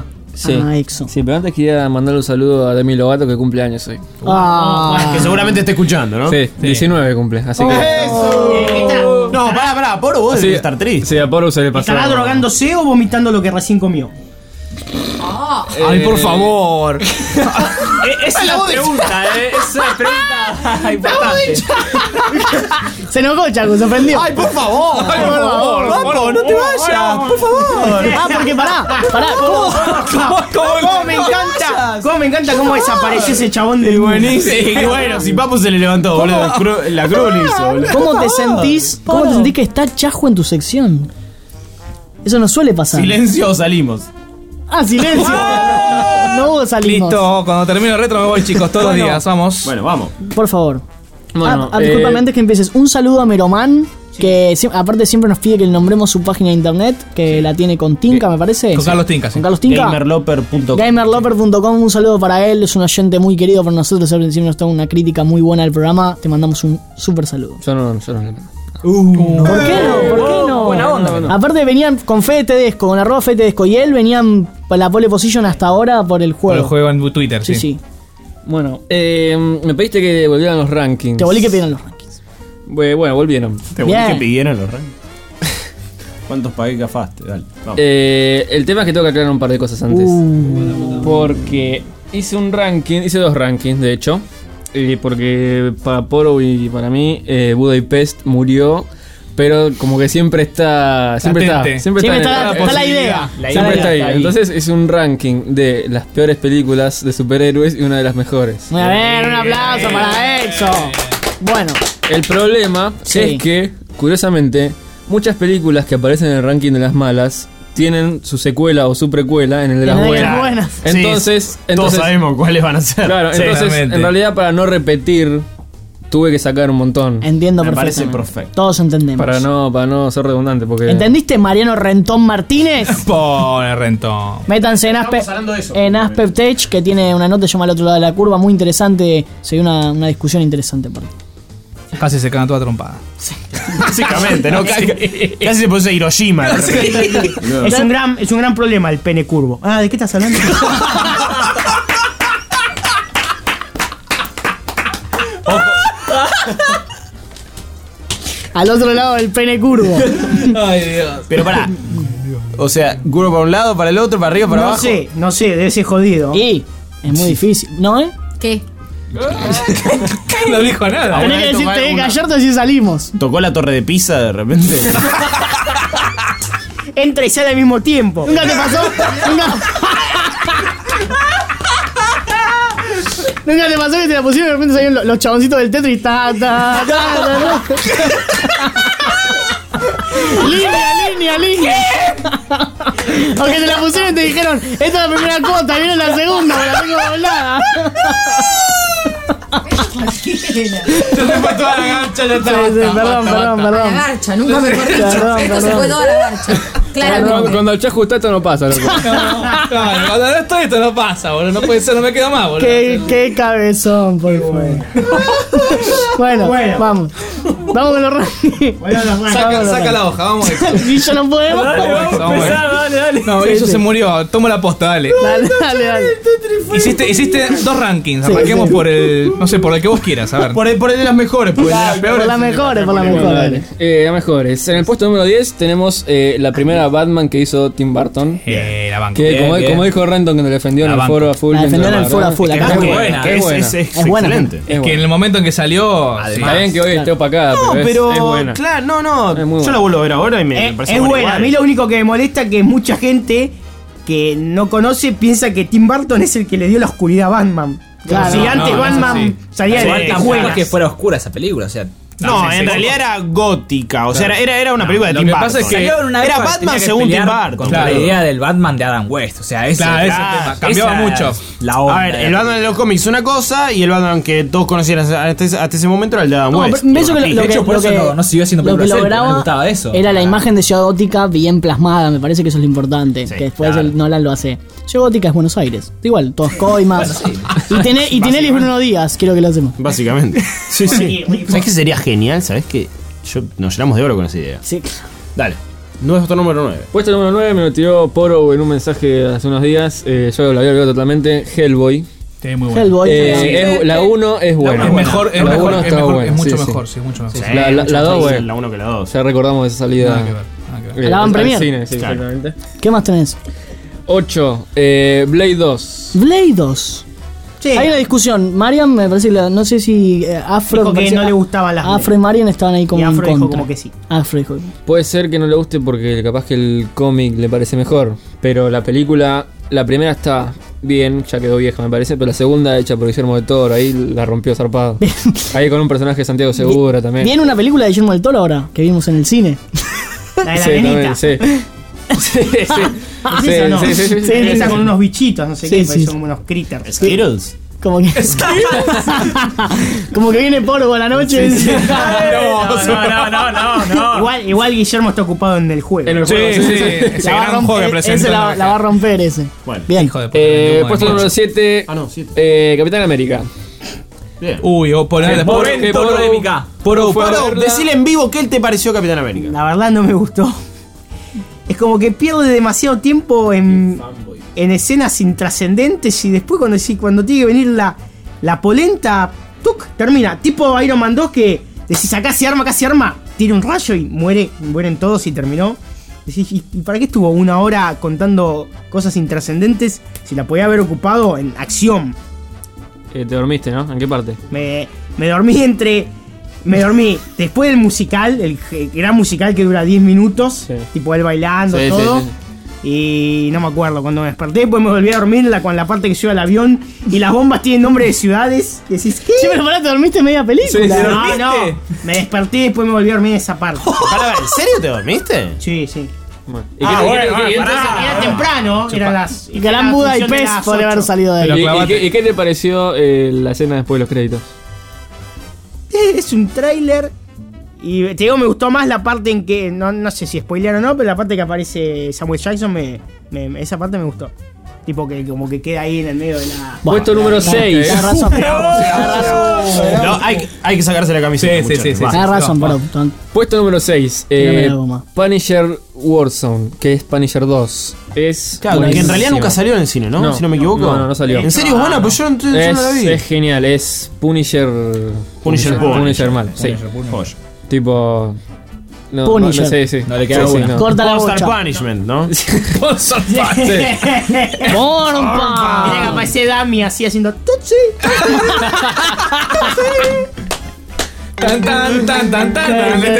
Sí. Ah, Exo. Sí, pero antes quería mandarle un saludo a Demi Lovato que cumple años hoy. Ah. Que seguramente esté escuchando, ¿no? Sí, diecinueve cumple, así que... ¡Eso! No, pará, pará, Poro, vos Sí, debes estar triste. Sí, a Poro se le pasó. ¿Estará drogándose o vomitando lo que recién comió? Ay, por favor. Esa es la pregunta, ¿eh? Esa es la pregunta importante. Se enojó, Chaco, se ofendió. Ay, por favor. Ay, por favor. Vamos, no te vayas, por favor. Ah, porque pará, pará. ¿Cómo? ¿Cómo, cómo me encanta? ¿Cómo me encanta cómo desapareció ese chabón del buenísimo? Sí, bueno, si Papu se le levantó, boludo. La cruz la cruz le hizo, boludo. ¿Cómo te sentís? ¿Cómo te sentís que está Chajo en tu sección? Eso no suele pasar. Silencio o salimos. Ah, silencio. No salimos. Listo, cuando termino el retro me voy, chicos, todos los días, vamos. Bueno, vamos. Por favor. Bueno, ah, ah, discúlpame, eh, antes que empieces, un saludo a Meroman, que si- aparte siempre nos pide que le nombremos su página de internet, que la tiene con Tinka, me parece. Con Carlos Tinka, sí. Con Carlos Tinka. Gamerloper punto com. Gamerloper punto com, un saludo para él, es un oyente muy querido por nosotros, siempre nos da una crítica muy buena al programa, te mandamos un súper saludo. Yo no, yo no le mando. Uh, ¿Por qué no? ¿Por qué no? Buena onda, no. Aparte venían con Fede Tedesco, con arroba Fede Tedesco, y él venían por la pole position hasta ahora por el Por juego. el juego en Twitter, Sí, sí. sí. Bueno, eh, me pediste que volvieran los rankings. Te volví que pidieron los rankings. Bueno, bueno, volvieron. Te voy que pidieron los rankings. ¿Cuántos pagué que afaste? Dale, vamos. Eh, el tema es que tengo que aclarar un par de cosas antes. Uh. Porque hice un ranking, hice dos rankings, de hecho. Eh, porque para Poro y para mí, eh, Budapest murió. Pero como que siempre está. Siempre está. Latente. Siempre, Siempre está, está, en- está la idea. siempre Está la está ahí. idea. Entonces es un ranking de las peores películas de superhéroes y una de las mejores. A ver, un aplauso para Exo. Bueno, El problema Sí. es que, curiosamente, muchas películas que aparecen en el ranking de las malas tienen su secuela o su precuela en el de las en el de buenas. las buenas. Entonces, Sí, entonces todos sabemos cuáles van a ser. claro, Sí, entonces claramente. en realidad para no repetir tuve que sacar un montón Entiendo Me parece perfectamente. perfecto. Todos entendemos. para no para no ser redundante porque ¿Entendiste, Mariano Rentón Martínez? Pone rentón. Métanse en Aspe, Estamos hablando de eso. en Aspep Tech, que tiene una nota llamada Al otro lado de la curva, muy interesante. Se dio una, una discusión interesante aparte. Casi se cagan toda trompada. Básicamente, ¿no? Casi, casi se puso Hiroshima. de repente. Es un gran, es un gran problema el pene curvo. Ah, ¿de qué estás hablando? Al otro lado del pene curvo. Ay, Dios. Pero pará. O sea, curvo para un lado, para el otro, para arriba, para No abajo. sé, no sé, debe ser jodido. Y es muy difícil. ¿No, eh? ¿Qué? No dijo nada. Tenés que vez decir, tomar tenés que una- callarte si salimos. Tocó la torre de Pisa de repente. Entra y sale al mismo tiempo. ¿Nunca te pasó? ¿Nunca... ¿Nunca te pasó que te la pusieron y de repente salieron los, los chaboncitos del Tetris? Ta, ta, ta, ta, ta. Línea, línea, línea. Aunque te la pusieron y te dijeron, esta es la primera cuota, viene la segunda, me la tengo doblada. Se te fue toda la gancha, ya está. Sí, sí, perdón, perdón, La perdón. garcha, nunca mejor dicho. Perdón, Esto se perdón. fue toda la garcha. cuando, Claramente. cuando el Chajo está esto no pasa, loco. Claro, cuando no estoy, esto no pasa, boludo. No puede ser, no me queda más, boludo. Qué, qué cabezón, por favor. Bueno, Bueno. vamos. Vamos con los rankings. Saca, saca la hoja, vamos. Exo. Y yo no puedo. Vamos, Exo, vamos, Exo. dale, dale. No, Sí, eso sí. se murió. Toma la posta, dale. Dale, dale, dale. Hiciste, hiciste dos rankings. Sí, Arranquemos sí. por el. No sé, por el que vos quieras, a ver. Por el, por el de las mejores, por el de las peores. Por las mejores, por las mejores. Eh, a mejores. En el puesto número diez tenemos eh, la primera Batman que hizo Tim Burton. Eh, la banco. Que Bien, como, bien. como dijo Renton que nos defendió La en el banco. foro a full. La defendió en el mientras foro a la full, verdad, acá es es muy buena. buena. Es, buena. es, es Es buena. excelente. Es Es que buena. en el momento en que salió. sí. Está bien que hoy esté opacada, No, pero, es- pero es, buena. claro, no, no. Es muy Yo buena. la vuelvo a ver ahora y me, me Es, parece es buena buena. igual. A mí lo único que me molesta es que mucha gente que no conoce piensa que Tim Burton es el que le dio la oscuridad a Batman. Claro, si no, antes no, Batman eso sí. salía de Igual tampoco buenas. es que fuera oscura esa película, o sea. No, sí, en sí. realidad era gótica. O sea, era- era, era una película de lo Tim que Burton. pasa es que- Salió en una era época que Batman tenía que según Tim pelear Burton. contra Claro. la idea del Batman de Adam West. O sea, ese, Claro, ese Claro, tema. Cambiaba esa mucho. era La onda. A ver, el Batman de los cómics es una cosa y el Batman que todos conocían hasta ese, hasta ese momento era el de Adam No, West. pero pienso que lo, Y lo de que, hecho, por lo eso que- no- no siguió haciendo lo que películas él, porque no le lograba gustaba eso. era la imagen de Ciudad Gótica bien plasmada. Me parece que eso es lo importante. Sí, que después claro. el Nolan lo hace. Ciudad Gótica es Buenos Aires. Igual, todos coimas. Y Tinelli y Tinelli es Bruno Díaz. Quiero que lo hacemos. Básicamente. Sí, sí. Oye, ¿Sabes qué sería genial? ¿Sabes qué? Yo, nos llenamos de oro con esa idea. Sí. Dale. Nuestro número nueve. Puesto número nueve me lo tiró Poro en un mensaje hace unos días. Eh, yo lo había olvidado totalmente. Hellboy. Sí, muy bueno. Hellboy. Eh, sí. es, la uno es buena. Es mejor, es la mejor, uno es, está mejor, buena, es mucho sí, mejor, sí. sí, mucho mejor. Sí, la la, la dos, bueno. La uno que la dos. Ya recordamos esa salida. Nada que ver, nada que ver. Eh, La van al premier. cine, sí, Claro. exactamente. ¿Qué más tenés? ocho. Eh, Blade dos. Blade dos. Sí. Hay una discusión. Marian, me parece que la- no sé si eh, Afro. Dijo me que parece- no le gustaban las Afro y Marian estaban ahí como Y Afro en dijo contra. como que sí. Afro dijo. Puede ser que no le guste porque capaz que el cómic le parece mejor. Pero la película, la primera está bien, ya quedó vieja me parece. Pero la segunda, hecha por Guillermo del Toro, ahí la rompió zarpado. Ahí con un personaje de Santiago Segura también. Viene una película de Guillermo del Toro ahora, que vimos en el cine. La de la Sí, nenita. también, sí. Sí, sí. ¿Es Sí, esa, no? sí, sí, sí, sí. Esa con unos bichitos, no sé Sí, qué, sí, pero sí. son como unos critters. Skittles. Como que. Como que viene Poro a la noche. y dice, No, no, no, no, no. Igual, igual Guillermo está ocupado en el juego. En el Sí, juego, sí, sí, sí. ese la va a gran juego que romper, presentó. ese la, la va a romper ese. Bueno. Bien. Hijo de puta, Eh, vendió puesto como número de siete. Ah, no, siete. Eh, Capitán América. Bien. Uy, o poner después. Momento Poro- polémica. Poro fue a Poro, verla. decile en vivo qué él te pareció Capitán América. La verdad no me gustó. Es como que pierde demasiado tiempo en, en escenas intrascendentes y después cuando, sí, cuando tiene que venir la, la polenta, ¡tuc! Termina. Tipo Iron Man dos que decís acá se arma, acá se arma, tira un rayo y muere, mueren todos y terminó. Decís, ¿y y para qué estuvo una hora contando cosas intrascendentes si la podía haber ocupado en acción? Eh, te dormiste, ¿no? ¿En qué parte? Me, me dormí entre... Me dormí después del musical, el g- gran musical que dura diez minutos, Sí. tipo él bailando, Sí, sí, todo. sí. Y no me acuerdo cuando me desperté, después me volví a dormir la, con la parte que sube al avión y las bombas tienen nombre de ciudades. Y decís, ¿qué? Sí, pero pará, te dormiste media película. Sí, sí, No, no, me desperté y después me volví a dormir en esa parte. Pará, ¿en serio te dormiste? Sí, sí. Bueno. ¿Y Ah, qué- bueno, y qué- bueno, y pará, entonces- era temprano, eran las... Y Gran la Buda y función de Pez las podría haber ocho. salido de ¿Y, ahí. y clavate. qué, y qué te pareció eh, la escena después de los créditos? Eh, Es un tráiler y te digo, me gustó más la parte en que, no, no sé si spoilear o no, pero la parte que aparece Samuel Jackson, me, me- esa parte me gustó. Tipo que como que queda ahí en el medio de la... Puesto número seis. Tenés razón. Tenés razón. No, hay, que- hay que sacarse la camiseta. Sí, sí, muchachos. sí, sí. Va. Tenés razón, No, Poro. Puesto número seis. Tírame Eh, la goma. Punisher Warzone, que es Punisher dos. Es Claro, que en buenísima. realidad nunca salió en el cine, ¿no? No, si no me equivoco. no, no, no salió. ¿En serio es buena? Pues yo, yo Es, no la vi. es genial, es Punisher. Punisher Punisher, Punisher. mal, sí. Joya. Tipo. No, Punisher. No, no sé, sí. No le queda Sí, sí, una. no. Corta la Monster bocha. Punishment, ¿no? Porpa. Mira que aparece Dami así haciendo tutsi. Tan, tan, tan, tan, tan.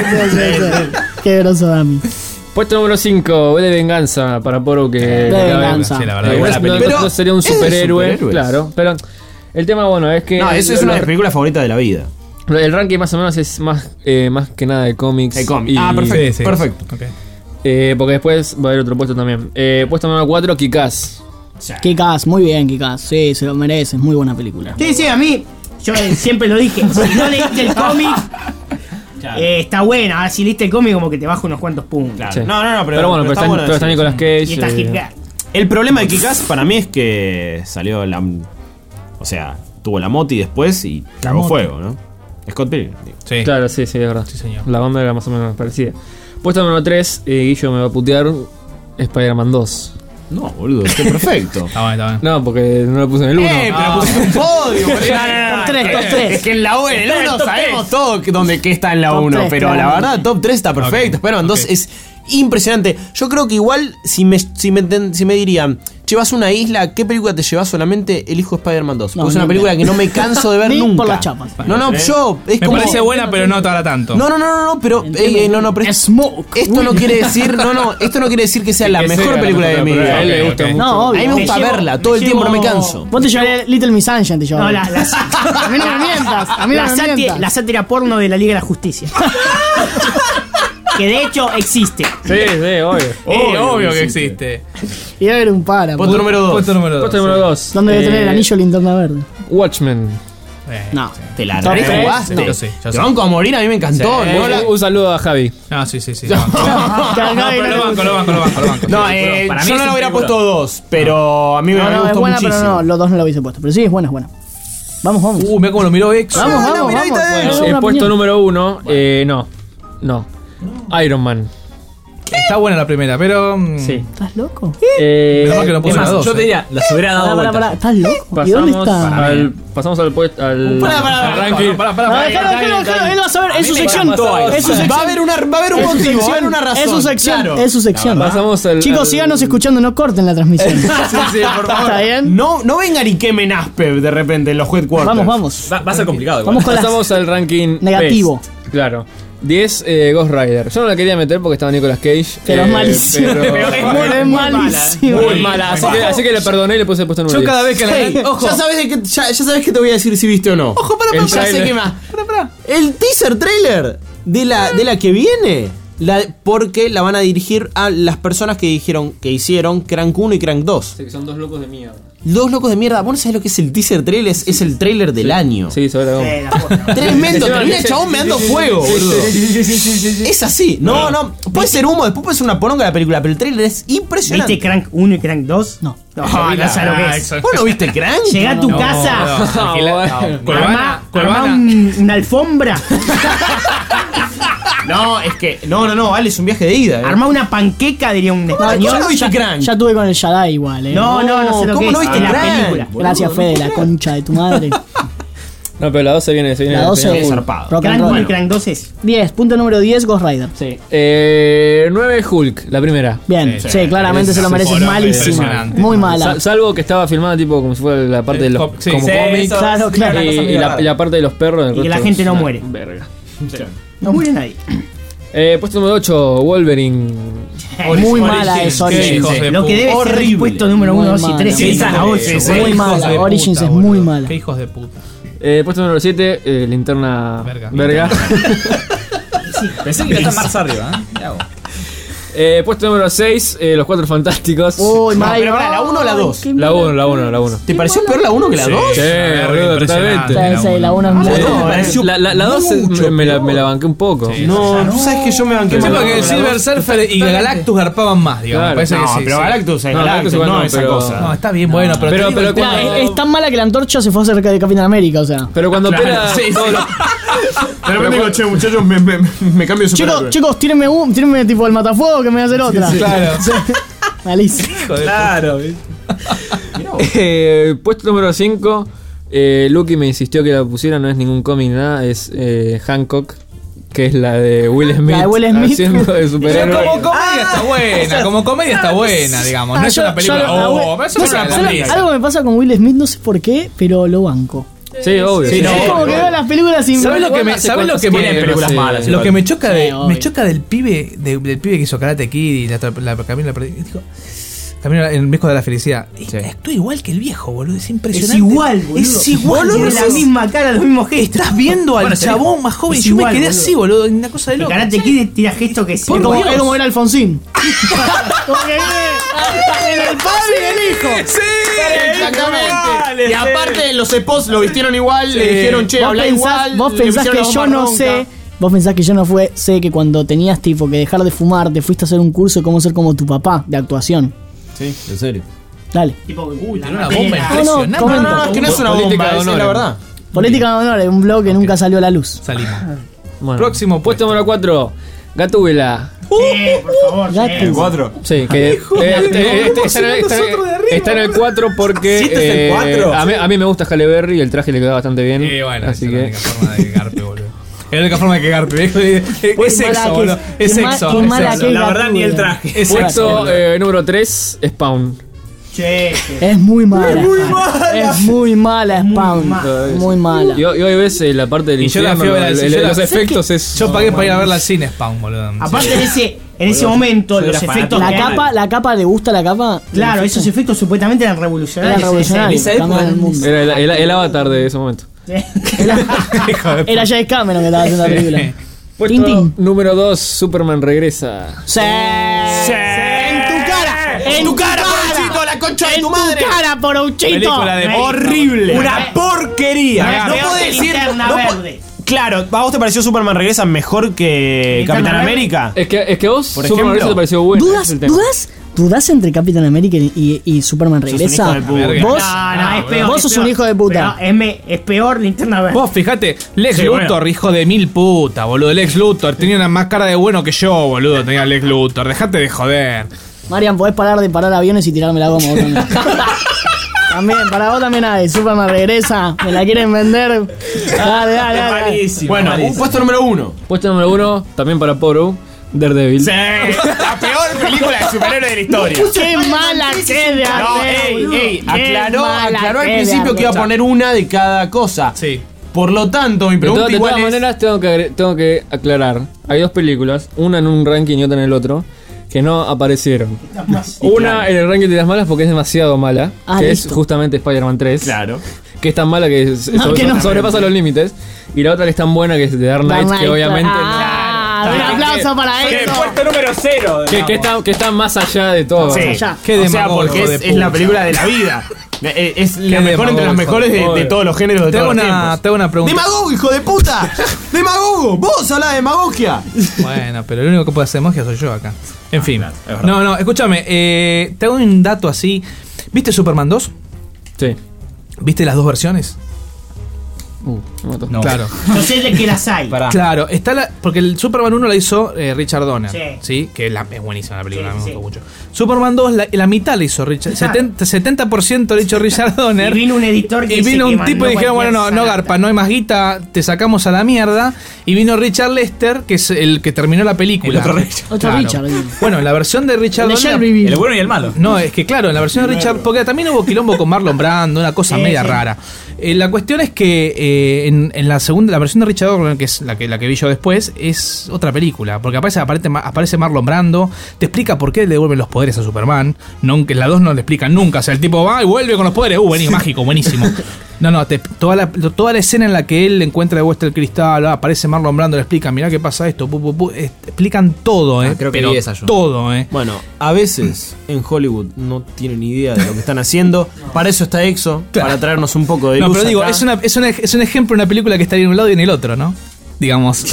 Qué groso Dami. Puesto número cinco, V de Venganza para Poro que. De que- Venganza. Sí, la verdad, Eh, buena no, no- película. no sería un Pero es de superhéroe, superhéroes. claro. Pero el tema, bueno, es que. No, eso es lo- una de lo- mis películas favoritas de la vida. El ranking más o menos es más, eh, más que nada de cómics. De cómics. y- Ah, perfecto. Sí, sí. Perfecto. Ok. Eh, porque después va a haber otro puesto también. Eh, puesto número cuatro, Kick-Ass. Kick-Ass, muy bien Kick-Ass. Sí, se lo mereces. Muy buena película. Sí, sí, a mí, yo eh, siempre lo dije, si no leíste el cómic, eh, está buena. Ahora si leíste el cómic como que te baja unos cuantos puntos. Claro. Sí. No, no, no, pero, Pero bueno, pero, está, bueno pero está decirlo. Nicolas Cage. Y está eh, Kick-Ass. El problema de Kick-Ass para mí es que salió la... O sea, tuvo la moti después y tragó moti. fuego, ¿no? Scott Pilgrim. digo. Sí. Claro, sí, sí, es verdad. Sí, señor. La banda era más o menos parecida. Puesto número tres, eh, Guillo me va a putear. Spider-Man dos. No, boludo, está perfecto. Está bien, está bien. No, porque no lo puse en el uno. Eh, pero pusiste un podio. boludo. Top tres, top tres. Es que en la U, en el uno sabemos todo que, donde, qué está en la Top uno, tres, pero la claramente. verdad, top tres está perfecto. Ok, Spider-Man dos ok. es impresionante. Yo creo que igual, si me, si me, ten- si me dirían, llevas una isla, ¿qué película te llevas solamente? Elijo Spider-Man dos. No, Porque es una ni película pe- que no me canso de ver Ni nunca. por las chapas. No, no, yo. Es Me como, parece buena, pero no para tanto. No, no, no, no, no, pero. Entiendo. eh, eh, no, no, pero Smoke. esto no quiere decir. No, no, esto no quiere decir que sea la Que mejor sea la película de mejor mi película, vida. a él le gusta mucho. No, A obvio. mí me gusta Me llevo- verla, todo me el tiempo, no me llevo- canso. Vos te llevarías Little Miss Sunshine, te No, llevarías. la, la, A mí no me mientas. A mí no la, me sátira, mientas. la sátira porno de la Liga de la Justicia. Que de hecho existe. Sí, sí, obvio. Eh, obvio que existe. Y a ver un para. Punto número dos. Puesto número dos. Puesto número dos. ¿Dónde debe eh, tener el anillo linterna verde? Watchmen. Eh, No. Te la Top tres, rejugaste. no. Yo sí, yo Te sí. banco a morir, a mí me encantó. Eh, ¿no? La- un saludo a Javi. No, sí, sí, sí. No, no, pero lo banco, lo banco, lo banco, lo banco. No, eh, Para mí yo es no un le hubiera película. puesto dos, pero a mí me, No, me no, es gustó buena, muchísimo. pero no, los dos no lo hubiese puesto. Pero sí, es buena, es buena. Vamos, vamos. Uh, mira cómo lo miró Ex. Vamos, la vamos, miradita vamos. de él. Bueno, El una puesto opinión. número uno, eh, no. No. Iron Man. Está Está buena la primera, pero. Sí. ¿Estás loco? Eh, Menos mal que no puse Es más, la dos, yo te eh. diría, las hubiera dado Pará, pará, vuelta. pará. ¿Estás loco? ¿Y Pasamos dónde está? al, pasamos al puesto al, Pará, pará, al pará, ranking. Pará, pará, Ah, pará. déjalo, déjalo, déjalo, él va a saber, es su mí me sección. pasó ahí. Es su Va a sección. haber, una, va a haber un Es su motivo, va a haber sección. una razón. Es su sección. Claro. Es su sección. Pasamos al, Chicos, al- síganos escuchando, no corten la transmisión. Sí, sí, por favor. ¿Está bien? No, no vengan y quemen Aspev de repente en los headquarters. Vamos, vamos. Va, va a ser complicado. igual. Vamos con las... Pasamos al ranking Negativo. best. Claro. diez, eh, Ghost Rider. Yo no la quería meter porque estaba Nicolas Cage. Pero eh, es malísimo. Pero, Pero es muy, es malísimo. Muy mala. Así que, así que le perdoné y le puse el puesto número Yo diez. cada vez que la Hey, ojo, ya sabes de qué, ya, ya sabes que te voy a decir si viste o no. Ojo, para, El ya sé trailer. qué más. Para, para. El teaser trailer de la, de la que viene, la, porque la van a dirigir a las personas que dijeron que hicieron Crank uno y Crank dos. Sí, que son dos locos de mierda. Dos locos de mierda. ¿Vos no sabés lo que es el teaser trailer? Es, es el trailer del año. Sí, sobre la goma. Tremendo, termina el chabón meando fuego, boludo. Es así. No, no. Puede ser humo, después puede ser una poronga la película, pero el trailer es impresionante. ¿Viste Crank uno y Crank dos? No. No, no sabes lo que es. ¿Vos no viste Crank? Llegá a tu No, casa, no, tranquila, no. armá, Cuevana, armá Cuevana. un- una alfombra, No, es que. No, no, no, vale, es un viaje de ida. eh. armá una panqueca, diría un yo español. no viste ya, Crank. ya tuve con el Shaddai igual, eh. No, no, no sé lo ¿Cómo que no es. viste en la Crank? película. Gracias, Fede, la concha de tu madre. No, pero la doce viene, se viene. La doce se viene es full. zarpado. rock and Crank uno y roll. Crank dos es. diez, punto número diez, Ghost Rider. Sí. Eh, nueve, Hulk, la primera. Bien, Sí, sí, sí. claramente Es se lo merece, es poronga, malísima. impresionante. Muy mala. Sal- salvo que estaba filmada tipo como si fuera la parte de los co- sí, como sí, cómic. eso, Claro, sí, claro. una cosa Y, medio y la, rara. y la parte de los perros. el Y que la resto gente es no una muere. Verga. No muere nadie. Eh, puesto número ocho, Wolverine. Muy mala es Qué Origins. hijos de Lo que puta. debe ser el Horrible. puesto número Muy uno, dos y mala. tres. Sí, Esa sí, la sí, ocho, sí, güey. muy Qué hijos mala, de Origins puta, es muy boludo. mala. Qué hijos de puta. Eh, puesto número siete, eh, Linterna Verga. Verga. Pensé que iba a estar más arriba, ¿eh? Mirá vos. Eh, puesto número seis, eh, Los Cuatro Fantásticos. Uy, No, mala. pero pará, ¿la uno o la dos? Qué La mala. uno, la uno, la uno. ¿Te pareció peor la uno que la dos? Sí, boludo, totalmente. Sí, sí, la una es muy Sí, mala. La, la, la dos eh, mucho me, la, me la banqué un poco. No, tú sabes que yo me banqué Sí, mal porque con la Silver dos. Surfer y Galactus garpaban más, digamos. Claro. Parece No, que sí, pero sí. Galactus es No, Galactus, Galactus igual no no, esa pero- cosa. No, está bien bueno, pero. Pero- te digo, pero el cuando- tema- Es, es tan mala que la antorcha se fue acerca de Capitán América, o sea. Pero cuando Claro, pela sí, sí. todo lo- De repente digo, che, muchachos, me, me, me cambio de Chicos, superhéroe. chicos, tírenme un, tírenme tipo el matafuego que me voy a hacer otra. sí, claro. Sí. Malísimo. Claro. Eh, puesto número cinco, eh, Lucky me insistió que la pusiera, no es ningún cómic ni nada, es eh, Hancock, que es la de Will Smith, La de Will Smith. haciendo de Pero superhéroe. como comedia está buena, como comedia está buena, digamos. No Ah, es yo- una película. yo- ah, Oh, bueno, pero eso no es sé, una algo- película. algo me pasa con Will Smith, no sé por qué, pero lo banco. Sí, obvio. Sí, sí, no, sí. es como que veo las películas sin ¿Sabes lo que me, hace ¿sabes lo cuántos que me, tiene películas sí, malas, lo igual? que me choca Sí, de obvio. me choca del pibe de- del pibe que hizo Karate Kid y la, la, la Camino la digo, Camino en el Mesco de la Felicidad. Y actúa igual que el viejo, boludo, es impresionante. Es igual, boludo. Es igual, Tiene boludo. la misma cara, los mismos gestos. Estás viendo al Bueno, sí. chabón más joven. Es Yo me igual, quedé boludo. así, boludo, una cosa de El loco. Karate Kid tira gestos que sí. Es como, es como era Alfonsín. Como que En el padre y el hijo. Sí, exactamente. Y aparte los esposos lo vistieron igual, le dijeron, che, vos habla pensás, igual. vos le pensás pusieron que la yo bomba no ronca. sé. Vos pensás que yo no fue, sé que cuando tenías tipo que dejar de fumar, te fuiste a hacer un curso de cómo ser como tu papá de actuación. Sí, en serio. Dale. Tipo, uy, Tiene una bomba No, impresionante. no, comento. No, no, es que no es una Política bomba, de es honor. la verdad. Política de honor, un blog que nunca salió a la luz. Salimos. Bueno, Próximo puesto número cuatro, Gatúbela. Sí, por favor. Gato. sí. ¿Cuatro? Sí, que eh, eh, este- está, en el- está en- está en el cuatro porque ¿Sí, este es el eh, cuatro? a, mí, a mí me gusta Halle Berry y el traje le queda bastante bien. Y bueno, así esa es la que única forma de garpe, boludo. Es la única forma de que garpe. Es, es- es Qué sexo, mala que boludo. es. Es Qué ma- sexo. qué es mala sexo. que es La verdad, ni el Gatúbela. traje. Es sexo. puesto boludo. eh, número tres, Spawn. Che, che. Es muy mala. Es muy mala Spawn. mala. Muy mala. Y, hoy- y hoy ves eh, la parte del Y yo la infierno, fui a ver al el- cine, el- yo la- los ¿sabes efectos qué? es... Yo pagué para ir a verla al cine, Spawn, boludo. Aparte en ese, en ese momento, soy los una efectos La que hay- capa, la capa, ¿le gusta la capa? Claro, esos efectos supuestamente eran revolucionarios. Era revolucionario. esa época- cambiaron el mundo. Era el, el- el avatar de ese momento. Era James Cameron que estaba haciendo la película. Puesto Tintín. número dos, Superman regresa. Sí. En tu cara. En tu cara, Poronchito, la concha de En tu tu madre. cara, Poronchito. Película de Horrible. Una porquería. No Peor podés que decir. Linterna no po- Verde. Claro, ¿a vos te pareció Superman Regresa mejor que Capitán América? Es que, es que vos, por Superman Regresa te pareció bueno. ¿Dudas? ¿Dudas? ¿Dudas entre Capitán América y, y, y Superman Regresa? Vos, no, no, es peor, vos es sos peor. un hijo de puta. Pero es, me, es peor Linterna Verde. Vos fijate, Lex Sí, Luthor, bueno. hijo de mil puta, boludo. Lex Luthor tenía una más cara de bueno que yo, boludo. Tenía Lex Luthor. Dejate de joder. Marian, podés parar de parar aviones y tirarme la goma vos también. También, para vos también hay. Superman Regresa. ¿Me la quieren vender? Dale, dale, dale. Bueno, un puesto número uno. Puesto número uno, también para Poro, Daredevil. Sí, la peor película de superhéroe de la historia. Qué mala que es de No, Daredevil, ey, boludo. ey, Qué aclaró, mala aclaró al que es de principio que iba a Daredevil. poner una de cada cosa. Sí. Por lo tanto, mi De, pregunta to- de igual todas es... maneras, tengo que, agre- tengo que aclarar. Hay dos películas, una en un ranking y otra en el otro, que no aparecieron. Una en el ranking de las malas porque es demasiado mala, Ah, que listo. es justamente Spider-Man tres. Claro. Que es tan mala que, es- No, so- que no. sobrepasa los límites. Y la otra que es tan buena que es The Dark Knight, Dark Knight, que obviamente ah, no. un aplauso para Que eso. puesto número cero. Que, que está, que está más allá de todo. Sí. allá. Qué o sea, demagogo, porque hijo es, de es la puta. película de la vida. Eh, Es la Qué mejor entre las demagogo, mejores de, hijo de- de todos los géneros de Te hago todos los una, tiempos. te hago una pregunta. ¡Demagogo, hijo de puta! ¡Demagogo! ¡Vos hablas de demagogia! Bueno, pero el único que puede hacer magia soy yo acá. En fin. es verdad. No, no, escúchame. Eh, te hago un dato así. ¿Viste Superman dos? Sí. ¿Viste las dos versiones? Uh, me mató. No. Claro. No sé de qué las hay. Pará. Claro, está la. Porque el Superman uno la hizo eh, Richard Donner. Sí. Sí. Que es, la, es buenísima la película, Sí, me sí. gustó mucho. Superman dos, la, la mitad la hizo Richard. Claro. setenta, setenta por ciento la hizo Richard Donner. Y vino un editor que Y dice vino que un tipo mandó y dijeron, bueno, cualquier no, no, salada. Garpa, no hay más guita, te sacamos a la mierda. Y vino Richard Lester, que es el que terminó la película. El otro Richard. Otro Claro. Richard. Bueno, en la versión de Richard El de Donner. Shelbyville. El bueno y el malo. No, es que claro, en la versión de Richard, porque también hubo quilombo con Marlon Brando, una cosa Sí, media sí. rara. Eh, la cuestión es que eh, en, en la segunda, la versión de Richard Donner, que es la que, la que vi yo después, es otra película. Porque aparece, aparece, aparece Marlon Brando, te explica por qué le devuelven los poderes a Superman. No, que en la dos no le explican nunca. O sea, el tipo va y vuelve con los poderes. Uh, buenísimo, mágico, buenísimo. No, no, te- toda, la, toda la escena en la que él encuentra de vuelta el cristal, ah, aparece Marlon Brando, le explican, mirá qué pasa esto, pu, pu, pu, eh, explican todo, eh. Ah, creo que pero vi esa yo. todo, eh. Bueno, a veces en Hollywood no tienen ni idea de lo que están haciendo. Para eso está EXO, para traernos un poco de No, luz pero digo, acá. es, una, es, una- es un ejemplo de una película que estaría en un lado y en el otro, ¿no? Digamos.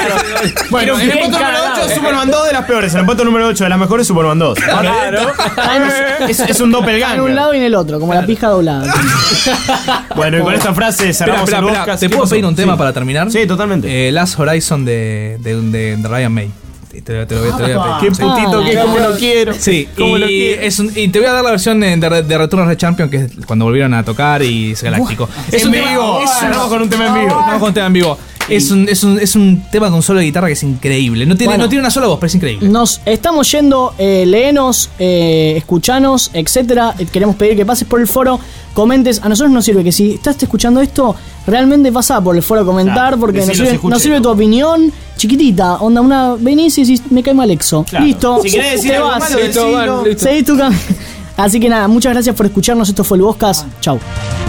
Bueno, en el puesto número ocho, Superman dos de las peores. En el puesto número ocho de las mejores, Superman dos. Claro. Es, es un doppelganger. En un lado y en el otro, como la pija doblada. Bueno, y con esta frase Espera, cerramos espera, el espera, podcast. ¿te ¿Qué puedo pasó? pedir un tema Sí. para terminar? Sí, totalmente. Eh, Last Horizon de, de, de- de Ryan May. Te, te lo- te lo voy a- te lo voy a pedir. Qué putito que como lo quiero. Sí, Cómo y, lo quiero. es un- y te voy a dar la versión de, de, de Return of the Champion, que es cuando volvieron a tocar y es galáctico. Es En un vivo. tema- es un- Cerramos con un tema en vivo. Vamos con un tema en vivo. Es un, es, un, es un tema con solo de guitarra que es increíble. No tiene, Bueno. no tiene una sola voz, pero es increíble. Nos estamos yendo, eh, léenos, eh, escuchanos, etcétera. Eh, Queremos pedir que pases por el foro, comentes. A nosotros nos sirve que si estás escuchando esto, realmente pasá por el foro a comentar, Claro, porque nos decinos, sirve, escuché. nos sirve tu opinión chiquitita. Onda, una venís y decís, me cae mal Exo. Claro. Listo, Si querés decir te algo vas. malo, Listo, decilo. van, listo. Seguís tu cam- Así que nada, muchas gracias por escucharnos. Esto fue el Boscas. Chau.